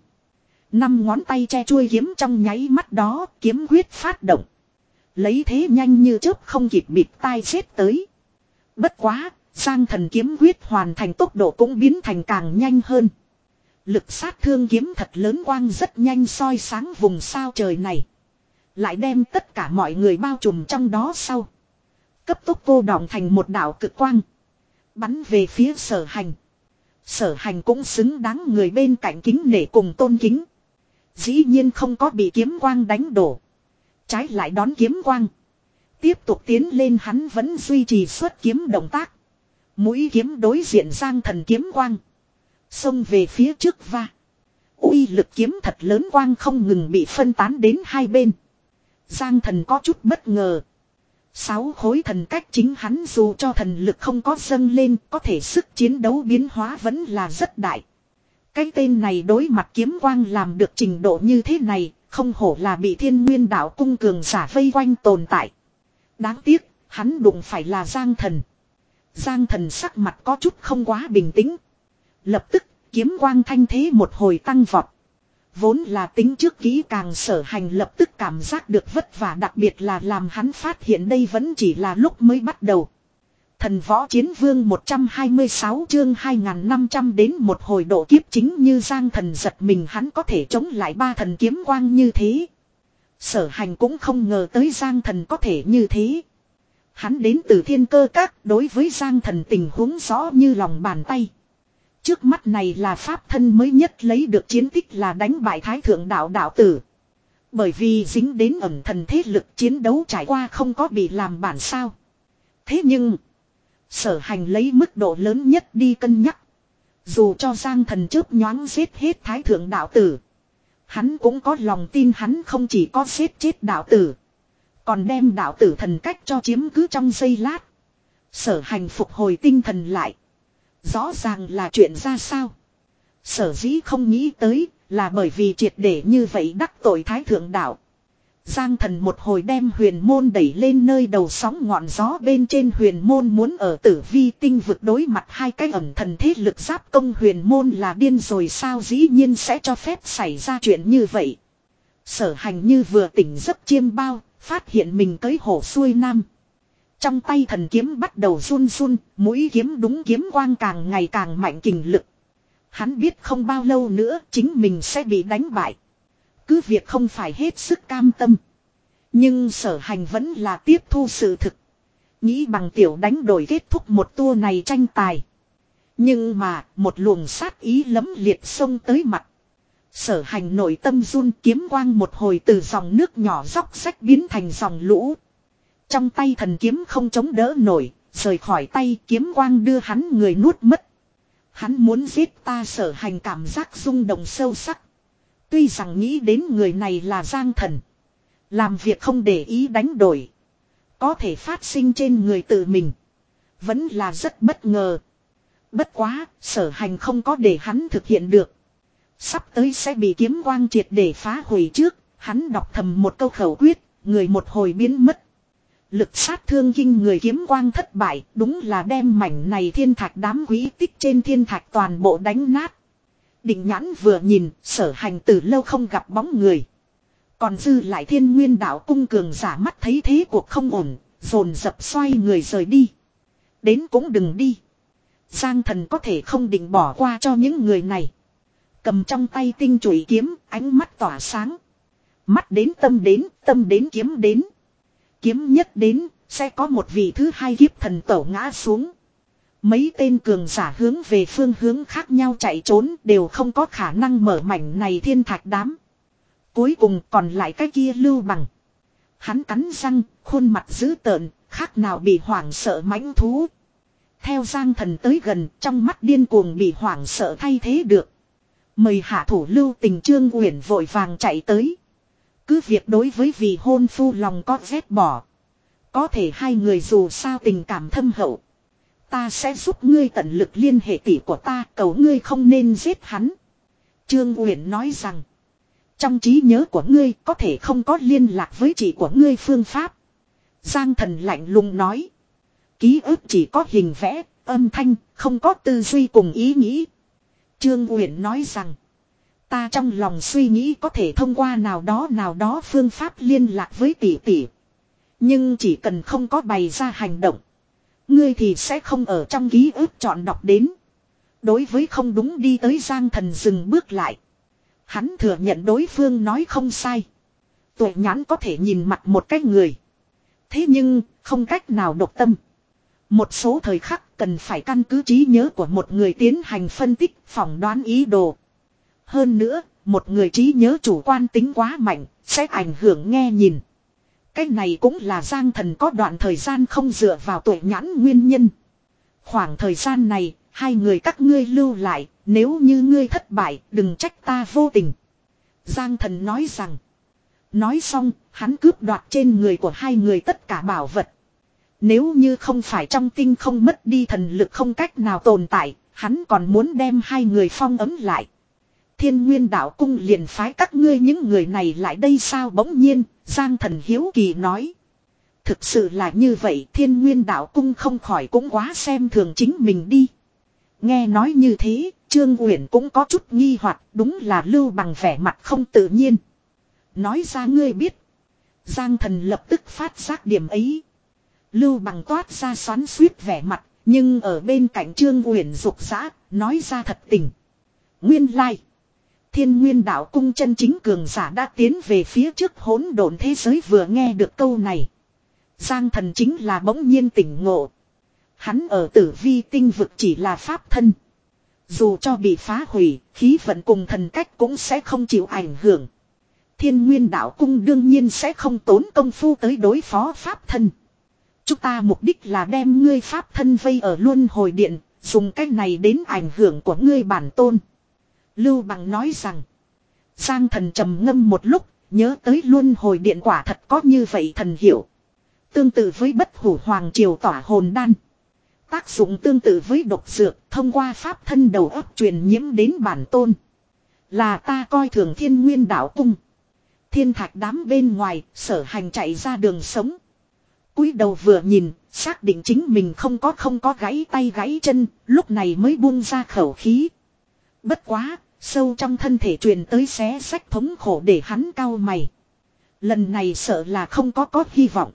Speaker 1: Năm ngón tay che chuôi kiếm trong nháy mắt đó, kiếm quyết phát động. Lấy thế nhanh như chớp không kịp bịt tai xếp tới. Bất quá, Giang Thần kiếm quyết hoàn thành tốc độ cũng biến thành càng nhanh hơn. Lực sát thương kiếm thật lớn quang rất nhanh soi sáng vùng sao trời này. Lại đem tất cả mọi người bao trùm trong đó sau. Cấp tốc cô đọng thành một đạo cực quang. Bắn về phía Sở Hành. Sở Hành cũng xứng đáng người bên cạnh kính nể cùng tôn kính. Dĩ nhiên không có bị kiếm quang đánh đổ. Trái lại đón kiếm quang. Tiếp tục tiến lên, hắn vẫn duy trì xuất kiếm động tác. Mũi kiếm đối diện Giang Thần kiếm quang. Xông về phía trước va. Uy lực kiếm thật lớn quang không ngừng bị phân tán đến hai bên. Giang Thần có chút bất ngờ. Sáu khối thần cách chính hắn dù cho thần lực không có dâng lên, có thể sức chiến đấu biến hóa vẫn là rất đại. Cái tên này đối mặt kiếm quang làm được trình độ như thế này, không hổ là bị Thiên Nguyên Đạo Cung cường giả vây quanh tồn tại. Đáng tiếc, hắn đụng phải là Giang Thần. Giang Thần sắc mặt có chút không quá bình tĩnh. Lập tức, kiếm quang thanh thế một hồi tăng vọt. Vốn là tính trước kỹ càng Sở Hành lập tức cảm giác được vất vả, đặc biệt là làm hắn phát hiện đây vẫn chỉ là lúc mới bắt đầu. Thần Võ Chiến Vương một trăm hai mươi sáu chương hai nghìn năm trăm đến một hồi độ kiếp, chính như Giang Thần giật mình hắn có thể chống lại ba thần kiếm quang như thế. Sở Hành cũng không ngờ tới Giang Thần có thể như thế. Hắn đến từ Thiên Cơ Các, đối với Giang Thần tình huống rõ như lòng bàn tay. Trước mắt này là pháp thân mới nhất lấy được chiến tích là đánh bại Thái Thượng Đạo đạo tử. Bởi vì dính đến ẩn thần thế lực, chiến đấu trải qua không có bị làm bản sao. Thế nhưng, Sở Hành lấy mức độ lớn nhất đi cân nhắc. Dù cho Giang Thần chớp nhoáng giết hết Thái Thượng Đạo tử, hắn cũng có lòng tin hắn không chỉ có giết chết đạo tử, còn đem đạo tử thần cách cho chiếm cứ trong giây lát. Sở Hành phục hồi tinh thần lại. Rõ ràng là chuyện ra sao. Sở dĩ không nghĩ tới là bởi vì triệt để như vậy đắc tội Thái Thượng Đạo. Giang Thần một hồi đem huyền môn đẩy lên nơi đầu sóng ngọn gió bên trên. Huyền môn muốn ở Tử Vi tinh vực đối mặt hai cái ẩn thần thế lực giáp công, huyền môn là điên rồi sao, dĩ nhiên sẽ cho phép xảy ra chuyện như vậy. Sở Hành như vừa tỉnh giấc chiêm bao, phát hiện mình cưỡi hổ xuôi nam. Trong tay thần kiếm bắt đầu run run, mũi kiếm đúng kiếm quang càng ngày càng mạnh kình lực. Hắn biết không bao lâu nữa chính mình sẽ bị đánh bại. Cứ việc không phải hết sức cam tâm, nhưng Sở Hành vẫn là tiếp thu sự thực. Nghĩ bằng tiểu đánh đổi kết thúc một tour này tranh tài. Nhưng mà một luồng sát ý lấm liệt xông tới mặt. Sở Hành nội tâm run, kiếm quang một hồi từ dòng nước nhỏ róc rách biến thành dòng lũ. Trong tay thần kiếm không chống đỡ nổi, rời khỏi tay, kiếm quang đưa hắn người nuốt mất. Hắn muốn giết ta. Sở Hành cảm giác rung động sâu sắc. Tuy rằng nghĩ đến người này là Giang Thần, làm việc không để ý đánh đổi, có thể phát sinh trên người tự mình, vẫn là rất bất ngờ. Bất quá, Sở Hành không có để hắn thực hiện được. Sắp tới sẽ bị kiếm quang triệt để phá hủy trước, hắn đọc thầm một câu khẩu quyết, người một hồi biến mất. Lực sát thương kinh người kiếm quang thất bại, đúng là đem mảnh này thiên thạch đám quý tích trên thiên thạch toàn bộ đánh nát. Định nhãn vừa nhìn, Sở Hành từ lâu không gặp bóng người. Còn dư lại Thiên Nguyên Đạo cung cường giả mắt thấy thế cuộc không ổn, dồn dập xoay người rời đi. Đến cũng đừng đi. Giang Thần có thể không định bỏ qua cho những người này. Cầm trong tay tinh chùy kiếm, ánh mắt tỏa sáng. Mắt đến tâm đến, tâm đến kiếm đến. Kiếm nhất đến, sẽ có một vị thứ hai kiếp thần tẩu ngã xuống. Mấy tên cường giả hướng về phương hướng khác nhau chạy trốn, đều không có khả năng mở mảnh này thiên thạch đám. Cuối cùng còn lại cái kia Lưu Bằng. Hắn cắn răng, khuôn mặt dữ tợn, khác nào bị hoảng sợ mãnh thú. Theo Giang Thần tới gần, trong mắt điên cuồng bị hoảng sợ thay thế được. Mời hạ thủ Lưu Tình Trương Uyển vội vàng chạy tới. Cứ việc đối với vị hôn phu lòng có ghét bỏ. Có thể hai người dù sao tình cảm thâm hậu. Ta sẽ giúp ngươi tận lực liên hệ tỷ của ta, cầu ngươi không nên giết hắn. Trương Uyển nói rằng, trong trí nhớ của ngươi có thể không có liên lạc với chị của ngươi phương pháp. Giang Thần lạnh lùng nói, ký ức chỉ có hình vẽ, âm thanh, không có tư duy cùng ý nghĩ. Trương Uyển nói rằng, ta trong lòng suy nghĩ có thể thông qua nào đó nào đó phương pháp liên lạc với tỷ tỷ. Nhưng chỉ cần không có bày ra hành động, ngươi thì sẽ không ở trong ký ức chọn đọc đến. Đối với không đúng đi tới Giang Thần dừng bước lại. Hắn thừa nhận đối phương nói không sai. Tuệ nhãn có thể nhìn mặt một cái người. Thế nhưng, không cách nào độc tâm. Một số thời khắc cần phải căn cứ trí nhớ của một người tiến hành phân tích, phỏng đoán ý đồ. Hơn nữa, một người trí nhớ chủ quan tính quá mạnh, sẽ ảnh hưởng nghe nhìn. Cái này cũng là Giang Thần có đoạn thời gian không dựa vào tuệ nhãn nguyên nhân. Khoảng thời gian này, hai người các ngươi lưu lại, nếu như ngươi thất bại, đừng trách ta vô tình. Giang Thần nói rằng. Nói xong, hắn cướp đoạt trên người của hai người tất cả bảo vật. Nếu như không phải trong tinh không mất đi thần lực không cách nào tồn tại, hắn còn muốn đem hai người phong ấm lại. Thiên Nguyên Đạo cung liền phái các ngươi những người này lại đây sao? Bỗng nhiên, Giang Thần hiếu kỳ nói. Thực sự là như vậy, Thiên Nguyên Đạo cung không khỏi cũng quá xem thường chính mình đi. Nghe nói như thế, Trương Uyển cũng có chút nghi hoặc, đúng là Lưu Bằng vẻ mặt không tự nhiên. Nói ra ngươi biết. Giang Thần lập tức phát giác điểm ấy. Lưu Bằng toát ra xoắn xuýt vẻ mặt, nhưng ở bên cạnh Trương Uyển rục rã, nói ra thật tình. Nguyên lai. Thiên Nguyên Đạo cung chân chính cường giả đã tiến về phía trước hỗn độn thế giới. Vừa nghe được câu này, Giang Thần chính là bỗng nhiên tỉnh ngộ. Hắn ở Tử Vi tinh vực chỉ là pháp thân. Dù cho bị phá hủy, khí vận cùng thần cách cũng sẽ không chịu ảnh hưởng. Thiên Nguyên Đạo cung đương nhiên sẽ không tốn công phu tới đối phó pháp thân. Chúng ta mục đích là đem ngươi pháp thân vây ở luân hồi điện, dùng cách này đến ảnh hưởng của ngươi bản tôn. Lưu Bằng nói rằng. Giang Thần trầm ngâm một lúc, nhớ tới luân hồi điện quả thật có như vậy thần hiệu. Tương tự với bất hủ hoàng triều tỏa hồn đan. Tác dụng tương tự với độc dược, thông qua pháp thân đầu óc truyền nhiễm đến bản tôn. Là ta coi thường Thiên Nguyên Đạo cung. Thiên thạch đám bên ngoài, Sở Hành chạy ra đường sống. Cúi đầu vừa nhìn, xác định chính mình không có không có gãy tay gãy chân, lúc này mới buông ra khẩu khí. Bất quá, sâu trong thân thể truyền tới xé xách thống khổ để hắn cau mày. Lần này sợ là không có có hy vọng.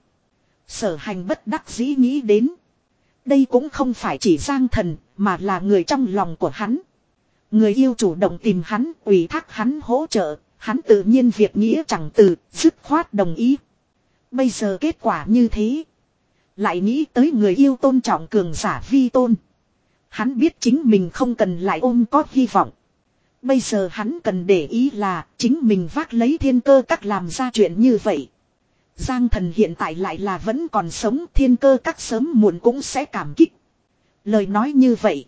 Speaker 1: Sở Hành bất đắc dĩ nghĩ đến. Đây cũng không phải chỉ Giang Thần, mà là người trong lòng của hắn. Người yêu chủ động tìm hắn, ủy thác hắn hỗ trợ, hắn tự nhiên việc nghĩa chẳng từ, dứt khoát đồng ý. Bây giờ kết quả như thế. Lại nghĩ tới người yêu tôn trọng cường giả vi tôn. Hắn biết chính mình không cần lại ôm có hy vọng. Bây giờ hắn cần để ý là chính mình vác lấy thiên cơ các làm ra chuyện như vậy. Giang Thần hiện tại lại là vẫn còn sống, thiên cơ các sớm muộn cũng sẽ cảm kích. Lời nói như vậy.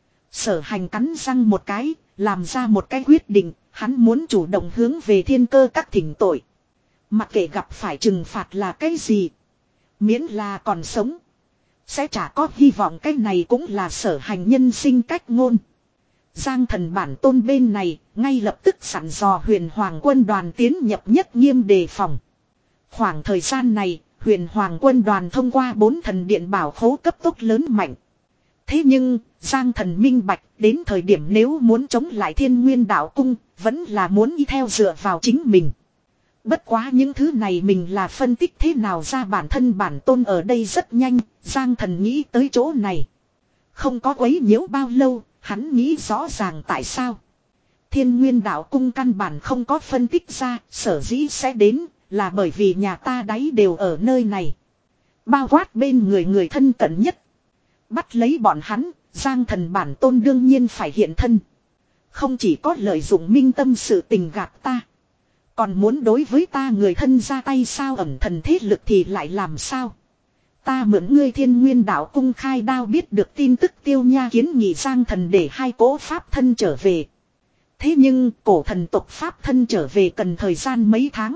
Speaker 1: Sở Hành cắn răng một cái, làm ra một cái quyết định, hắn muốn chủ động hướng về thiên cơ các thỉnh tội. Mặc kệ gặp phải trừng phạt là cái gì. Miễn là còn sống. Sẽ chả có hy vọng, cái này cũng là Sở Hành nhân sinh cách ngôn. Giang Thần bản tôn bên này, ngay lập tức sẵn dò Huyền Hoàng quân đoàn tiến nhập nhất nghiêm đề phòng. Khoảng thời gian này, Huyền Hoàng quân đoàn thông qua bốn thần điện bảo khố cấp tốc lớn mạnh. Thế nhưng, Giang Thần minh bạch, đến thời điểm nếu muốn chống lại Thiên Nguyên Đạo Cung, vẫn là muốn y theo dựa vào chính mình. Bất quá những thứ này mình là phân tích thế nào ra bản thân bản tôn ở đây rất nhanh, Giang Thần nghĩ tới chỗ này. Không có quấy nhiễu bao lâu, hắn nghĩ rõ ràng tại sao. Thiên Nguyên Đạo Cung căn bản không có phân tích ra, sở dĩ sẽ đến, là bởi vì nhà ta đáy đều ở nơi này. Bao quát bên người người thân cận nhất. Bắt lấy bọn hắn, Giang Thần bản tôn đương nhiên phải hiện thân. Không chỉ có lợi dụng minh tâm sự tình gạt ta. Còn muốn đối với ta người thân ra tay sao, ẩn thần thế lực thì lại làm sao. Ta mượn ngươi Thiên Nguyên Đạo Cung khai đao, biết được tin tức Tiêu Nha kiến nghị Giang Thần để hai cỗ pháp thân trở về. Thế nhưng cổ thần tộc pháp thân trở về cần thời gian mấy tháng.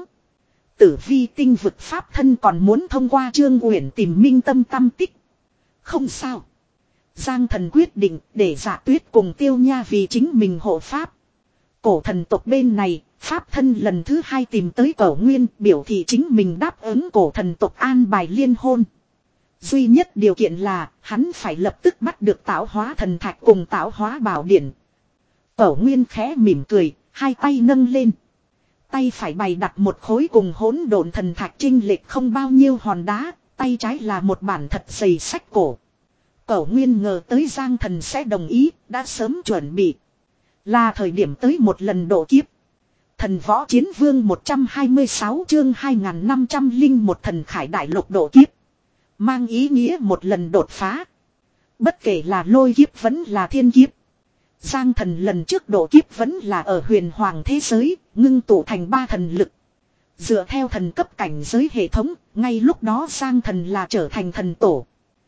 Speaker 1: Tử vi tinh vực pháp thân còn muốn thông qua Trương Uyển tìm minh tâm tâm tích. Không sao. Giang Thần quyết định để Dạ Tuyết cùng Tiêu Nha vì chính mình hộ pháp. Cổ thần tộc bên này, pháp thân lần thứ hai tìm tới Cẩu Nguyên, biểu thị chính mình đáp ứng cổ thần tộc an bài liên hôn. Duy nhất điều kiện là hắn phải lập tức bắt được tạo hóa thần thạch cùng tạo hóa bảo điển. Cẩu Nguyên khẽ mỉm cười, hai tay nâng lên. Tay phải bày đặt một khối cùng hỗn độn thần thạch chênh lệch không bao nhiêu hòn đá, tay trái là một bản thật dày sách cổ. Cẩu Nguyên ngờ tới Giang Thần sẽ đồng ý, đã sớm chuẩn bị. Là thời điểm tới một lần độ kiếp. Thần Võ Chiến Vương một trăm hai mươi sáu chương hai nghìn năm trăm linh một thần khải đại lục độ kiếp. Mang ý nghĩa một lần đột phá. Bất kể là lôi kiếp vẫn là thiên kiếp. Giang Thần lần trước độ kiếp vẫn là ở huyền hoàng thế giới, ngưng tụ thành ba thần lực. Dựa theo thần cấp cảnh giới hệ thống, ngay lúc đó Giang Thần là trở thành thần tổ.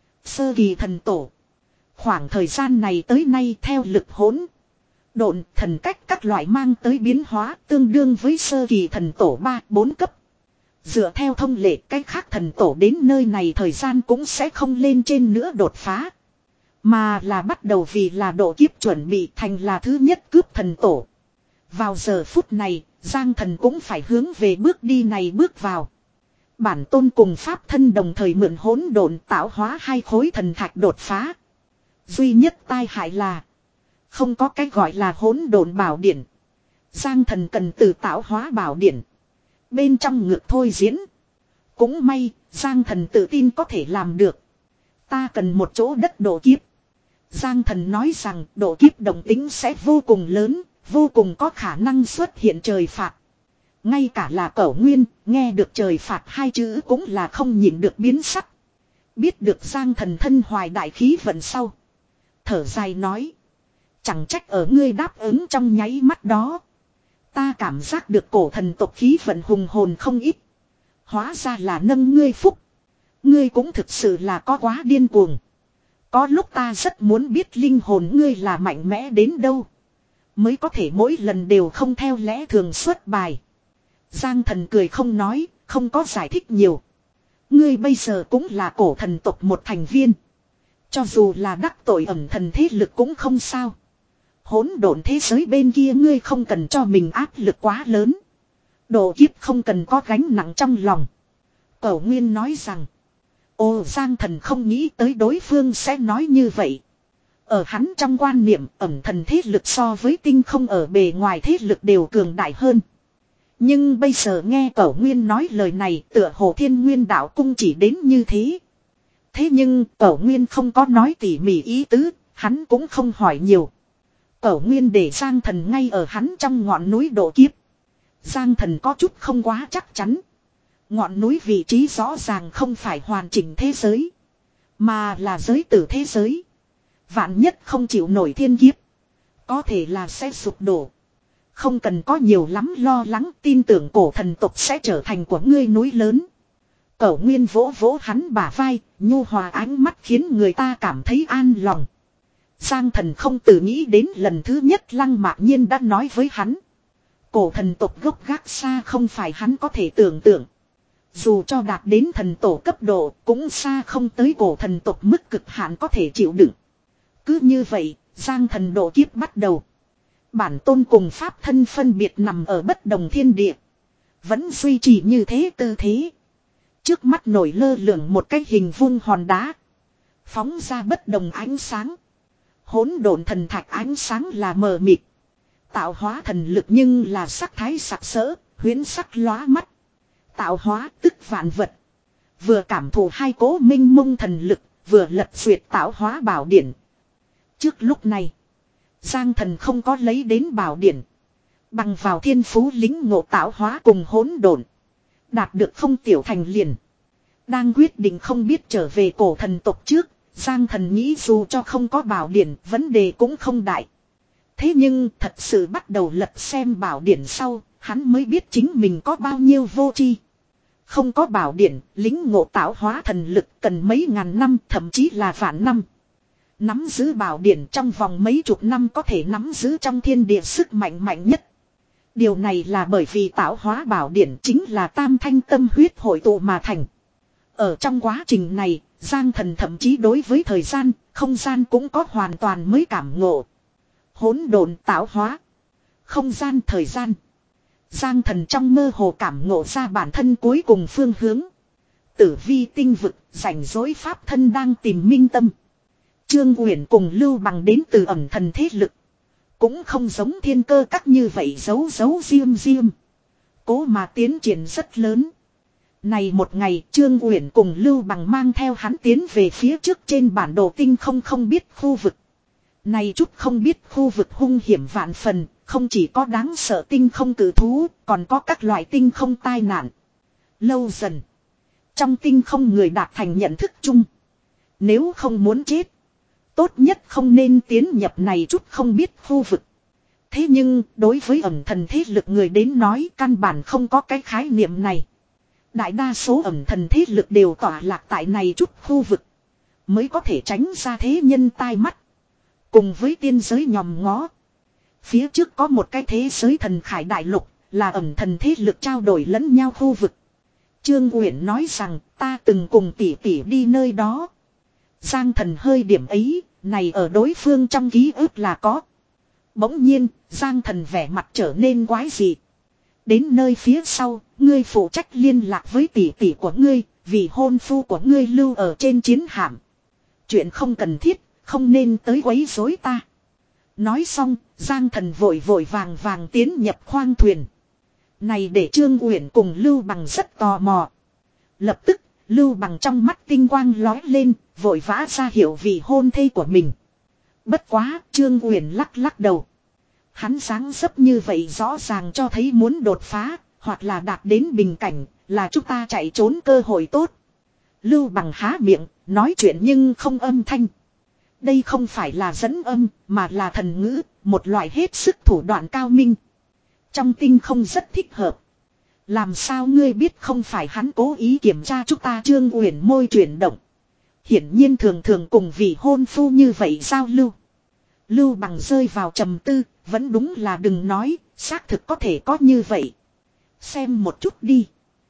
Speaker 1: Sơ kỳ thần tổ. Khoảng thời gian này tới nay theo lực hỗn độn thần cách các loại mang tới biến hóa tương đương với sơ kỳ thần tổ ba bốn cấp. Dựa theo thông lệ cách khác thần tổ đến nơi này thời gian cũng sẽ không lên trên nữa đột phá. Mà là bắt đầu vì là độ kiếp chuẩn bị thành là thứ nhất cướp thần tổ. Vào giờ phút này, Giang Thần cũng phải hướng về bước đi này bước vào. Bản tôn cùng pháp thân đồng thời mượn hỗn độn tạo hóa hai khối thần thạch đột phá. Duy nhất tai hại là không có cái gọi là hỗn độn bảo điển. Giang Thần cần từ tạo hóa bảo điển bên trong ngược thôi diễn. Cũng may, Giang Thần tự tin có thể làm được. Ta cần một chỗ đất độ kiếp. Giang Thần nói rằng độ kiếp động tính sẽ vô cùng lớn, vô cùng có khả năng xuất hiện trời phạt. Ngay cả là Cẩu Nguyên, nghe được trời phạt hai chữ cũng là không nhịn được biến sắc. Biết được Giang Thần thân hoài đại khí vận sau. Thở dài nói. Chẳng trách ở ngươi đáp ứng trong nháy mắt đó. Ta cảm giác được cổ thần tộc khí vận hùng hồn không ít. Hóa ra là nâng ngươi phúc. Ngươi cũng thực sự là có quá điên cuồng. Có lúc ta rất muốn biết linh hồn ngươi là mạnh mẽ đến đâu. Mới có thể mỗi lần đều không theo lẽ thường xuất bài. Giang Thần cười không nói, không có giải thích nhiều. Ngươi bây giờ cũng là cổ thần tộc một thành viên. Cho dù là đắc tội ẩn thần thế lực cũng không sao. Hỗn độn thế giới bên kia ngươi không cần cho mình áp lực quá lớn. Độ kiếp không cần có gánh nặng trong lòng. Cẩu Nguyên nói rằng. Ồ, Giang Thần không nghĩ tới đối phương sẽ nói như vậy. Ở hắn trong quan niệm ẩn thần thế lực so với tinh không ở bề ngoài thế lực đều cường đại hơn. Nhưng bây giờ nghe Cẩu Nguyên nói lời này tựa hồ Thiên Nguyên Đạo Cung chỉ đến như thế. Thế nhưng Cẩu Nguyên không có nói tỉ mỉ ý tứ, hắn cũng không hỏi nhiều. Cẩu Nguyên để Giang Thần ngay ở hắn trong ngọn núi độ kiếp. Giang Thần có chút không quá chắc chắn. Ngọn núi vị trí rõ ràng không phải hoàn chỉnh thế giới, mà là giới tử thế giới. Vạn nhất không chịu nổi thiên kiếp. Có thể là sẽ sụp đổ. Không cần có nhiều lắm lo lắng, tin tưởng cổ thần tộc sẽ trở thành của ngươi núi lớn. Cẩu Nguyên vỗ vỗ hắn bả vai, nhu hòa ánh mắt khiến người ta cảm thấy an lòng. Giang Thần không tự nghĩ đến lần thứ nhất Lăng Mạc Nhiên đã nói với hắn. Cổ thần tộc gốc gác xa không phải hắn có thể tưởng tượng. Dù cho đạt đến thần tổ cấp độ cũng xa không tới cổ thần tộc mức cực hạn có thể chịu đựng. Cứ như vậy, Giang Thần độ kiếp bắt đầu. Bản tôn cùng pháp thân phân biệt nằm ở bất đồng thiên địa. Vẫn duy trì như thế tư thế. Trước mắt nổi lơ lửng một cái hình vuông hòn đá. Phóng ra bất đồng ánh sáng. Hỗn độn thần thạch ánh sáng là mờ mịt. Tạo hóa thần lực nhưng là sắc thái sặc sỡ, huyễn sắc lóa mắt. Tạo hóa tức vạn vật. Vừa cảm thụ hai cố minh mông thần lực, vừa lật duyệt tạo hóa bảo điển. Trước lúc này, Giang Thần không có lấy đến bảo điển. Bằng vào thiên phú lính ngộ tạo hóa cùng hỗn độn, đạt được không tiểu thành liền. Đang quyết định không biết trở về cổ thần tộc trước, Giang Thần nghĩ dù cho không có bảo điển, vấn đề cũng không đại. Thế nhưng thật sự bắt đầu lật xem bảo điển sau, hắn mới biết chính mình có bao nhiêu vô tri. Không có bảo điển, lính ngộ tạo hóa thần lực cần mấy ngàn năm, thậm chí là vạn năm. Nắm giữ bảo điển trong vòng mấy chục năm có thể nắm giữ trong thiên địa sức mạnh mạnh nhất. Điều này là bởi vì tạo hóa bảo điển chính là tam thanh tâm huyết hội tụ mà thành. Ở trong quá trình này, Giang Thần thậm chí đối với thời gian, không gian cũng có hoàn toàn mới cảm ngộ. Hỗn độn tạo hóa, không gian thời gian. Giang Thần trong mơ hồ cảm ngộ ra bản thân cuối cùng phương hướng. Tử vi tinh vực, rảnh rỗi pháp thân đang tìm minh tâm. Trương Uyển cùng Lưu Bằng đến từ ẩn thần thế lực. Cũng không giống thiên cơ các như vậy giấu giấu diêm diêm. Cố mà tiến triển rất lớn. Này một ngày Trương Uyển cùng Lưu Bằng mang theo hắn tiến về phía trước trên bản đồ tinh không không biết khu vực. Này chút không biết khu vực hung hiểm vạn phần, không chỉ có đáng sợ tinh không cử thú, còn có các loại tinh không tai nạn. Lâu dần, trong tinh không người đạt thành nhận thức chung. Nếu không muốn chết, tốt nhất không nên tiến nhập này chút không biết khu vực. Thế nhưng, đối với ẩn thần thế lực người đến nói căn bản không có cái khái niệm này. Đại đa số ẩn thần thế lực đều tỏa lạc tại này chút khu vực. Mới có thể tránh ra thế nhân tai mắt. Cùng với tiên giới nhòm ngó. Phía trước có một cái thế giới thần khải đại lục, là ẩn thần thế lực trao đổi lẫn nhau khu vực. Trương Uyển nói rằng ta từng cùng tỷ tỷ đi nơi đó. Giang Thần hơi điểm ấy, này ở đối phương trong ký ức là có. Bỗng nhiên, Giang Thần vẻ mặt trở nên quái dị. Đến nơi phía sau, ngươi phụ trách liên lạc với tỷ tỷ của ngươi, vì hôn phu của ngươi lưu ở trên chiến hạm. Chuyện không cần thiết, không nên tới quấy rối ta. Nói xong, Giang Thần vội vội vàng vàng tiến nhập khoang thuyền. Này để Trương Uyển cùng Lưu Bằng rất tò mò. Lập tức, Lưu Bằng trong mắt tinh quang lói lên, vội vã ra hiểu vì hôn thê của mình. Bất quá, Trương Uyển lắc lắc đầu. Hắn dáng dấp như vậy rõ ràng cho thấy muốn đột phá, hoặc là đạt đến bình cảnh, là chúng ta chạy trốn cơ hội tốt. Lưu Bằng há miệng, nói chuyện nhưng không âm thanh. Đây không phải là dẫn âm, mà là thần ngữ, một loại hết sức thủ đoạn cao minh. Trong tinh không rất thích hợp. Làm sao ngươi biết không phải hắn cố ý kiểm tra chúng ta? Trương Uyển môi chuyển động. Hiển nhiên thường thường cùng vị hôn phu như vậy giao lưu. Lưu Bằng rơi vào trầm tư, vẫn đúng là đừng nói, xác thực có thể có như vậy. Xem một chút đi.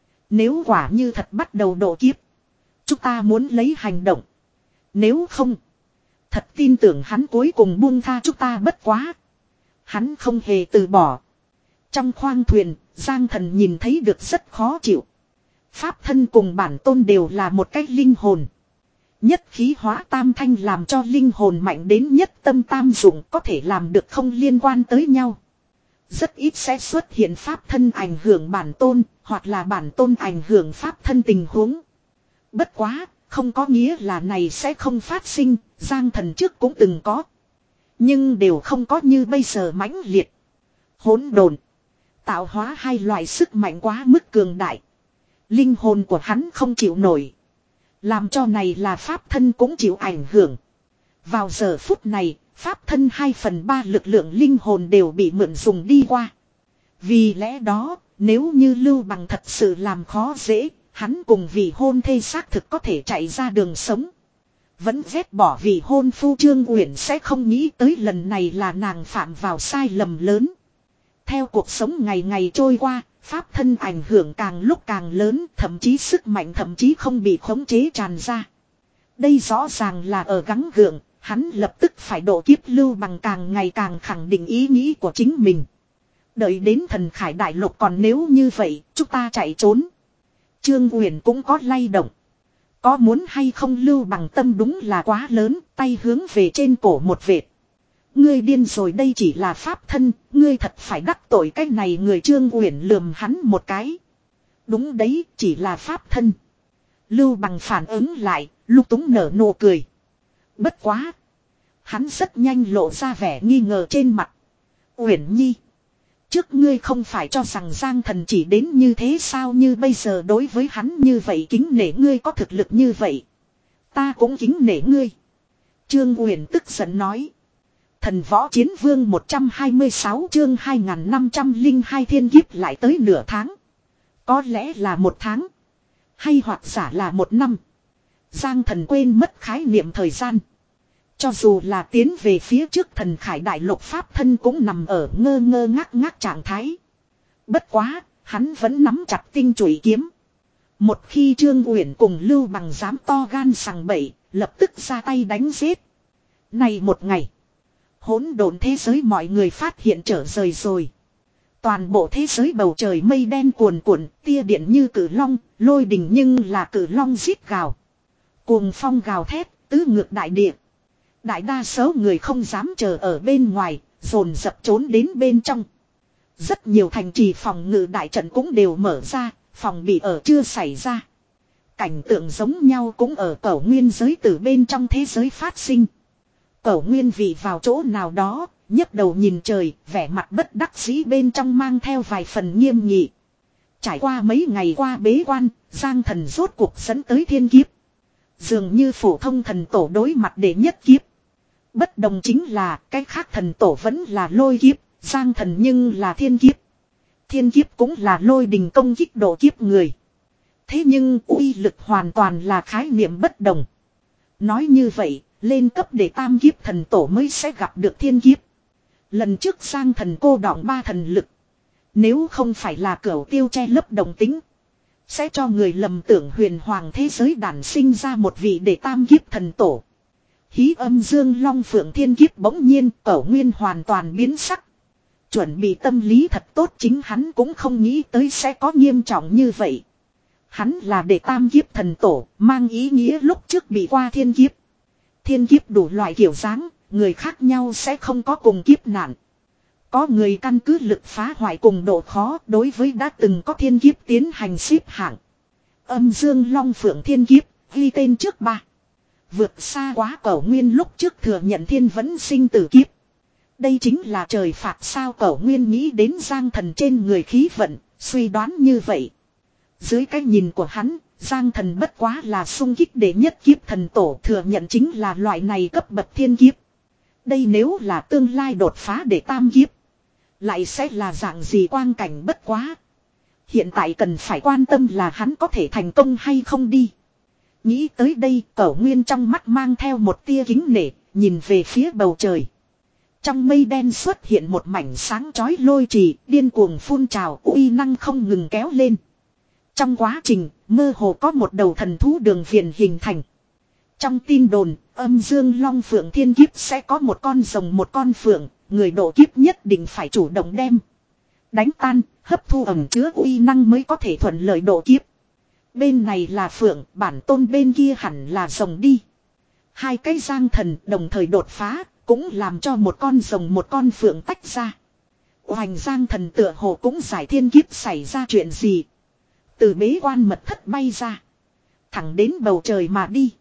Speaker 1: Nếu quả như thật bắt đầu độ kiếp, chúng ta muốn lấy hành động. Nếu không, thật tin tưởng hắn cuối cùng buông tha chúng ta. Bất quá, hắn không hề từ bỏ. Trong khoang thuyền, Giang Thần nhìn thấy được rất khó chịu. Pháp thân cùng bản tôn đều là một cái linh hồn. Nhất khí hóa tam thanh làm cho linh hồn mạnh đến nhất tâm tam dụng, có thể làm được không liên quan tới nhau. Rất ít sẽ xuất hiện pháp thân ảnh hưởng bản tôn, hoặc là bản tôn ảnh hưởng pháp thân tình huống. Bất quá, không có nghĩa là này sẽ không phát sinh, Giang Thần trước cũng từng có. Nhưng đều không có như bây giờ mãnh liệt. Hỗn độn, tạo hóa hai loại sức mạnh quá mức cường đại. Linh hồn của hắn không chịu nổi. Làm cho này là pháp thân cũng chịu ảnh hưởng. Vào giờ phút này, pháp thân hai phần ba lực lượng linh hồn đều bị mượn dùng đi qua. Vì lẽ đó, nếu như Lưu Bằng thật sự làm khó dễ, hắn cùng vị hôn thê xác thực có thể chạy ra đường sống. Vẫn ghét bỏ vị hôn phu Trương Uyển sẽ không nghĩ tới lần này là nàng phạm vào sai lầm lớn. Theo cuộc sống ngày ngày trôi qua, pháp thân ảnh hưởng càng lúc càng lớn, thậm chí sức mạnh thậm chí không bị khống chế tràn ra. Đây rõ ràng là ở gắng gượng, hắn lập tức phải độ kiếp Lưu Bằng càng ngày càng khẳng định ý nghĩ của chính mình. Đợi đến Thần Khải Đại Lục, còn nếu như vậy, chúng ta chạy trốn. Trương Uyển cũng có lay động. Có muốn hay không Lưu Bằng tâm đúng là quá lớn, tay hướng về trên cổ một vệt. Ngươi điên rồi, đây chỉ là pháp thân, ngươi thật phải đắc tội cái này người. Trương Uyển lườm hắn một cái. Đúng đấy, chỉ là pháp thân. Lưu Bằng phản ứng lại, lúc túng nở nụ cười. Bất quá. Hắn rất nhanh lộ ra vẻ nghi ngờ trên mặt. Uyển Nhi. Trước ngươi không phải cho rằng Giang Thần chỉ đến như thế sao, như bây giờ đối với hắn như vậy kính nể ngươi có thực lực như vậy. Ta cũng kính nể ngươi. Trương Uyển tức giận nói. Thần Võ Chiến Vương một trăm hai mươi sáu chương hai nghìn năm trăm lẻ hai thiên kiếp lại tới nửa tháng. Có lẽ là một tháng. Hay hoặc giả là một năm. Giang Thần quên mất khái niệm thời gian. Cho dù là tiến về phía trước Thần Khải Đại Lục pháp thân cũng nằm ở ngơ ngơ ngác ngác trạng thái. Bất quá, hắn vẫn nắm chặt tinh chùy kiếm. Một khi Trương Uyển cùng Lưu Bằng dám to gan sằng bậy, lập tức ra tay đánh giết. Này một ngày, hỗn độn thế giới mọi người phát hiện trở rời rồi. Toàn bộ thế giới bầu trời mây đen cuồn cuộn, tia điện như cử long, lôi đình nhưng là cử long rít gào. Cuồng phong gào thét, tứ ngược đại địa. Đại đa số người không dám chờ ở bên ngoài, dồn dập trốn đến bên trong. Rất nhiều thành trì phòng ngự đại trận cũng đều mở ra, phòng bị ở chưa xảy ra. Cảnh tượng giống nhau cũng ở Cẩu Nguyên giới từ bên trong thế giới phát sinh. Cẩu Nguyên vị vào chỗ nào đó, nhấc đầu nhìn trời, vẻ mặt bất đắc dĩ bên trong mang theo vài phần nghiêm nghị. Trải qua mấy ngày qua bế quan, Giang Thần rốt cuộc dẫn tới thiên kiếp. Dường như phổ thông thần tổ đối mặt để nhất kiếp. Bất đồng chính là cái khác thần tổ vẫn là lôi kiếp, Giang Thần nhưng là thiên kiếp. Thiên kiếp cũng là lôi đình công kích độ kiếp người. Thế nhưng uy lực hoàn toàn là khái niệm bất đồng. Nói như vậy, lên cấp để tam kiếp thần tổ mới sẽ gặp được thiên kiếp. Lần trước Giang Thần cô đọng ba thần lực. Nếu không phải là cửu tiêu che lấp đồng tính, sẽ cho người lầm tưởng huyền hoàng thế giới đản sinh ra một vị để tam kiếp thần tổ. Hí âm dương long phượng thiên kiếp bỗng nhiên Cẩu Nguyên hoàn toàn biến sắc. Chuẩn bị tâm lý thật tốt, chính hắn cũng không nghĩ tới sẽ có nghiêm trọng như vậy. Hắn là để tam kiếp thần tổ, mang ý nghĩa lúc trước bị qua thiên kiếp. Thiên kiếp đủ loại kiểu dáng, người khác nhau sẽ không có cùng kiếp nạn. Có người căn cứ lực phá hoại cùng độ khó đối với đã từng có thiên kiếp tiến hành xếp hạng. Âm dương long phượng thiên kiếp, ghi tên trước ba. Vượt xa quá Cẩu Nguyên lúc trước thừa nhận thiên vẫn sinh tử kiếp. Đây chính là trời phạt sao? Cẩu Nguyên nghĩ đến Giang Thần trên người khí vận, suy đoán như vậy. Dưới cái nhìn của hắn, Giang Thần bất quá là xung kích để nhất kiếp thần tổ, thừa nhận chính là loại này cấp bậc thiên kiếp. Đây nếu là tương lai đột phá để tam kiếp, lại sẽ là dạng gì quang cảnh? Bất quá hiện tại cần phải quan tâm là hắn có thể thành công hay không đi. Nghĩ tới đây, Cẩu Nguyên trong mắt mang theo một tia kính nể, nhìn về phía bầu trời. Trong mây đen xuất hiện một mảnh sáng chói lôi trì, điên cuồng phun trào, uy năng không ngừng kéo lên. Trong quá trình, mơ hồ có một đầu thần thú đường viền hình thành. Trong tin đồn, âm dương long phượng thiên kiếp sẽ có một con rồng một con phượng, người độ kiếp nhất định phải chủ động đem đánh tan, hấp thu ẩm chứa uy năng mới có thể thuận lợi độ kiếp. Bên này là phượng, bản tôn bên kia hẳn là rồng đi. Hai cái Giang Thần đồng thời đột phá, cũng làm cho một con rồng một con phượng tách ra. Oành Giang Thần tựa hồ cũng giải thiên kiếp xảy ra chuyện gì. Từ bế quan mật thất bay ra, thẳng đến bầu trời mà đi.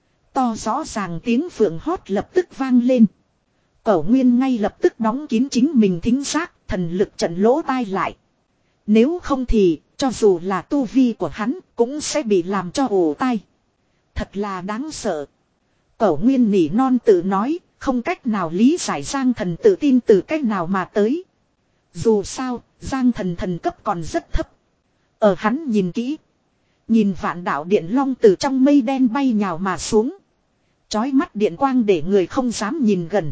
Speaker 1: To rõ ràng tiếng phượng hót lập tức vang lên. Cẩu Nguyên ngay lập tức đóng kín chính mình thính giác, thần lực trận lỗ tai lại. Nếu không thì, cho dù là tu vi của hắn, cũng sẽ bị làm cho ù tai. Thật là đáng sợ. Cẩu Nguyên nỉ non tự nói, không cách nào lý giải Giang Thần tự tin từ cách nào mà tới. Dù sao, Giang Thần thần cấp còn rất thấp. Ở hắn nhìn kỹ. Nhìn vạn đạo điện long từ trong mây đen bay nhào mà xuống. Chói mắt điện quang để người không dám nhìn gần.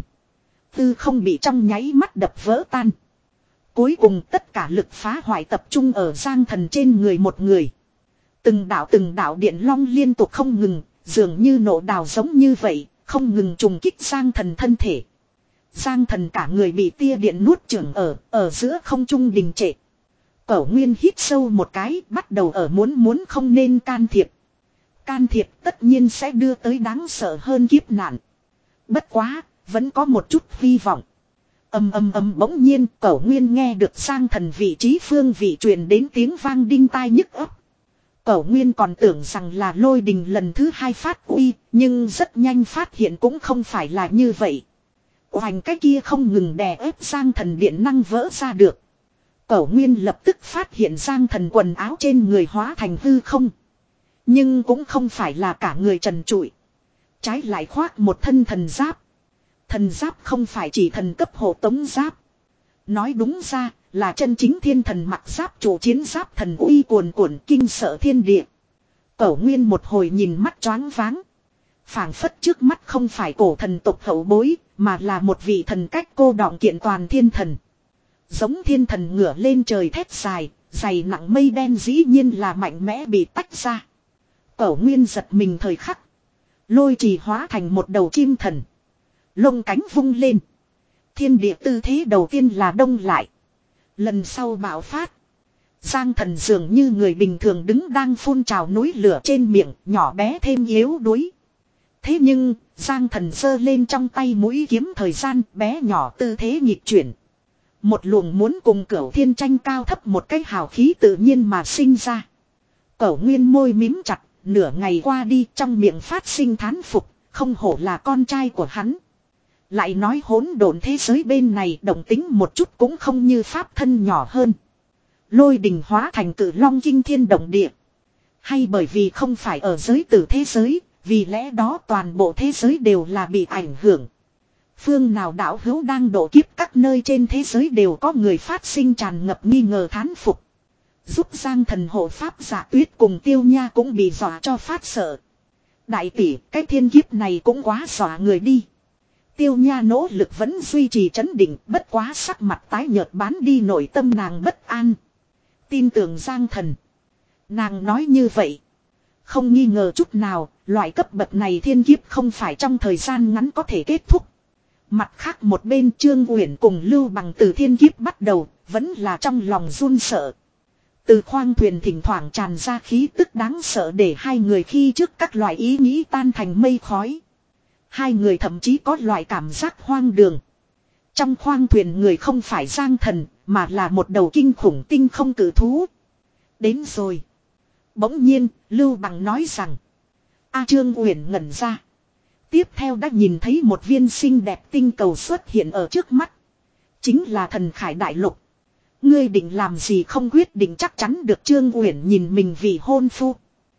Speaker 1: Tư không bị trong nháy mắt đập vỡ tan. Cuối cùng tất cả lực phá hoại tập trung ở Giang Thần trên người một người. Từng đạo từng đạo điện long liên tục không ngừng, dường như nổ đào giống như vậy, không ngừng trùng kích Giang Thần thân thể. Giang Thần cả người bị tia điện nuốt chửng ở, ở giữa không trung đình trệ. Cẩu Nguyên hít sâu một cái, bắt đầu ở muốn muốn không nên can thiệp. Can thiệp tất nhiên sẽ đưa tới đáng sợ hơn kiếp nạn. Bất quá, vẫn có một chút hy vọng. Âm âm âm bỗng nhiên Cẩu Nguyên nghe được Giang Thần vị trí phương vị truyền đến tiếng vang đinh tai nhức óc. Cẩu Nguyên còn tưởng rằng là lôi đình lần thứ hai phát uy, nhưng rất nhanh phát hiện cũng không phải là như vậy. Hoành cái kia không ngừng đè ép Giang Thần điện năng vỡ ra được. Cẩu Nguyên lập tức phát hiện Giang Thần quần áo trên người hóa thành hư không. Nhưng cũng không phải là cả người trần trụi. Trái lại khoác một thân thần giáp. Thần giáp không phải chỉ thần cấp hộ tống giáp. Nói đúng ra là chân chính thiên thần mặc giáp chủ chiến giáp thần uy cuồn cuộn kinh sợ thiên địa. Cẩu Nguyên một hồi nhìn mắt choáng váng. Phảng phất trước mắt không phải cổ thần tộc hậu bối, mà là một vị thần cách cô đọng kiện toàn thiên thần. Giống thiên thần ngửa lên trời thét dài, dày nặng mây đen dĩ nhiên là mạnh mẽ bị tách ra. Cẩu Nguyên giật mình thời khắc. Lôi trì hóa thành một đầu chim thần. Lông cánh vung lên. Thiên địa tư thế đầu tiên là đông lại. Lần sau bạo phát. Giang Thần dường như người bình thường đứng đang phun trào núi lửa trên miệng, nhỏ bé thêm yếu đuối. Thế nhưng, Giang Thần giơ lên trong tay mũi kiếm thời gian, bé nhỏ tư thế nhịp chuyển. Một luồng muốn cùng Cửu Thiên tranh cao thấp một cái hào khí tự nhiên mà sinh ra. Cẩu Nguyên môi mím chặt, nửa ngày qua đi trong miệng phát sinh thán phục, không hổ là con trai của hắn. Lại nói hỗn độn thế giới bên này động tính một chút cũng không như pháp thân nhỏ hơn. Lôi đình hóa thành cự long kinh thiên động địa. Hay bởi vì không phải ở giới tử thế giới, vì lẽ đó toàn bộ thế giới đều là bị ảnh hưởng. Phương nào đạo hữu đang độ kiếp các nơi trên thế giới đều có người phát sinh tràn ngập nghi ngờ thán phục. Giúp Giang Thần hộ pháp giả tuyết cùng Tiêu Nha cũng bị dọa cho phát sợ. Đại tỷ, cái thiên kiếp này cũng quá dọa người đi. Tiêu Nha nỗ lực vẫn duy trì trấn định, bất quá sắc mặt tái nhợt bán đi nội tâm nàng bất an. Tin tưởng Giang Thần. Nàng nói như vậy. Không nghi ngờ chút nào, loại cấp bậc này thiên kiếp không phải trong thời gian ngắn có thể kết thúc. Mặt khác một bên Trương Uyển cùng Lưu Bằng từ thiên kiếp bắt đầu, vẫn là trong lòng run sợ. Từ khoang thuyền thỉnh thoảng tràn ra khí tức đáng sợ để hai người khi trước các loại ý nghĩ tan thành mây khói. Hai người thậm chí có loại cảm giác hoang đường. Trong khoang thuyền người không phải Giang Thần, mà là một đầu kinh khủng tinh không cử thú. Đến rồi. Bỗng nhiên, Lưu Bằng nói rằng. A Trương Uyển ngẩn ra. Tiếp theo đã nhìn thấy một viên xinh đẹp tinh cầu xuất hiện ở trước mắt. Chính là thần Khải Đại Lục. Ngươi định làm gì không quyết định chắc chắn được Trương Uyển nhìn mình vì hôn phu.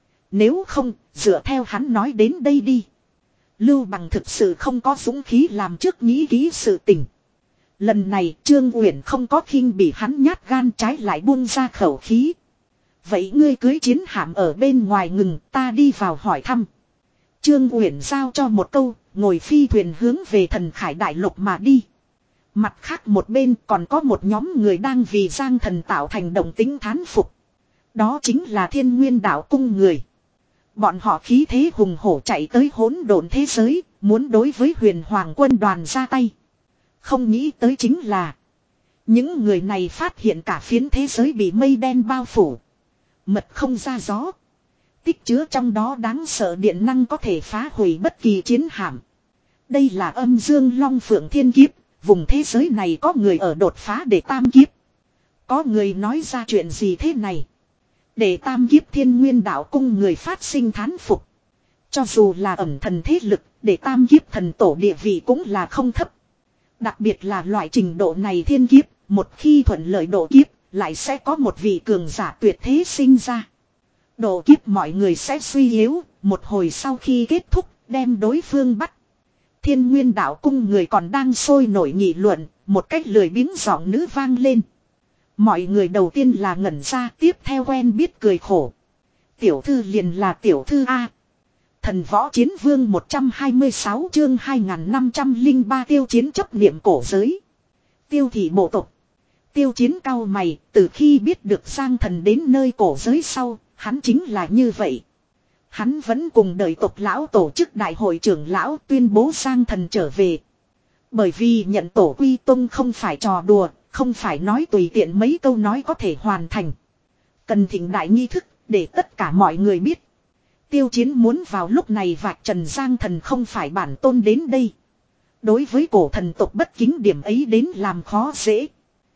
Speaker 1: Nếu không, dựa theo hắn nói đến đây đi. Lưu Bằng thực sự không có dũng khí làm trước nghĩ kỹ sự tình. Lần này Trương Uyển không có khinh bị hắn nhát gan trái lại buông ra khẩu khí. Vậy ngươi cưới chiến hạm ở bên ngoài ngừng, ta đi vào hỏi thăm. Trương Uyển giao cho một câu, ngồi phi thuyền hướng về thần Khải Đại Lục mà đi. Mặt khác một bên còn có một nhóm người đang vì Giang Thần tạo thành động tính thán phục. Đó chính là Thiên Nguyên Đạo Cung người. Bọn họ khí thế hùng hổ chạy tới hỗn độn thế giới, muốn đối với Huyền Hoàng quân đoàn ra tay. Không nghĩ tới chính là những người này phát hiện cả phiến thế giới bị mây đen bao phủ. Mật không ra gió. Tích chứa trong đó đáng sợ điện năng có thể phá hủy bất kỳ chiến hạm. Đây là âm dương long phượng thiên kiếp. Vùng thế giới này có người ở đột phá để tam kiếp. Có người nói ra chuyện gì thế này. Để tam kiếp Thiên Nguyên Đạo Cung người phát sinh thán phục. Cho dù là ẩn thần thế lực, để tam kiếp thần tổ địa vị cũng là không thấp. Đặc biệt là loại trình độ này thiên kiếp, một khi thuận lợi độ kiếp, lại sẽ có một vị cường giả tuyệt thế sinh ra. Độ kiếp mọi người sẽ suy yếu, một hồi sau khi kết thúc, đem đối phương bắt. Thiên Nguyên đạo cung người còn đang sôi nổi nghị luận, một cách lười biếng giọng nữ vang lên. Mọi người đầu tiên là ngẩn ra, tiếp theo quen biết cười khổ. Tiểu thư liền là tiểu thư A. Thần võ chiến vương một trăm hai mươi sáu chương hai nghìn năm trăm lẻ ba tiêu chiến chấp niệm cổ giới. Tiêu thị bộ tộc. Tiêu chiến cao mày, từ khi biết được Giang Thần đến nơi cổ giới sau, hắn chính là như vậy. Hắn vẫn cùng đời tộc lão tổ chức đại hội trưởng lão tuyên bố Giang Thần trở về. Bởi vì nhận tổ quy tông không phải trò đùa, không phải nói tùy tiện mấy câu nói có thể hoàn thành. Cần thịnh đại nghi thức, để tất cả mọi người biết. Tiêu chiến muốn vào lúc này vạch trần Giang Thần không phải bản tôn đến đây. Đối với cổ thần tộc bất kính điểm ấy đến làm khó dễ.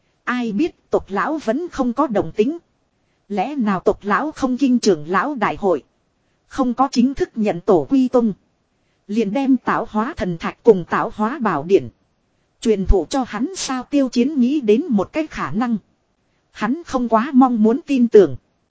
Speaker 1: Ai biết tộc lão vẫn không có đồng tính. Lẽ nào tộc lão không kinh trưởng lão đại hội. Không có chính thức nhận tổ quy tông. Liền đem tạo hóa thần thạch cùng tạo hóa bảo điển. Truyền thụ cho hắn sao tiêu chiến nghĩ đến một cái khả năng. Hắn không quá mong muốn tin tưởng.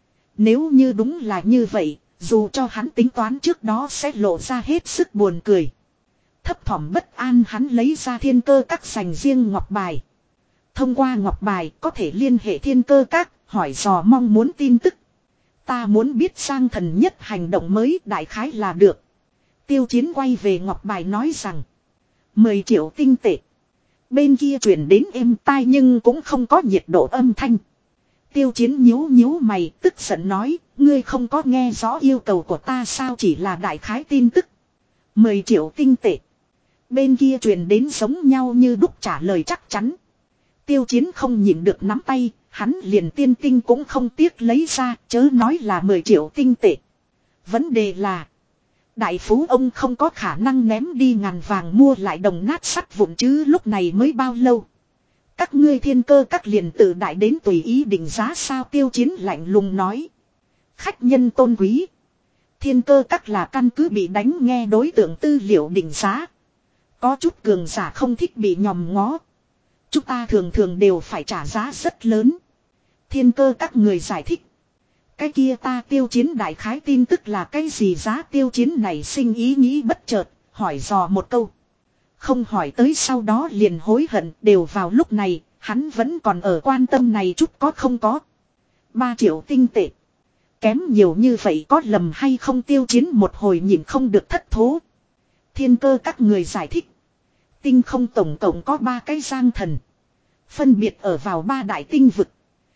Speaker 1: Nếu như đúng là như vậy, dù cho hắn tính toán trước đó sẽ lộ ra hết sức buồn cười. Thấp thỏm bất an hắn lấy ra thiên cơ các dành riêng ngọc bài. Thông qua ngọc bài có thể liên hệ thiên cơ các, hỏi dò mong muốn tin tức. Ta muốn biết Giang Thần nhất hành động mới đại khái là được. Tiêu chiến quay về ngọc bài nói rằng. Mười triệu tinh tệ. Bên kia chuyển đến êm tai nhưng cũng không có nhiệt độ âm thanh. Tiêu chiến nhíu nhíu mày tức giận nói. Ngươi không có nghe rõ yêu cầu của ta sao chỉ là đại khái tin tức. Mười triệu tinh tệ. Bên kia truyền đến giống nhau như đúc trả lời chắc chắn. Tiêu chiến không nhịn được nắm tay. Hắn liền tiên tinh cũng không tiếc lấy ra. Chớ nói là mười triệu tinh tệ. Vấn đề là. Đại phú ông không có khả năng ném đi ngàn vàng mua lại đồng nát sắt vụn chứ lúc này mới bao lâu. Các ngươi thiên cơ các liền tự đại đến tùy ý định giá sao tiêu chiến lạnh lùng nói. Khách nhân tôn quý. Thiên cơ các là căn cứ bị đánh nghe đối tượng tư liệu định giá. Có chút cường giả không thích bị nhòm ngó. Chúng ta thường thường đều phải trả giá rất lớn. Thiên cơ các người giải thích. Cái kia ta tiêu chiến đại khái tin tức là cái gì giá tiêu chiến này sinh ý nghĩ bất chợt, hỏi dò một câu. Không hỏi tới sau đó liền hối hận đều vào lúc này, hắn vẫn còn ở quan tâm này chút có không có. Ba triệu tinh tệ. Kém nhiều như vậy có lầm hay không tiêu chiến một hồi nhìn không được thất thố. Thiên cơ các người giải thích. Tinh không tổng cộng có ba cái Giang Thần. Phân biệt ở vào ba đại tinh vực.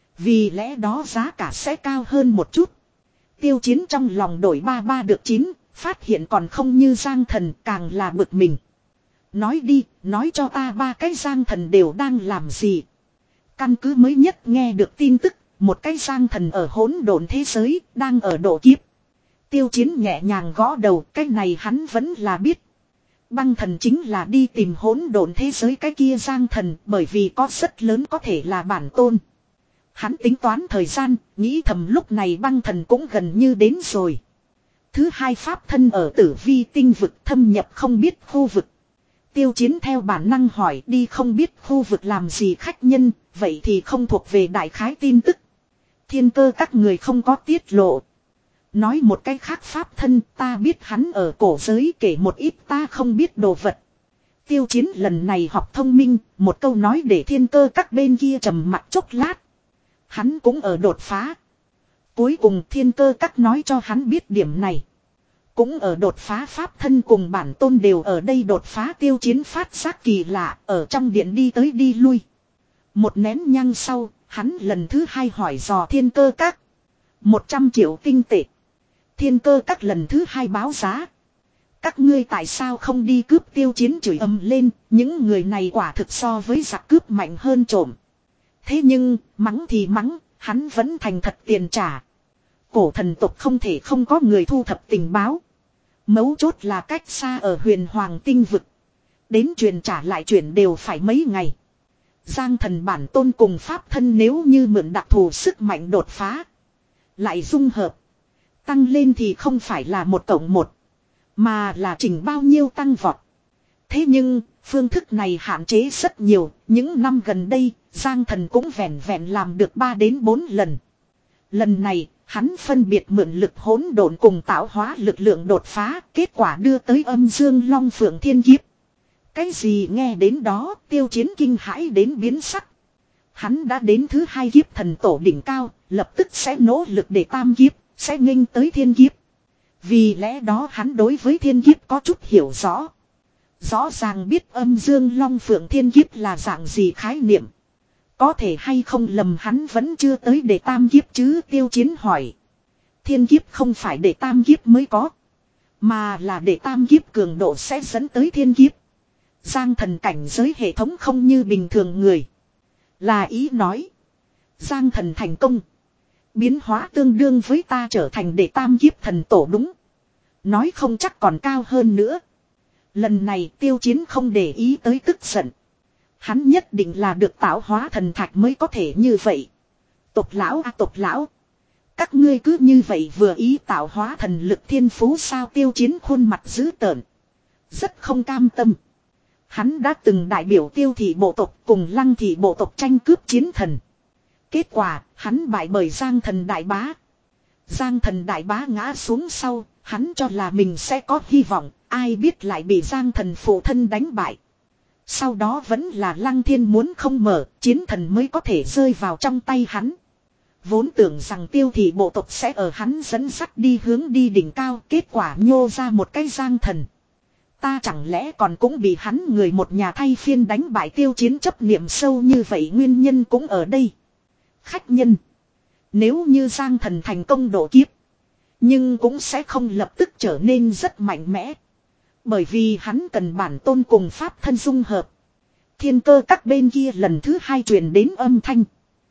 Speaker 1: Vì lẽ đó giá cả sẽ cao hơn một chút. Tiêu chiến trong lòng đổi ba ba được chín, phát hiện còn không như Giang Thần càng là bực mình. Nói đi, nói cho ta ba cái Giang Thần đều đang làm gì. Căn cứ mới nhất nghe được tin tức, một cái Giang Thần ở hỗn độn thế giới, đang ở độ kiếp. Tiêu chiến nhẹ nhàng gõ đầu, cái này hắn vẫn là biết. Băng thần chính là đi tìm hỗn độn thế giới cái kia Giang Thần, bởi vì có rất lớn có thể là bản tôn. Hắn tính toán thời gian, nghĩ thầm lúc này băng thần cũng gần như đến rồi. Thứ hai pháp thân ở tử vi tinh vực thâm nhập không biết khu vực. Tiêu chiến theo bản năng hỏi đi không biết khu vực làm gì khách nhân, vậy thì không thuộc về đại khái tin tức. Thiên cơ các người không có tiết lộ. Nói một cách khác pháp thân ta biết hắn ở cổ giới kể một ít ta không biết đồ vật. Tiêu chiến lần này học thông minh, một câu nói để thiên cơ các bên kia trầm mặc chốc lát. Hắn cũng ở đột phá. Cuối cùng thiên cơ các nói cho hắn biết điểm này. Cũng ở đột phá pháp thân cùng bản tôn đều ở đây đột phá tiêu chiến phát giác kỳ lạ ở trong điện đi tới đi lui. Một nén nhang sau, hắn lần thứ hai hỏi dò thiên cơ các. Một trăm triệu tinh tệ. Thiên cơ các lần thứ hai báo giá. Các ngươi tại sao không đi cướp tiêu chiến chửi ầm lên, những người này quả thực so với giặc cướp mạnh hơn trộm. Thế nhưng, mắng thì mắng, hắn vẫn thành thật tiền trả. Cổ thần tộc không thể không có người thu thập tình báo. Mấu chốt là cách xa ở huyền hoàng tinh vực. Đến truyền trả lại chuyển đều phải mấy ngày. Giang Thần bản tôn cùng pháp thân nếu như mượn đặc thù sức mạnh đột phá. Lại dung hợp. Tăng lên thì không phải là một cộng một. Mà là chỉnh bao nhiêu tăng vọt. Thế nhưng, phương thức này hạn chế rất nhiều. Những năm gần đây, Giang Thần cũng vẹn vẹn làm được ba đến bốn lần. Lần này, Hắn phân biệt mượn lực hỗn độn cùng tạo hóa lực lượng đột phá, kết quả đưa tới âm dương long phượng thiên kiếp. Cái gì nghe đến đó, Tiêu Chiến kinh hãi đến biến sắc. Hắn đã đến thứ hai kiếp thần tổ đỉnh cao, lập tức sẽ nỗ lực để tam kiếp, sẽ nghênh tới thiên kiếp. Vì lẽ đó hắn đối với thiên kiếp có chút hiểu rõ. Rõ ràng biết âm dương long phượng thiên kiếp là dạng gì khái niệm. Có thể hay không lầm hắn vẫn chưa tới để tam kiếp chứ, Tiêu Chiến hỏi. Thiên kiếp không phải để tam kiếp mới có, mà là để tam kiếp cường độ sẽ dẫn tới thiên kiếp. Giang thần cảnh giới hệ thống không như bình thường người. Là ý nói. Giang thần thành công. Biến hóa tương đương với ta trở thành đệ tam kiếp thần tổ đúng. Nói không chắc còn cao hơn nữa. Lần này Tiêu Chiến không để ý tới tức giận. Hắn nhất định là được tạo hóa thần thạch mới có thể như vậy. Tộc lão a tộc lão. Các ngươi cứ như vậy vừa ý tạo hóa thần lực thiên phú sao, Tiêu Chiến khuôn mặt dữ tợn. Rất không cam tâm. Hắn đã từng đại biểu Tiêu thị bộ tộc cùng Lăng thị bộ tộc tranh cướp chiến thần. Kết quả, hắn bại bởi Giang thần đại bá. Giang thần đại bá ngã xuống sau, hắn cho là mình sẽ có hy vọng, ai biết lại bị Giang thần phụ thân đánh bại. Sau đó vẫn là Lăng Thiên muốn không mở, chiến thần mới có thể rơi vào trong tay hắn. Vốn tưởng rằng Tiêu thị bộ tộc sẽ ở hắn dẫn dắt đi hướng đi đỉnh cao, kết quả nhô ra một cái Giang thần. Ta chẳng lẽ còn cũng bị hắn người một nhà thay phiên đánh bại, Tiêu Chiến chấp niệm sâu như vậy nguyên nhân cũng ở đây. Khách nhân. Nếu như Giang thần thành công độ kiếp, nhưng cũng sẽ không lập tức trở nên rất mạnh mẽ. Bởi vì hắn cần bản tôn cùng pháp thân dung hợp. Thiên cơ các bên kia lần thứ hai truyền đến âm thanh.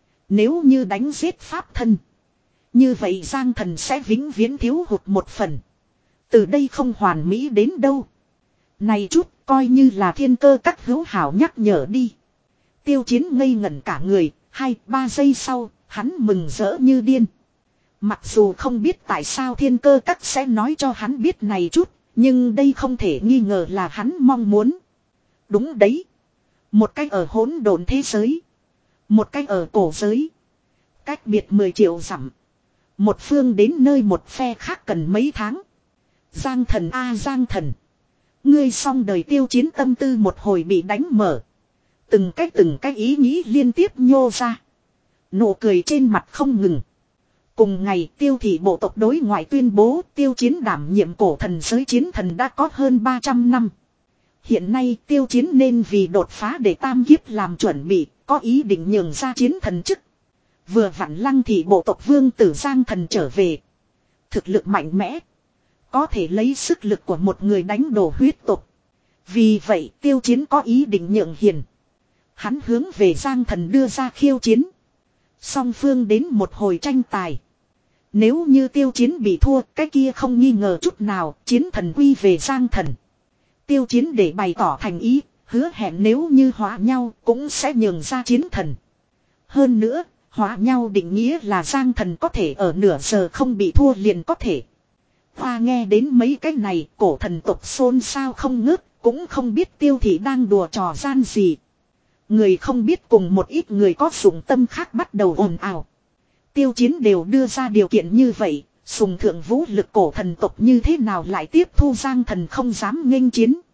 Speaker 1: Nếu như đánh giết pháp thân, như vậy Giang thần sẽ vĩnh viễn thiếu hụt một phần. Từ đây không hoàn mỹ đến đâu. Này chút coi như là thiên cơ các hữu hảo nhắc nhở đi. Tiêu Chiến ngây ngẩn cả người, hai ba giây sau, hắn mừng rỡ như điên. Mặc dù không biết tại sao thiên cơ các sẽ nói cho hắn biết này chút, nhưng đây không thể nghi ngờ là hắn mong muốn. Đúng đấy. Một cách ở hỗn độn thế giới, một cách ở cổ giới. Cách biệt mười triệu dặm. Một phương đến nơi một phe khác cần mấy tháng. Giang thần a Giang thần. Ngươi xong đời, Tiêu Chiến tâm tư một hồi bị đánh mở. Từng cách từng cách ý nghĩ liên tiếp nhô ra. Nụ cười trên mặt không ngừng. Cùng ngày Tiêu thị bộ tộc đối ngoại tuyên bố Tiêu Chiến đảm nhiệm cổ thần giới chiến thần đã có hơn ba trăm năm. Hiện nay Tiêu Chiến nên vì đột phá để tam kiếp làm chuẩn bị, có ý định nhường ra chiến thần chức. Vừa vặn Lăng thị bộ tộc vương tử Giang thần trở về. Thực lực mạnh mẽ, có thể lấy sức lực của một người đánh đổ huyết tộc. Vì vậy Tiêu Chiến có ý định nhượng hiền. Hắn hướng về Giang thần đưa ra khiêu chiến. Song phương đến một hồi tranh tài. Nếu như Tiêu Chiến bị thua, cái kia không nghi ngờ chút nào, chiến thần quy về Giang thần. Tiêu Chiến để bày tỏ thành ý, hứa hẹn nếu như hóa nhau cũng sẽ nhường ra chiến thần. Hơn nữa, hóa nhau định nghĩa là Giang thần có thể ở nửa giờ không bị thua liền có thể. Hoa nghe đến mấy cái này, cổ thần tộc xôn xao không ngớt, cũng không biết Tiêu thị đang đùa trò gian gì. Người không biết cùng một ít người có dụng tâm khác bắt đầu ồn ào. Tiêu Chiến đều đưa ra điều kiện như vậy, sùng thượng vũ lực cổ thần tộc như thế nào lại tiếp thu Giang thần không dám nghênh chiến.